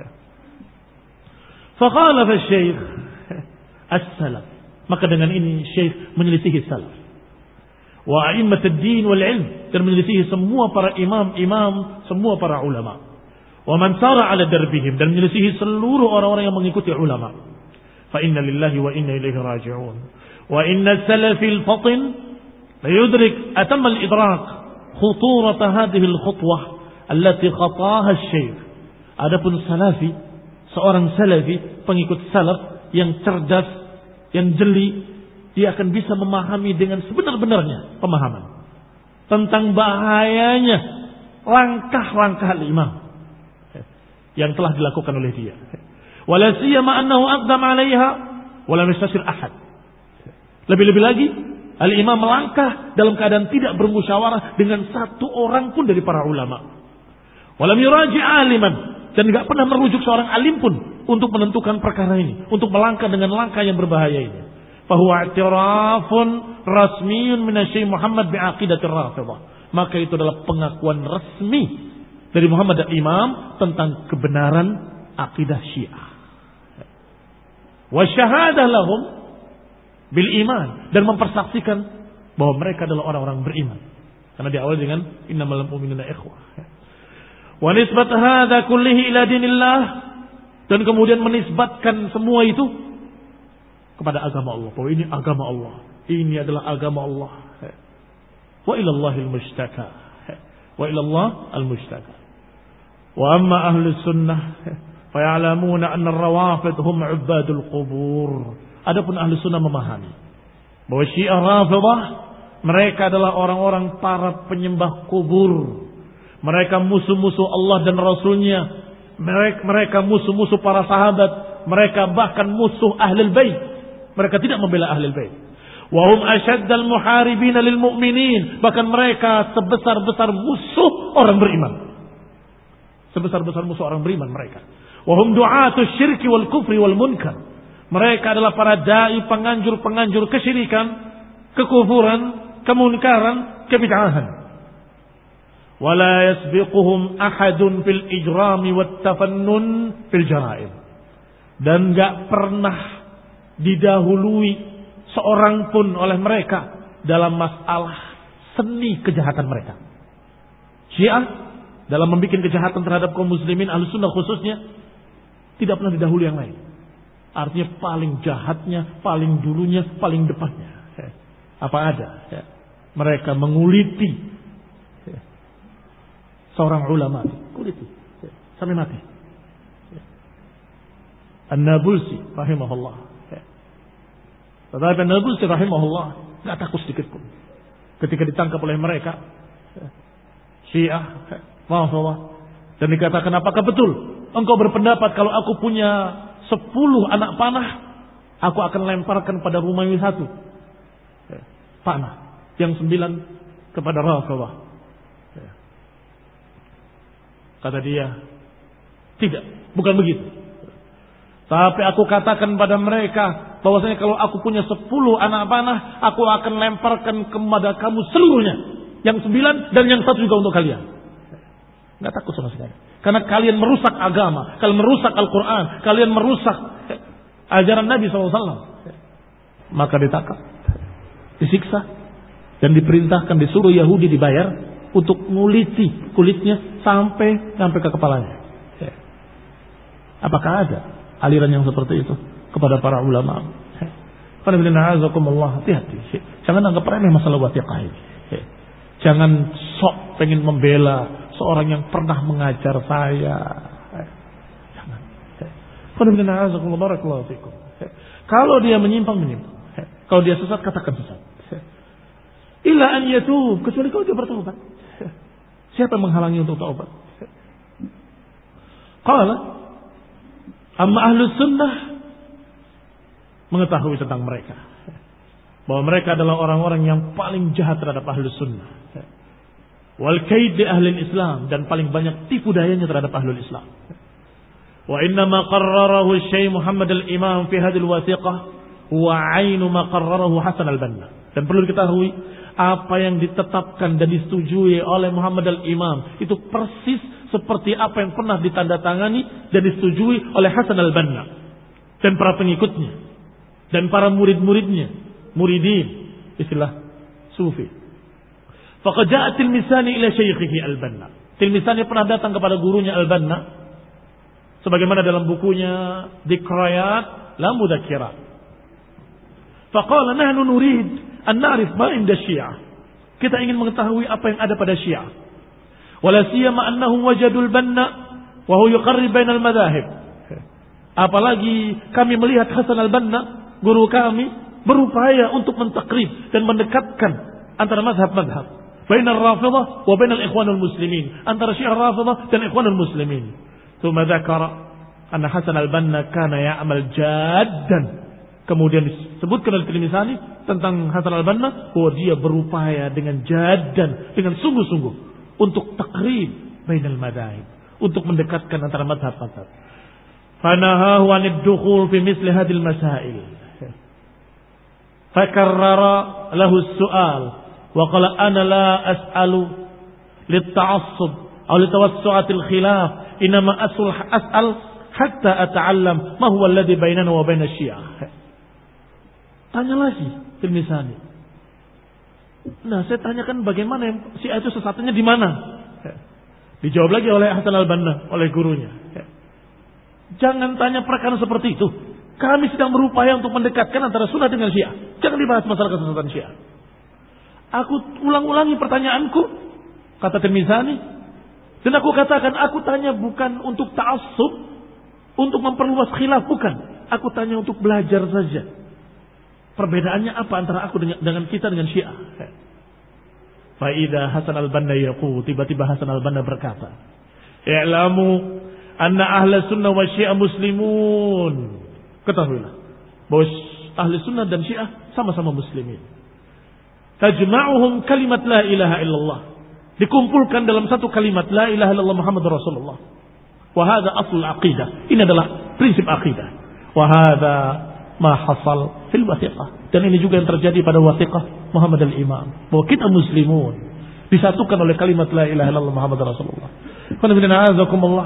Faqala fa syekh as-salaf. Maka dengan ini syekh menyelisihi salaf. Wa a'immat ad-din wal 'ilm, dan menyelisihi semua para imam-imam, semua para ulama. Wa man sara 'ala darbihim, dan menyelisihi seluruh orang-orang yang mengikuti ulama. Fa inna lillahi wa inna ilaihi raji'un. Wa inna salafil fatin la yudrik atam al-idrak khuturat hadhihi al-khutwah allati khataha asy-syekh. Adapun salafi, seorang salafi, pengikut salaf yang cerdas, yang jeli, dia akan bisa memahami dengan sebenar-benarnya pemahaman tentang bahayanya langkah-langkah al-imam yang telah dilakukan oleh dia. Wala siyama annahu aqdam 'alaiha wa lam yastashir ahad. Lebih-lebih lagi, al-imam melangkah dalam keadaan tidak bermusyawarah dengan satu orang pun dari para ulama. Walam yuraji' aliman, dan tidak pernah merujuk seorang alim pun untuk menentukan perkara ini, untuk melangkah dengan langkah yang berbahaya ini. Fahuwa i'tirafun rasmiyun min Syekh Muhammad bi'aqidatir Rafidah. Maka itu adalah pengakuan resmi dari Muhammad al-Imam tentang kebenaran akidah Syiah. Wa syahadah lahum bil iman, dan mempersaksikan bahwa mereka adalah orang-orang beriman. Karena diawali dengan innamal mu'minuna ikhwah. Wa nisbat hadza kullihi ila dinillah, dan kemudian menisbatkan semua itu kepada agama Allah. Bahwa ini agama Allah. Ini adalah agama Allah. Wa ilallahil mustaka. Wa ilallah al-mustaka. Wa amma ahli sunnah faya'lamuna anna ar-rawafid hum 'ubbadul qubur. Adapun ahli sunnah memahami bahwa Syiah Rafidah mereka adalah orang-orang para penyembah kubur. Mereka musuh-musuh Allah dan Rasulnya. Mereka musuh-musuh para sahabat. Mereka bahkan musuh ahlul bait. Mereka tidak membela ahlul bait. Wa hum asyaddal muharibin lil mu'minin. Bahkan mereka sebesar-besar musuh orang beriman. Sebesar-besar musuh orang beriman mereka. Wa hum du'atus syirki wal kufri wal munkar. Mereka adalah para dai penganjur-penganjur kesyirikan, kekufuran, kemunkaran, kebid'ahan. Wala yasbiquhum ahadun fil ijrami wat tafannun fil jara'im. Dan enggak pernah didahului seorang pun oleh mereka dalam masalah seni kejahatan mereka. Syiah dalam membuat kejahatan terhadap kaum muslimin Ahlussunnah khususnya tidak pernah didahului yang lain. Artinya paling jahatnya, paling dulunya, paling depannya. Apa ada? Mereka menguliti seorang ulama, kuliti sampai mati. An-Nabulsi rahimahullah. Tetapi An-Nabulsi rahimahullah enggak takut sedikit pun ketika ditangkap oleh mereka Syiah Rafidah dan dikatakan, apakah betul engkau berpendapat kalau aku punya 10 anak panah, aku akan lemparkan pada Romawi 1 panah, yang 9 kepada Rafidah. Kata dia, tidak, bukan begitu. Tapi aku katakan pada mereka bahwasanya kalau aku punya 10 anak panah, aku akan lemparkan kepada kamu seluruhnya, yang 9 dan yang 1 juga untuk kalian. Nggak takut sama sekali. Karena kalian merusak agama, kalian merusak Al-Quran, kalian merusak ajaran Nabi SAW. Maka ditangkap, disiksa, dan diperintahkan disuruh Yahudi dibayar untuk nguliti kulitnya sampai ke kepalanya. Apakah ada aliran yang seperti itu kepada para ulama? Hati-hati. Jangan anggap remeh masalah wathiqah ini. Jangan sok pengen membela seorang yang pernah mengajar saya. Jangan. Kalau dia menyimpang. Kalau dia sesat, katakan sesat. Illa an yatub, kecuali kalau dia bertaubat. Siapa yang menghalangi untuk taubat? Qala amma ahlus sunnah mengetahui tentang mereka bahwa mereka adalah orang-orang yang paling jahat terhadap ahlus sunnah. Wal kaid di ahli Islam, dan paling banyak tipu dayanya terhadap ahlul Islam. Wa inna ma qarrarahu Syekh Muhammad al-Imam fi hadhihi al-wathiqah huwa 'ainu ma qarrarahu Hasan al-Banna. Dan perlu diketahui apa yang ditetapkan dan disetujui oleh Muhammad al-Imam itu persis seperti apa yang pernah ditandatangani dan disetujui oleh Hasan al-Banna dan para pengikutnya dan para murid-muridnya, muridin, istilah sufi. Faqad ja'a Tilmisani ila syaikhihi al-Banna. Tilmisani pernah datang kepada gurunya al-Banna sebagaimana dalam bukunya Dzikrayat la Mudzakirat. Faqala nahnu nurid an na'rif ma inda Syiah. Kita ingin mengetahui apa yang ada pada Syiah. Wala siyama annahum wajadul Banna wa huwa yuqarrib bainal madahib. Apalagi kami melihat Hasan al-Banna, guru kami, berupaya untuk mentakrib dan mendekatkan antara mazhab-mazhab. Bainal Rafidah wa bainal Ikhwanul Muslimin, antara Syiah Rafidah dan Ikhwanul Muslimin. Tsumma dzakara anna Hasan al-Banna kana ya'mal jaddan. Kemudian disebutkan oleh Tilmisani tentang Hasan al-Banna bahwa dia berupaya dengan jaddan, dengan sungguh-sungguh untuk takrib bainal madahib, untuk mendekatkan antara mazhab-mazhab. Fanahahu 'anid dukhul fi misli hadhil masail. Fakarrara lahu as-su'al wa qala ana la as'alu lit-ta'assub aw litawassu'atil khilaf, inma as'al hatta ata'allam ma huwa alladhi bainana wa baina Syiah. Tanya lagi Tilmisani. Nah, saya tanyakan bagaimana Syiah itu sesatnya di mana? Dijawab lagi oleh Hasan al-Banna, oleh gurunya. Jangan tanya perkara seperti itu. Kami sedang berupaya untuk mendekatkan antara sunnah dengan Syiah. Jangan dibahas masalah kesesatan Syiah. Aku ulang-ulangi pertanyaanku, kata Tirmizani, dan aku katakan, aku tanya bukan untuk ta'assub, untuk memperluas khilaf, bukan. Aku tanya untuk belajar saja. Perbedaannya apa antara aku dengan kita dengan Syiah? Faidah Hasan al-Banna yaqul, tiba-tiba Hasan al-Banna berkata, "I'lamu anna ahla sunnah wa Syiah muslimun." Ketahuilah bahwa ahli sunnah dan Syiah sama-sama muslimin. Tajma'uhum kalimat la ilaha illallah. Dikumpulkan dalam satu kalimat la ilaha illallah Muhammadur Rasulullah. Wa hadha aslul aqidah. Ini adalah prinsip akidah. Wa hadha ma hasal fil wathiqah. Dan ini juga yang terjadi pada wathiqah Muhammad al-Imam. Bahwa kita muslimun disatukan oleh kalimat la ilaha illallah Muhammadur Rasulullah. Qul inna a'udzukumullah.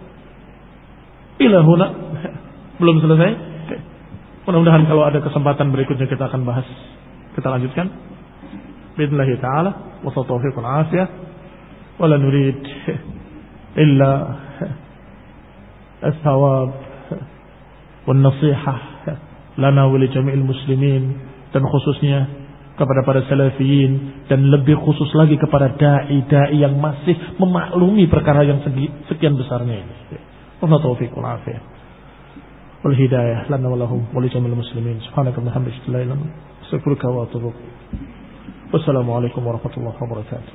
Ila huna. Belum selesai. Mudah-mudahan kalau ada kesempatan berikutnya kita akan bahas. Kita lanjutkan. Bismillah ta'ala. Wa tawfiqun afiyah. Wa la nurid illa as-thawab wan nasihah lana wa li jami'il muslimin, dan khususnya kepada para salafiyin, dan lebih khusus lagi kepada dai-dai yang masih memaklumi perkara yang sekian besarnya ini. Wa tawfiqun afiyah. Wal hidayah lana wa lahum wa li jami'il muslimin. Subhanaka wa bihamdika la ilaha illa anta astaghfiruka wa atubu ilaik. Wassalamualaikum warahmatullahi wabarakatuh.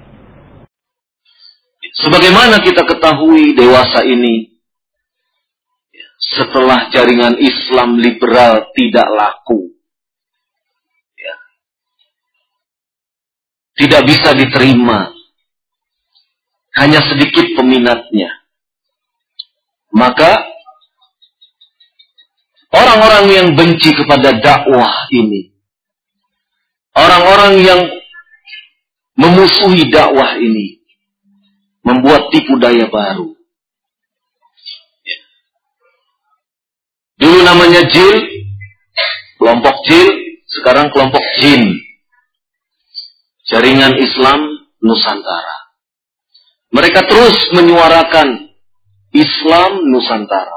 Sebagaimana kita ketahui, dewasa ini setelah jaringan Islam liberal tidak laku, tidak bisa diterima, hanya sedikit peminatnya, maka orang-orang yang benci kepada dakwah ini, orang-orang yang memusuhi dakwah ini, membuat tipu daya baru. Dulu namanya JIL, kelompok JIL, sekarang kelompok JIN, Jaringan Islam Nusantara. Mereka terus menyuarakan Islam Nusantara.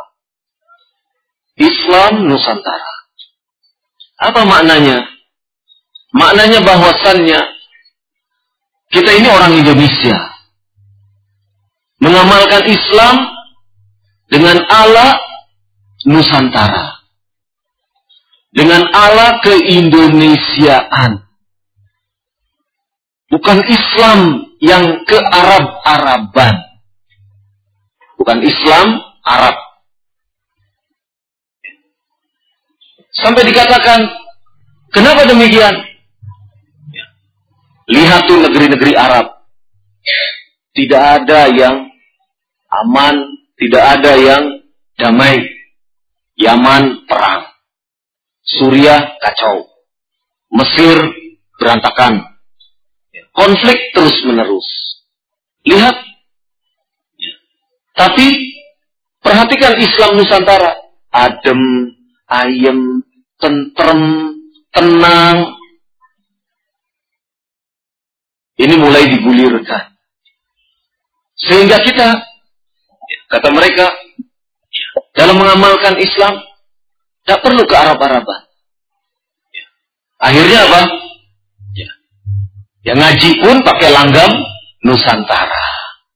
Islam Nusantara. Apa maknanya? Maknanya bahwasannya kita ini orang Indonesia, mengamalkan Islam dengan ala Nusantara, dengan ala keindonesiaan, bukan Islam yang ke Arab-Araban, bukan Islam Arab. Sampai dikatakan, kenapa demikian? Lihat tuh negeri-negeri Arab, tidak ada yang aman, tidak ada yang damai. Yaman perang, Suriah kacau, Mesir berantakan, konflik terus menerus. Lihat, tapi perhatikan Islam Nusantara, adem, ayem, tentrem, tenang. Ini mulai digulirkan, sehingga kita, kata mereka, dalam mengamalkan Islam, tak perlu ke Arab-Araban. Akhirnya apa? Yang ngaji pun pakai langgam Nusantara.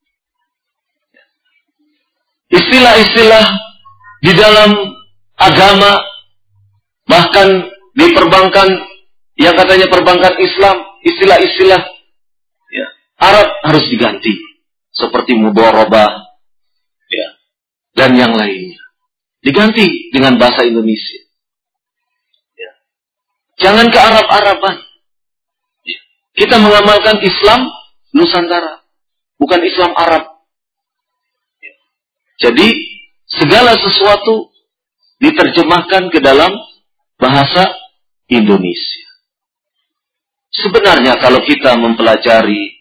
Istilah-istilah di dalam agama, bahkan di perbankan, yang katanya perbankan Islam, istilah-istilah Arab harus diganti. Seperti mudharabah, dan yang lainnya. Diganti dengan bahasa Indonesia. Jangan ke Arab-Araban. Kita mengamalkan Islam Nusantara, bukan Islam Arab. Jadi, segala sesuatu diterjemahkan ke dalam bahasa Indonesia. Sebenarnya kalau kita mempelajari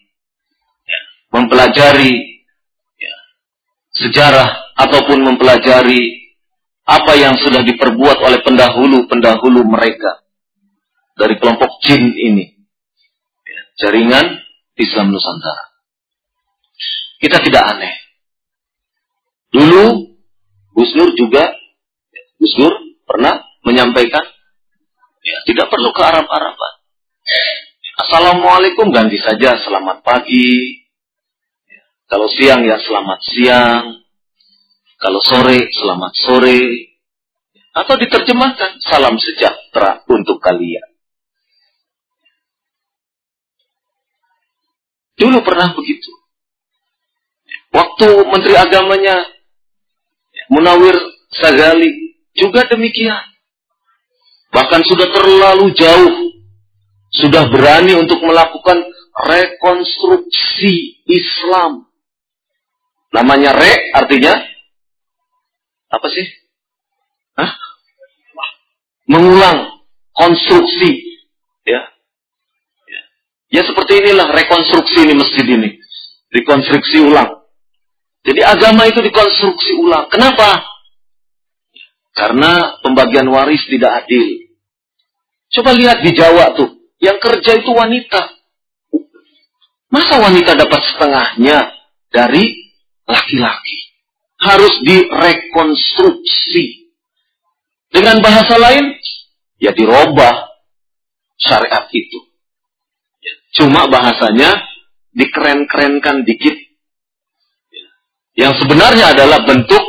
sejarah ataupun mempelajari apa yang sudah diperbuat oleh pendahulu-pendahulu mereka dari kelompok jin ini, Jaringan Islam Nusantara, kita tidak aneh. Dulu Gus Nur pernah menyampaikan, ya tidak perlu ke Arab-Araban. Assalamualaikum ganti saja selamat pagi. Kalau siang ya selamat siang. Kalau sore selamat sore. Atau diterjemahkan salam sejahtera untuk kalian. Dulu pernah begitu. Waktu Menteri Agamanya Munawir Sagali juga demikian. Bahkan sudah terlalu jauh. Sudah berani untuk melakukan rekonstruksi Islam. Namanya artinya apa sih? Mengulang, konstruksi. Ya seperti inilah rekonstruksi ini masjid ini. Rekonstruksi ulang. Jadi agama itu dikonstruksi ulang. Kenapa? Karena pembagian waris tidak adil. Coba lihat di Jawa tuh. Yang kerja itu wanita. Masa wanita dapat setengahnya dari laki-laki? Harus direkonstruksi. Dengan bahasa lain, ya dirubah syariat itu. Cuma bahasanya dikeren-kerenkan dikit. Yang sebenarnya adalah bentuk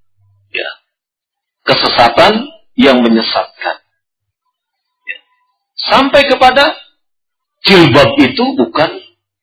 kesesatan yang menyesatkan. Sampai kepada jilbab itu bukan.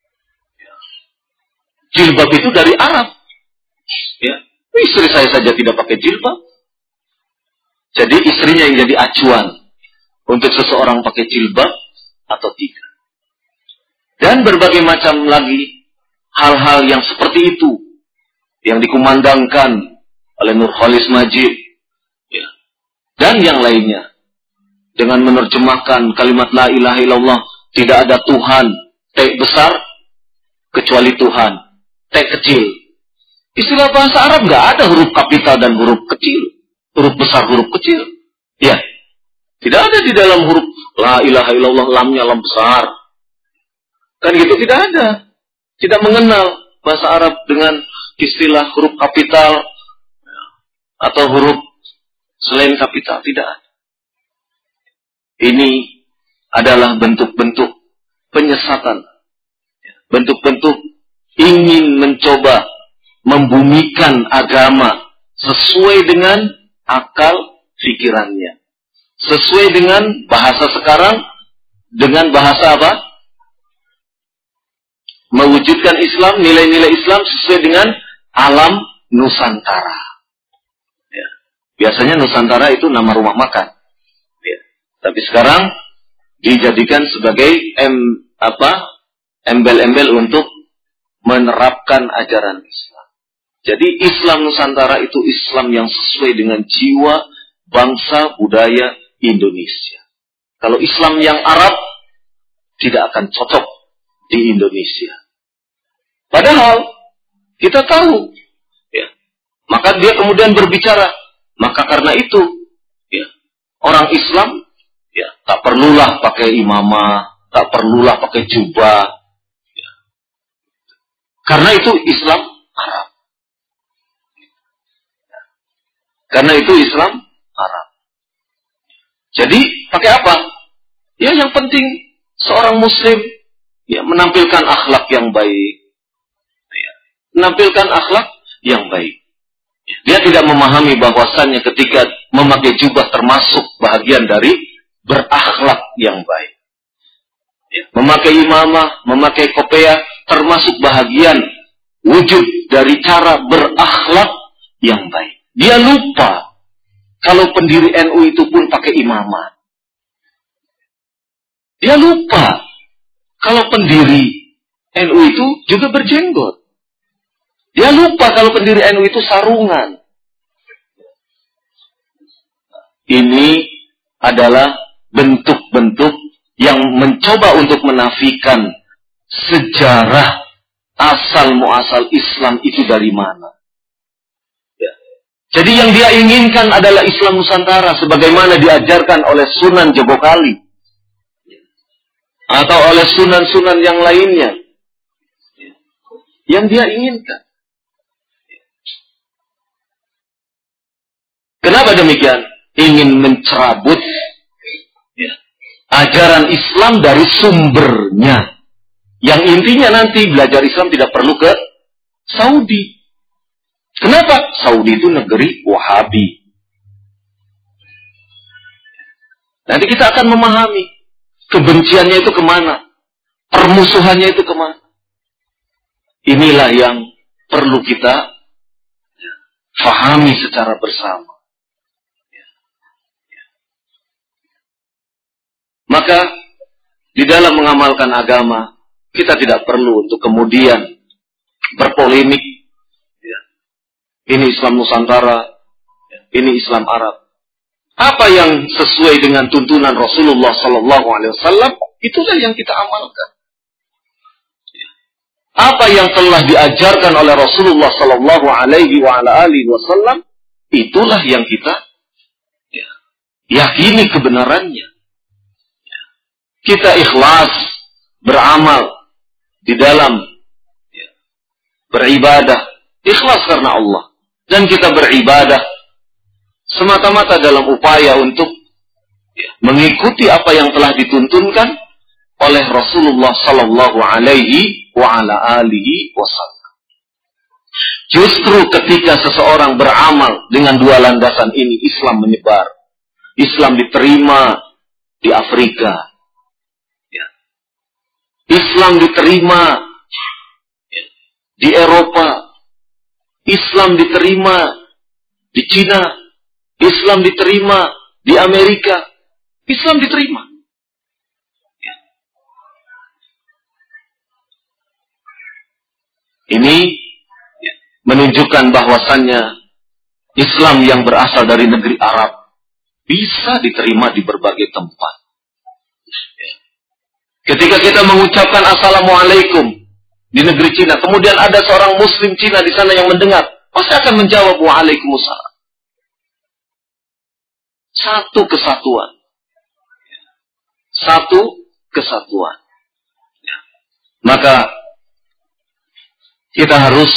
Jilbab itu dari Arab. Istri saya saja tidak pakai jilbab. Jadi istrinya yang jadi acuan untuk seseorang pakai jilbab atau tidak. Dan berbagai macam lagi hal-hal yang seperti itu yang dikumandangkan oleh Nurholis Majid dan yang lainnya dengan menerjemahkan kalimat la ilaha illallah, tidak ada Tuhan T besar kecuali Tuhan T kecil. Istilah bahasa Arab nggak ada huruf kapital dan huruf kecil, huruf besar huruf kecil. Ya, tidak ada di dalam huruf la ilaha illallah lamnya lam besar. Kan gitu tidak ada. Tidak mengenal bahasa Arab dengan istilah huruf kapital atau huruf selain kapital. Tidak ada. Ini adalah bentuk-bentuk penyesatan. Bentuk-bentuk ingin mencoba membumikan agama sesuai dengan akal pikirannya. Sesuai dengan bahasa sekarang, dengan bahasa apa? Mewujudkan Islam, nilai-nilai Islam sesuai dengan alam Nusantara. Ya. Biasanya Nusantara itu nama rumah makan. Ya. Tapi sekarang dijadikan sebagai embel-embel untuk menerapkan ajaran Islam. Jadi Islam Nusantara itu Islam yang sesuai dengan jiwa, bangsa, budaya Indonesia. Kalau Islam yang Arab tidak akan cocok di Indonesia. Padahal kita tahu, ya. Maka dia kemudian berbicara, maka karena itu, ya, orang Islam, ya, tak perlulah pakai imamah, tak perlulah pakai jubah, ya. Karena itu Islam Arab. Karena itu Islam Arab. Jadi pakai apa? Ya yang penting seorang Muslim ya menampilkan akhlak yang baik. Ya, menampilkan akhlak yang baik. Dia tidak memahami bahwasannya ketika memakai jubah termasuk bahagian dari berakhlak yang baik. Ya, memakai imamah, memakai kopiah termasuk bahagian wujud dari cara berakhlak yang baik. Dia lupa kalau pendiri NU itu pun pakai imamah. Dia lupa kalau pendiri NU itu juga berjenggot. Dia lupa kalau pendiri NU itu sarungan. Ini adalah bentuk-bentuk yang mencoba untuk menafikan sejarah asal-muasal Islam itu dari mana. Jadi yang dia inginkan adalah Islam Nusantara sebagaimana diajarkan oleh Sunan Jogokali atau oleh sunan-sunan yang lainnya. Yang dia inginkan. Kenapa demikian? ingin mencerabut ajaran Islam dari sumbernya. Yang intinya nanti belajar Islam tidak perlu ke Saudi. Kenapa? Saudi itu negeri Wahabi. Nanti kita akan memahami kebenciannya itu kemana, permusuhannya itu kemana. Inilah yang perlu kita fahami secara bersama. Maka di dalam mengamalkan agama, kita tidak perlu untuk kemudian berpolemik. Ini Islam Nusantara, ini Islam Arab. Apa yang sesuai dengan tuntunan Rasulullah Sallallahu Alaihi Wasallam, itulah yang kita amalkan. Apa yang telah diajarkan oleh Rasulullah Sallallahu Alaihi Wasallam, itulah yang kita yakini kebenarannya. Kita ikhlas beramal di dalam beribadah, ikhlas karena Allah, dan kita beribadah semata-mata dalam upaya untuk mengikuti apa yang telah dituntunkan oleh Rasulullah Sallallahu Alaihi Wasallam. Justru ketika seseorang beramal dengan dua landasan ini, Islam menyebar. Islam diterima di Afrika. Islam diterima di Eropa. Islam diterima di Cina. Islam diterima di Amerika. Islam diterima. Ini menunjukkan bahwasannya Islam yang berasal dari negeri Arab bisa diterima di berbagai tempat. Ketika kita mengucapkan Assalamualaikum di negeri Cina, kemudian ada seorang Muslim Cina di sana yang mendengar, pasti akan menjawab Waalaikumsalam. Satu kesatuan. Satu kesatuan. Maka kita harus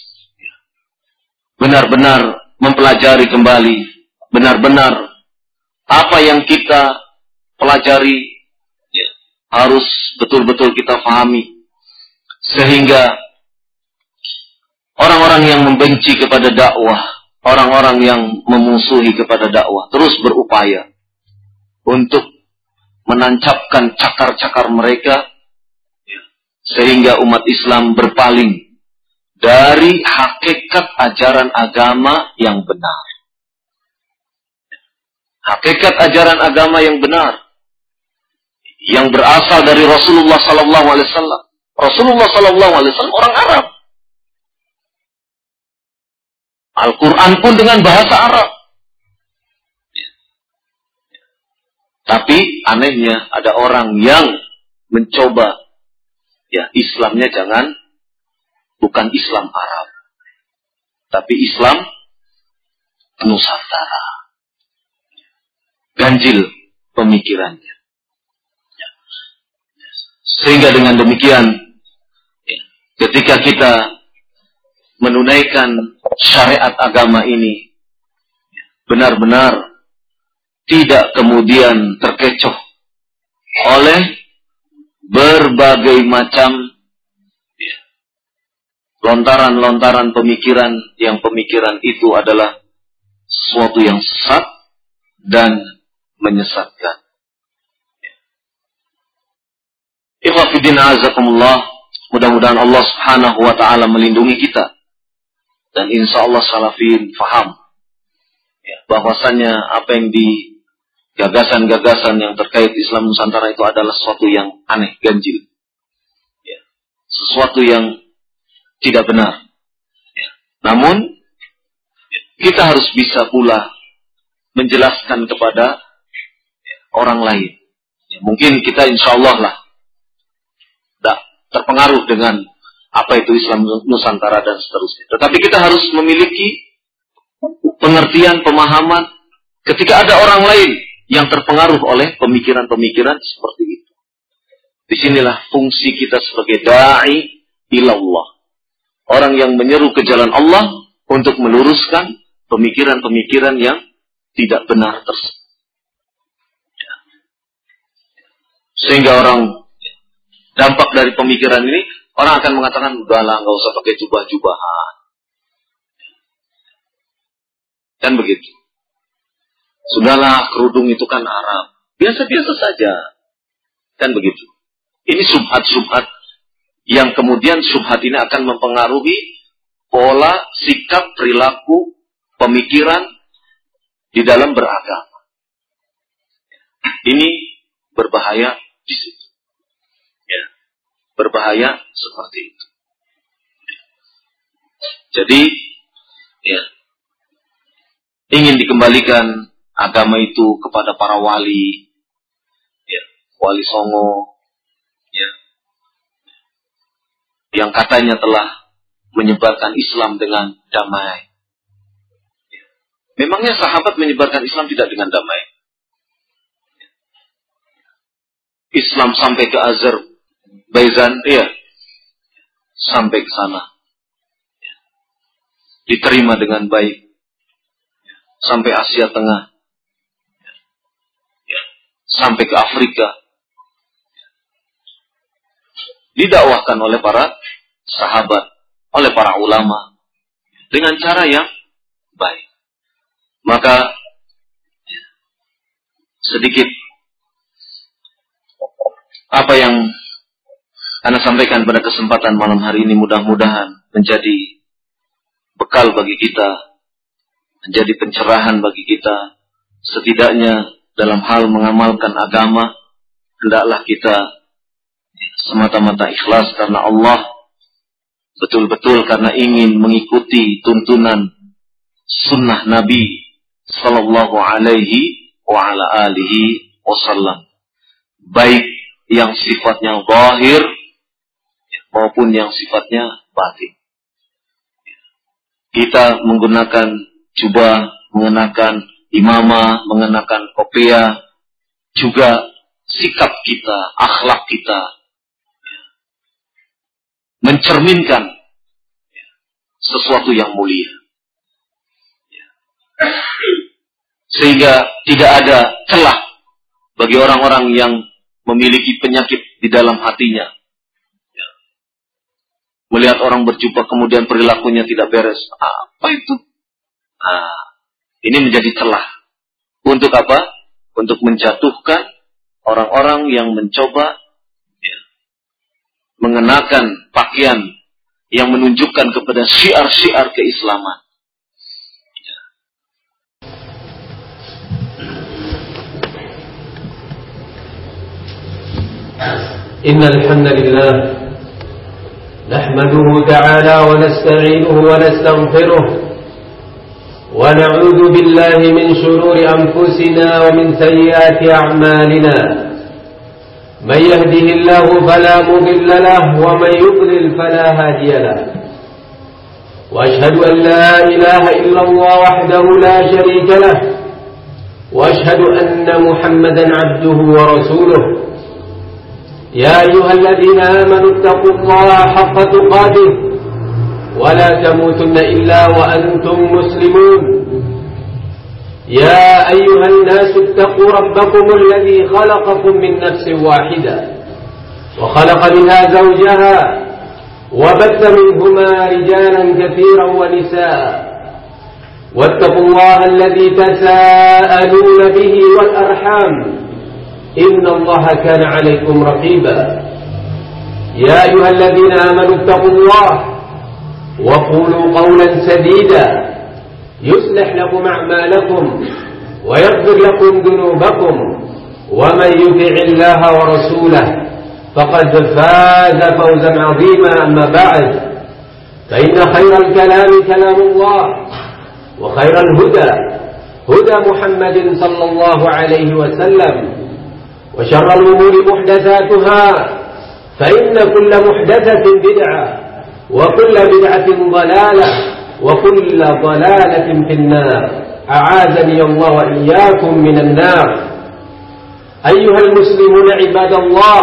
benar-benar mempelajari kembali, benar-benar apa yang kita pelajari harus betul-betul kita pahami, sehingga orang-orang yang membenci kepada dakwah, orang-orang yang memusuhi kepada dakwah terus berupaya untuk menancapkan cakar-cakar mereka, sehingga umat Islam berpaling dari hakikat ajaran agama yang benar. Hakikat ajaran agama yang benar, yang berasal dari Rasulullah Sallallahu Alaihi Wasallam. Rasulullah Sallallahu Alaihi Wasallam orang Arab. Al-Quran pun dengan bahasa Arab. Tapi anehnya ada orang yang mencoba, Islamnya bukan Islam Arab, tapi Islam Nusantara. Ganjil pemikirannya. Sehingga dengan demikian, ketika kita menunaikan syariat agama ini, benar-benar tidak kemudian terkecoh oleh berbagai macam lontaran-lontaran pemikiran, yang pemikiran itu adalah sesuatu yang sesat dan menyesatkan. Ikhwafidin azakumullah, mudah-mudahan Allah Subhanahu wa ta'ala melindungi kita, dan insya Allah salafin faham bahwasannya apa yang di gagasan-gagasan yang terkait Islam Nusantara itu adalah sesuatu yang aneh, ganjil, sesuatu yang tidak benar. Namun kita harus bisa pula menjelaskan kepada orang lain. Mungkin kita insya Allah lah tidak terpengaruh dengan apa itu Islam Nusantara dan seterusnya. Tetapi kita harus memiliki pengertian, pemahaman ketika ada orang lain yang terpengaruh oleh pemikiran-pemikiran seperti itu. Disinilah fungsi kita sebagai da'i ilallah. Orang yang menyeru ke jalan Allah untuk meluruskan pemikiran-pemikiran yang tidak benar tersebut. Sehingga orang, dampak dari pemikiran ini, orang akan mengatakan, udahlah, nggak usah pakai jubah-jubahan. Kan begitu. Sudahlah, kerudung itu kan Arab. Biasa-biasa saja. Kan begitu. Ini subhat-subhat yang kemudian subhat ini akan mempengaruhi pola, sikap, perilaku, pemikiran di dalam beragama. Ini berbahaya di situ. Ya. Berbahaya seperti itu. Jadi, ya, ingin dikembalikan agama itu kepada para wali, ya, wali Songo, ya, yang katanya telah menyebarkan Islam dengan damai. Ya. Memangnya sahabat menyebarkan Islam tidak dengan damai? Islam sampai ke Azerbaijan, ya, sampai ke sana, ya, diterima dengan baik, ya, sampai Asia Tengah, ya, sampai ke Afrika, didakwahkan oleh para sahabat, oleh para ulama, dengan cara yang baik. Maka sedikit apa yang Anda sampaikan pada kesempatan malam hari ini mudah-mudahan menjadi bekal bagi kita, menjadi pencerahan bagi kita. Setidaknya dalam hal mengamalkan agama, hendaklah kita semata-mata ikhlas karena Allah, betul-betul karena ingin mengikuti tuntunan sunnah Nabi sallallahu alaihi wa ala alihi wasallam, baik yang sifatnya zahir maupun yang sifatnya batin. Kita menggunakan jubah, mengenakan imamah, mengenakan kopiah, juga sikap kita, akhlak kita mencerminkan sesuatu yang mulia. Sehingga tidak ada celah bagi orang-orang yang memiliki penyakit di dalam hatinya. Melihat orang berjubah kemudian perilakunya tidak beres. Apa itu? Ini menjadi celah. Untuk apa? Untuk menjatuhkan orang-orang yang mencoba mengenakan pakaian yang menunjukkan kepada syiar-syiar keislaman. Innal hamdalillah nahmaduhu ta'ala wa nasta'inuhu wa nastaghfiruh wa na'udzu billahi min shururi anfusina wa min sayyiati a'malina man yahdihillahu fala mudilla lahu wa man yudlil fala hadiya lahu wa ashhadu an la ilaha illallah wahdahu la sharika lahu wa ashhadu anna Muhammadan 'abduhu wa rasuluhu. يا أيها الذين آمنوا اتقوا الله حق تقاته ولا تموتن إلا وأنتم مسلمون. يا أيها الناس اتقوا ربكم الذي خلقكم من نفس واحدة وخلق منها زوجها وبث منهما رجالا كثيرا ونساء واتقوا الله الذي تساءلون به والأرحام إن الله كان عليكم رقيبا. يا أيها الذين آمنوا اتقوا الله وقولوا قولا سديدا يصلح لكم أعمالكم ويغفر لكم ذنوبكم ومن يطع الله ورسوله فقد فاز فوزا عظيما. أما بعد فإن خير الكلام كلام الله وخير الهدى هدى محمد صلى الله عليه وسلم وشر الأمور محدثاتها فإن كل محدثة بدعة وكل بدعة ضلالة وكل ضلالة في النار. أعاذني الله وإياكم من النار. أيها المسلمون عباد الله,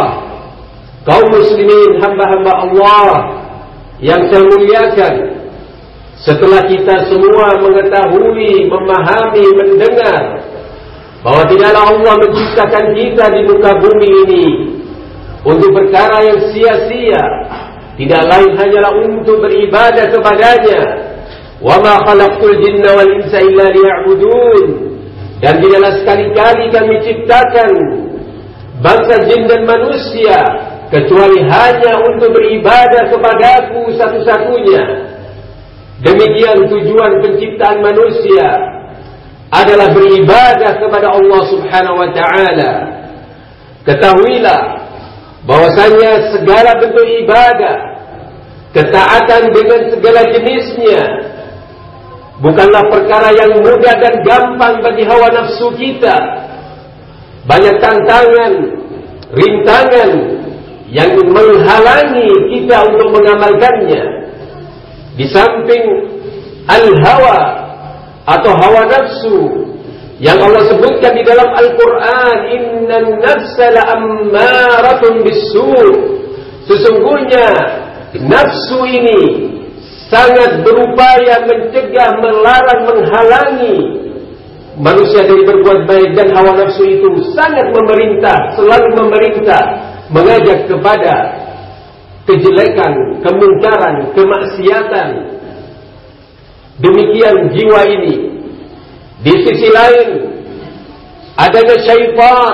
kaum muslimin hamba-hamba Allah yang saya muliakan, setelah kita semua mengetahui, memahami, mendengar bahwa tidaklah Allah menciptakan kita di muka bumi ini untuk perkara yang sia-sia, tidak lain hanyalah untuk beribadah kepadanya. Wa ma khalaqtul jinna wal insa illa liya'budun. Dan tidaklah sekali-kali kami ciptakan bangsa jin dan manusia kecuali hanya untuk beribadah kepadaku satu-satunya. Demikian tujuan penciptaan manusia adalah beribadah kepada Allah Subhanahu wa taala. Ketahuilah bahwasanya segala bentuk ibadah, ketaatan dengan segala jenisnya bukanlah perkara yang mudah dan gampang bagi hawa nafsu kita. Banyak tantangan, rintangan yang menghalangi kita untuk mengamalkannya. Di samping al-hawa atau hawa nafsu yang Allah sebutkan di dalam Al-Quran, innan nafsa la'ammaratun bis-su'. Sesungguhnya nafsu ini sangat berupaya mencegah, melarang, menghalangi manusia dari berbuat baik, dan hawa nafsu itu sangat memerintah, selalu memerintah, mengajak kepada kejelekan, kemungkaran, kemaksiatan. Demikian jiwa ini. Di sisi lain adanya syaitan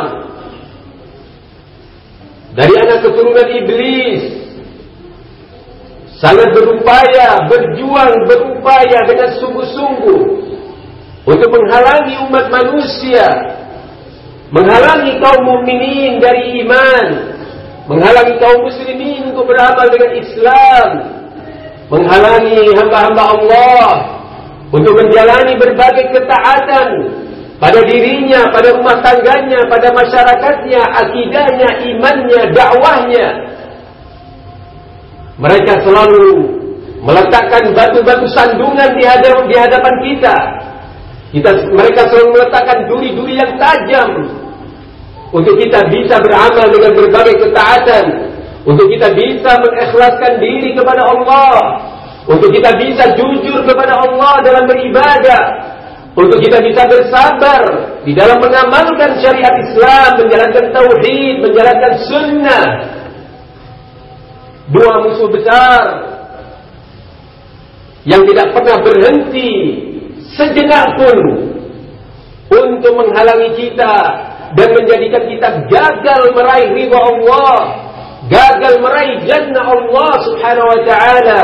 dari anak keturunan iblis, sangat berupaya, berupaya dengan sungguh-sungguh untuk menghalangi umat manusia, menghalangi kaum mukminin dari iman, menghalangi kaum muslimin untuk beramal dengan Islam, menghalangi hamba-hamba Allah untuk menjalani berbagai ketaatan pada dirinya, pada rumah tangganya, pada masyarakatnya, akidahnya, imannya, dakwahnya. Mereka selalu meletakkan batu-batu sandungan di hadapan kita. Mereka selalu meletakkan duri-duri yang tajam untuk kita bisa beramal dengan berbagai ketaatan, untuk kita bisa mengikhlaskan diri kepada Allah, untuk kita bisa jujur kepada Allah dalam beribadah, untuk kita bisa bersabar di dalam mengamalkan syariat Islam, menjalankan tauhid, menjalankan sunnah. Dua musuh besar yang tidak pernah berhenti sejenak pun untuk menghalangi kita dan menjadikan kita gagal meraih ridha Allah, gagal meraih jannah Allah Subhanahu wa taala.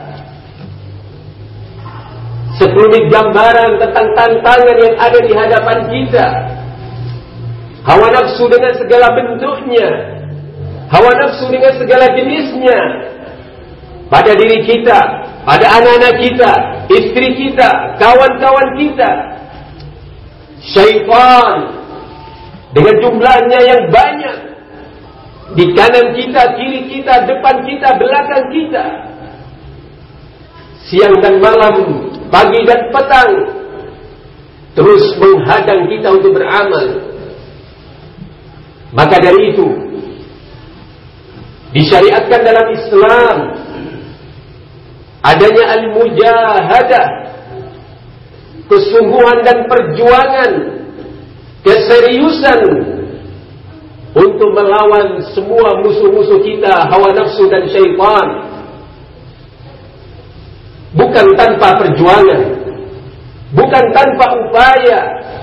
Sekelumit gambaran tentang tantangan yang ada di hadapan kita. Hawa nafsu dengan segala bentuknya, hawa nafsu dengan segala jenisnya, pada diri kita, pada anak-anak kita, istri kita, kawan-kawan kita. Syaitan dengan jumlahnya yang banyak, di kanan kita, kiri kita, depan kita, belakang kita, siang dan malam, pagi dan petang, terus menghadang kita untuk beramal. Maka dari itu disyariatkan dalam Islam adanya al-mujahadah, kesungguhan dan perjuangan, keseriusan untuk melawan semua musuh-musuh kita, hawa nafsu dan syaitan. Bukan tanpa perjuangan, bukan tanpa upaya.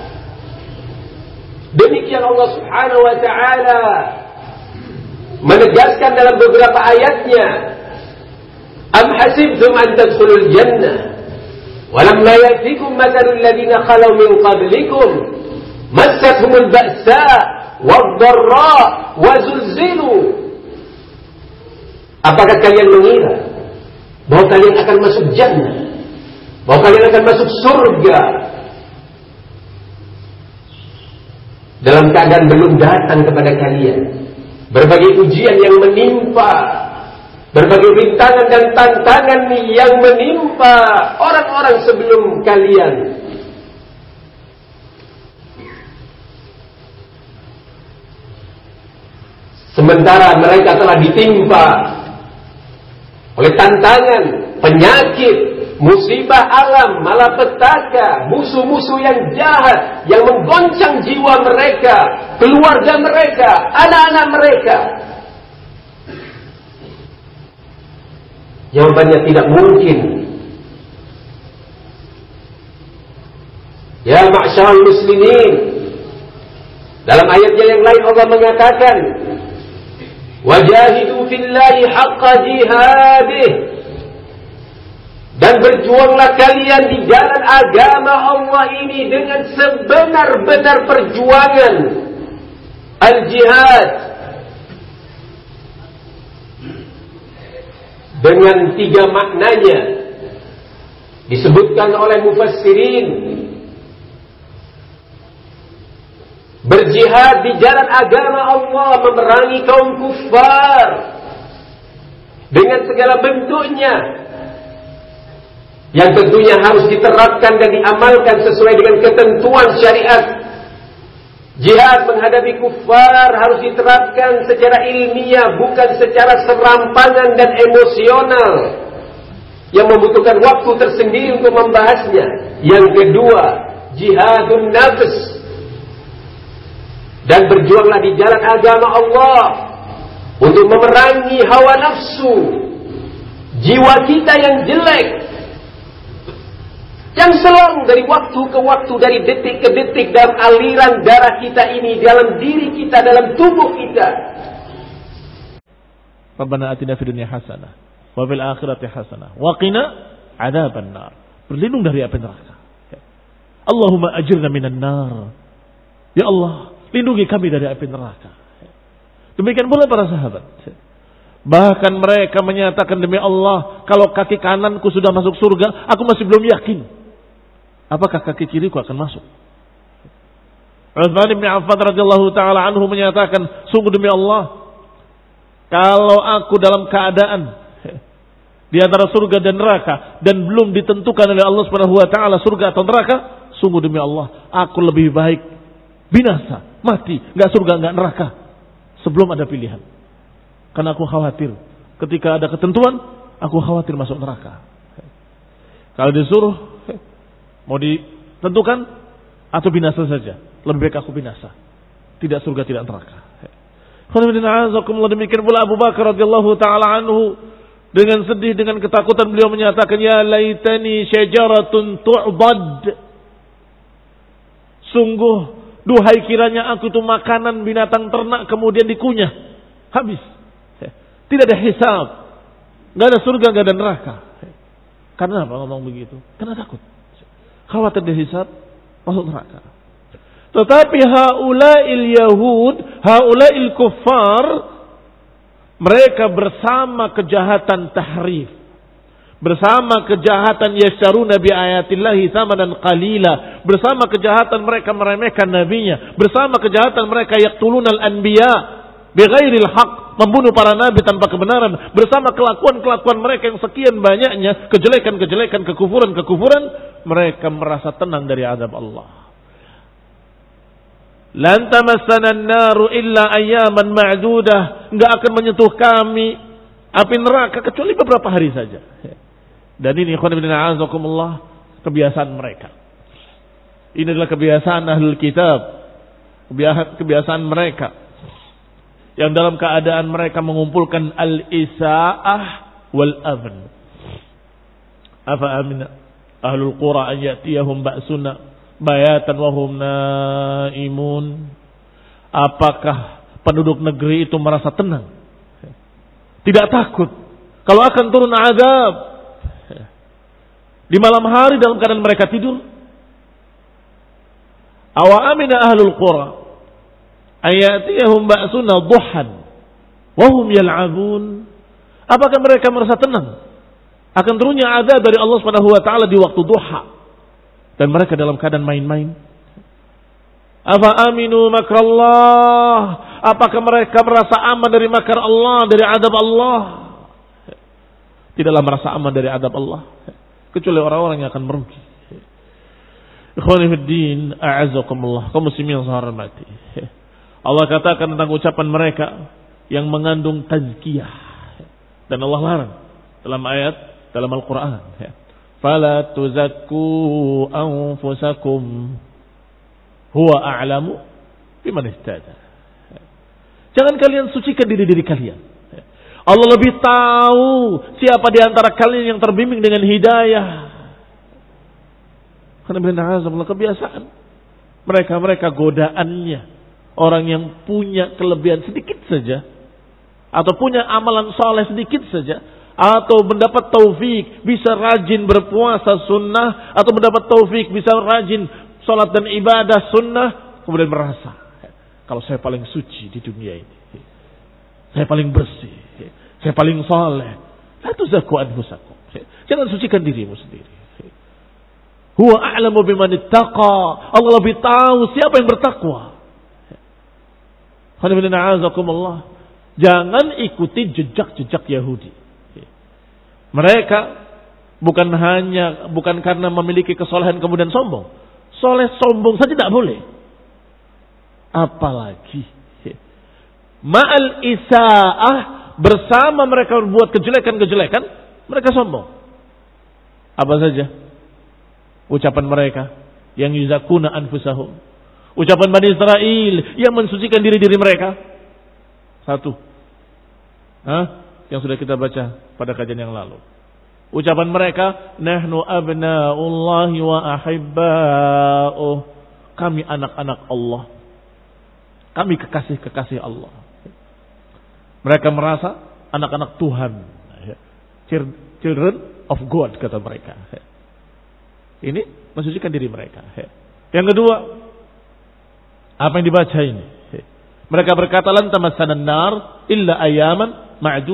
Demikian Allah Subhanahu wa taala menegaskan dalam beberapa ayatnya, am hasibtum an tadkhulul jannah walamma ya'tikum mathalul ladzina khalu min qablikum massathumul ba'sa wad-dharra wa zulzilu. Apakah kalian mengira bahwa kalian akan masuk jannah, bahwa kalian akan masuk surga dalam keadaan belum datang kepada kalian berbagai ujian yang menimpa, berbagai rintangan dan tantangan yang menimpa orang-orang sebelum kalian. Sementara mereka telah ditimpa oleh tantangan, penyakit, musibah alam, malapetaka, musuh-musuh yang jahat yang menggoncang jiwa mereka, keluarga mereka, anak-anak mereka. Jawabannya tidak mungkin. Ya ma'syaral muslimin, dalam ayatnya yang lain Allah mengatakan, wajahidu fillahi haqqa jihadih, dan berjuanglah kalian di jalan agama Allah ini dengan sebenar-benar perjuangan. Al-jihad dengan 3 maknanya disebutkan oleh mufassirin. Berjihad di jalan agama Allah, memerangi kaum kufar dengan segala bentuknya, yang tentunya harus diterapkan dan diamalkan sesuai dengan ketentuan syariat. Jihad menghadapi kufar harus diterapkan secara ilmiah, bukan secara serampangan dan emosional yang membutuhkan waktu tersendiri untuk membahasnya. Yang kedua, jihadun nafs, dan berjuanglah di jalan agama Allah untuk memerangi hawa nafsu, jiwa kita yang jelek, yang selalu dari waktu ke waktu, dari detik ke detik dalam aliran darah kita ini, dalam diri kita, dalam tubuh kita. Rabbana atina fid dunya hasanah wa fil akhirati hasanah wa qina adzaban nar. Berlindung dari api neraka. Allahumma ajirna minan nar. Ya Allah, lindungi kami dari api neraka. Demikian pula para sahabat. Bahkan mereka menyatakan, demi Allah, kalau kaki kananku sudah masuk surga, aku masih belum yakin apakah kaki kiriku akan masuk. Utsman bin Affan radhiyallahu taala anhu menyatakan, sungguh demi Allah, kalau aku dalam keadaan di antara surga dan neraka dan belum ditentukan oleh Allah Subhanahu wa taala surga atau neraka, sungguh demi Allah, aku lebih baik binasa, mati, enggak surga, enggak neraka, sebelum ada pilihan. Karena aku khawatir ketika ada ketentuan, aku khawatir masuk neraka. Kalau disuruh mau ditentukan atau binasa saja, lebih baik aku binasa, tidak surga, tidak neraka. Demikian pula Abu Bakar radhiyallahu taala anhu, dengan sedih, dengan ketakutan beliau menyatakan, ya laitani syajaratun tu'bad, sungguh duhai kiranya aku itu makanan binatang ternak kemudian dikunyah habis, tidak ada hisab, nggak ada surga, nggak ada neraka. Karena apa ngomong begitu? Karena takut, khawatir dihisab, masuk neraka. Tetapi haula'il yahud, haula'il kuffar, mereka bersama kejahatan tahrif, bersama kejahatan yasharuna bi ayatillahi thamanan qalila, bersama kejahatan mereka meremehkan nabinya, bersama kejahatan mereka yaqtulunal anbiya bighairil haq, membunuh para nabi tanpa kebenaran, bersama kelakuan-kelakuan mereka yang sekian banyaknya, kejelekan-kejelekan, kekufuran-kekufuran, mereka merasa tenang dari azab Allah. Lan tamassana an-naru illa ayyaman ma'dudah, enggak akan menyentuh kami api neraka kecuali beberapa hari saja. Dan ini ikhwan fillah azakumullah, kebiasaan mereka. Ini adalah kebiasaan ahlul kitab, kebiasaan mereka yang dalam keadaan mereka mengumpulkan al-isaah wal amn. Afa amina ahlul qura an ya'tiyahum ba'suna bayatan wa hum naimun. Apakah penduduk negeri itu merasa tenang, tidak takut kalau akan turun azab di malam hari dalam keadaan mereka tidur? Awa amina ahlul qura ayatiyahum ba'suna duhan wa hum yal'abun. Apakah mereka merasa tenang akan turunnya azab dari Allah Subhanahu wa taala di waktu duha dan mereka dalam keadaan main-main? Afa aminu makrallah, apakah mereka merasa aman dari makar Allah, dari adab Allah? Tidaklah merasa aman dari adab Allah kecuali orang-orang yang akan merugi. Ikhwani fid din, a'azzakumullah, kaum muslimin yang saya hormati. Allah katakan tentang ucapan mereka yang mengandung tazkiyah, dan Allah larang dalam ayat dalam Al-Qur'an. Fala tuzakku anfusakum huwa a'lamu biman ihtada. Jangan kalian sucikan diri kalian. Allah lebih tahu siapa di antara kalian yang terbimbing dengan hidayah. Karena kebiasaan mereka godaannya orang yang punya kelebihan sedikit saja atau punya amalan soleh sedikit saja, atau mendapat taufik bisa rajin berpuasa sunnah, atau mendapat taufik bisa rajin sholat dan ibadah sunnah, kemudian merasa kalau saya paling suci di dunia ini, saya paling bersih, saya paling saleh. La tuzakku anfusakum. Jangan sucikan dirimu sendiri. Huwa a'lamu biman ittaqa. Allah lebih tahu siapa yang bertakwa. Jangan ikuti jejak-jejak Yahudi. Mereka bukan karena memiliki kesolehan kemudian sombong. Soleh sombong saja tidak boleh. Apalagi ma'al isaah, bersama mereka berbuat kejelekan-kejelekan, mereka sombong. Apa saja ucapan mereka yang yuzakuna anfusahum. Ucapan Bani Israel yang mensucikan diri-diri mereka. Satu. Yang sudah kita baca pada kajian yang lalu. Ucapan mereka, nahnu abna'ullahi wa ahibba'uh. Kami anak-anak Allah. Kami kekasih-kekasih Allah. Mereka merasa anak-anak Tuhan. Children of God, kata mereka. Ini mensucikan diri mereka. Yang kedua, apa yang dibaca ini? Mereka berkata, lan tamassanan nar illa ayaman ma'du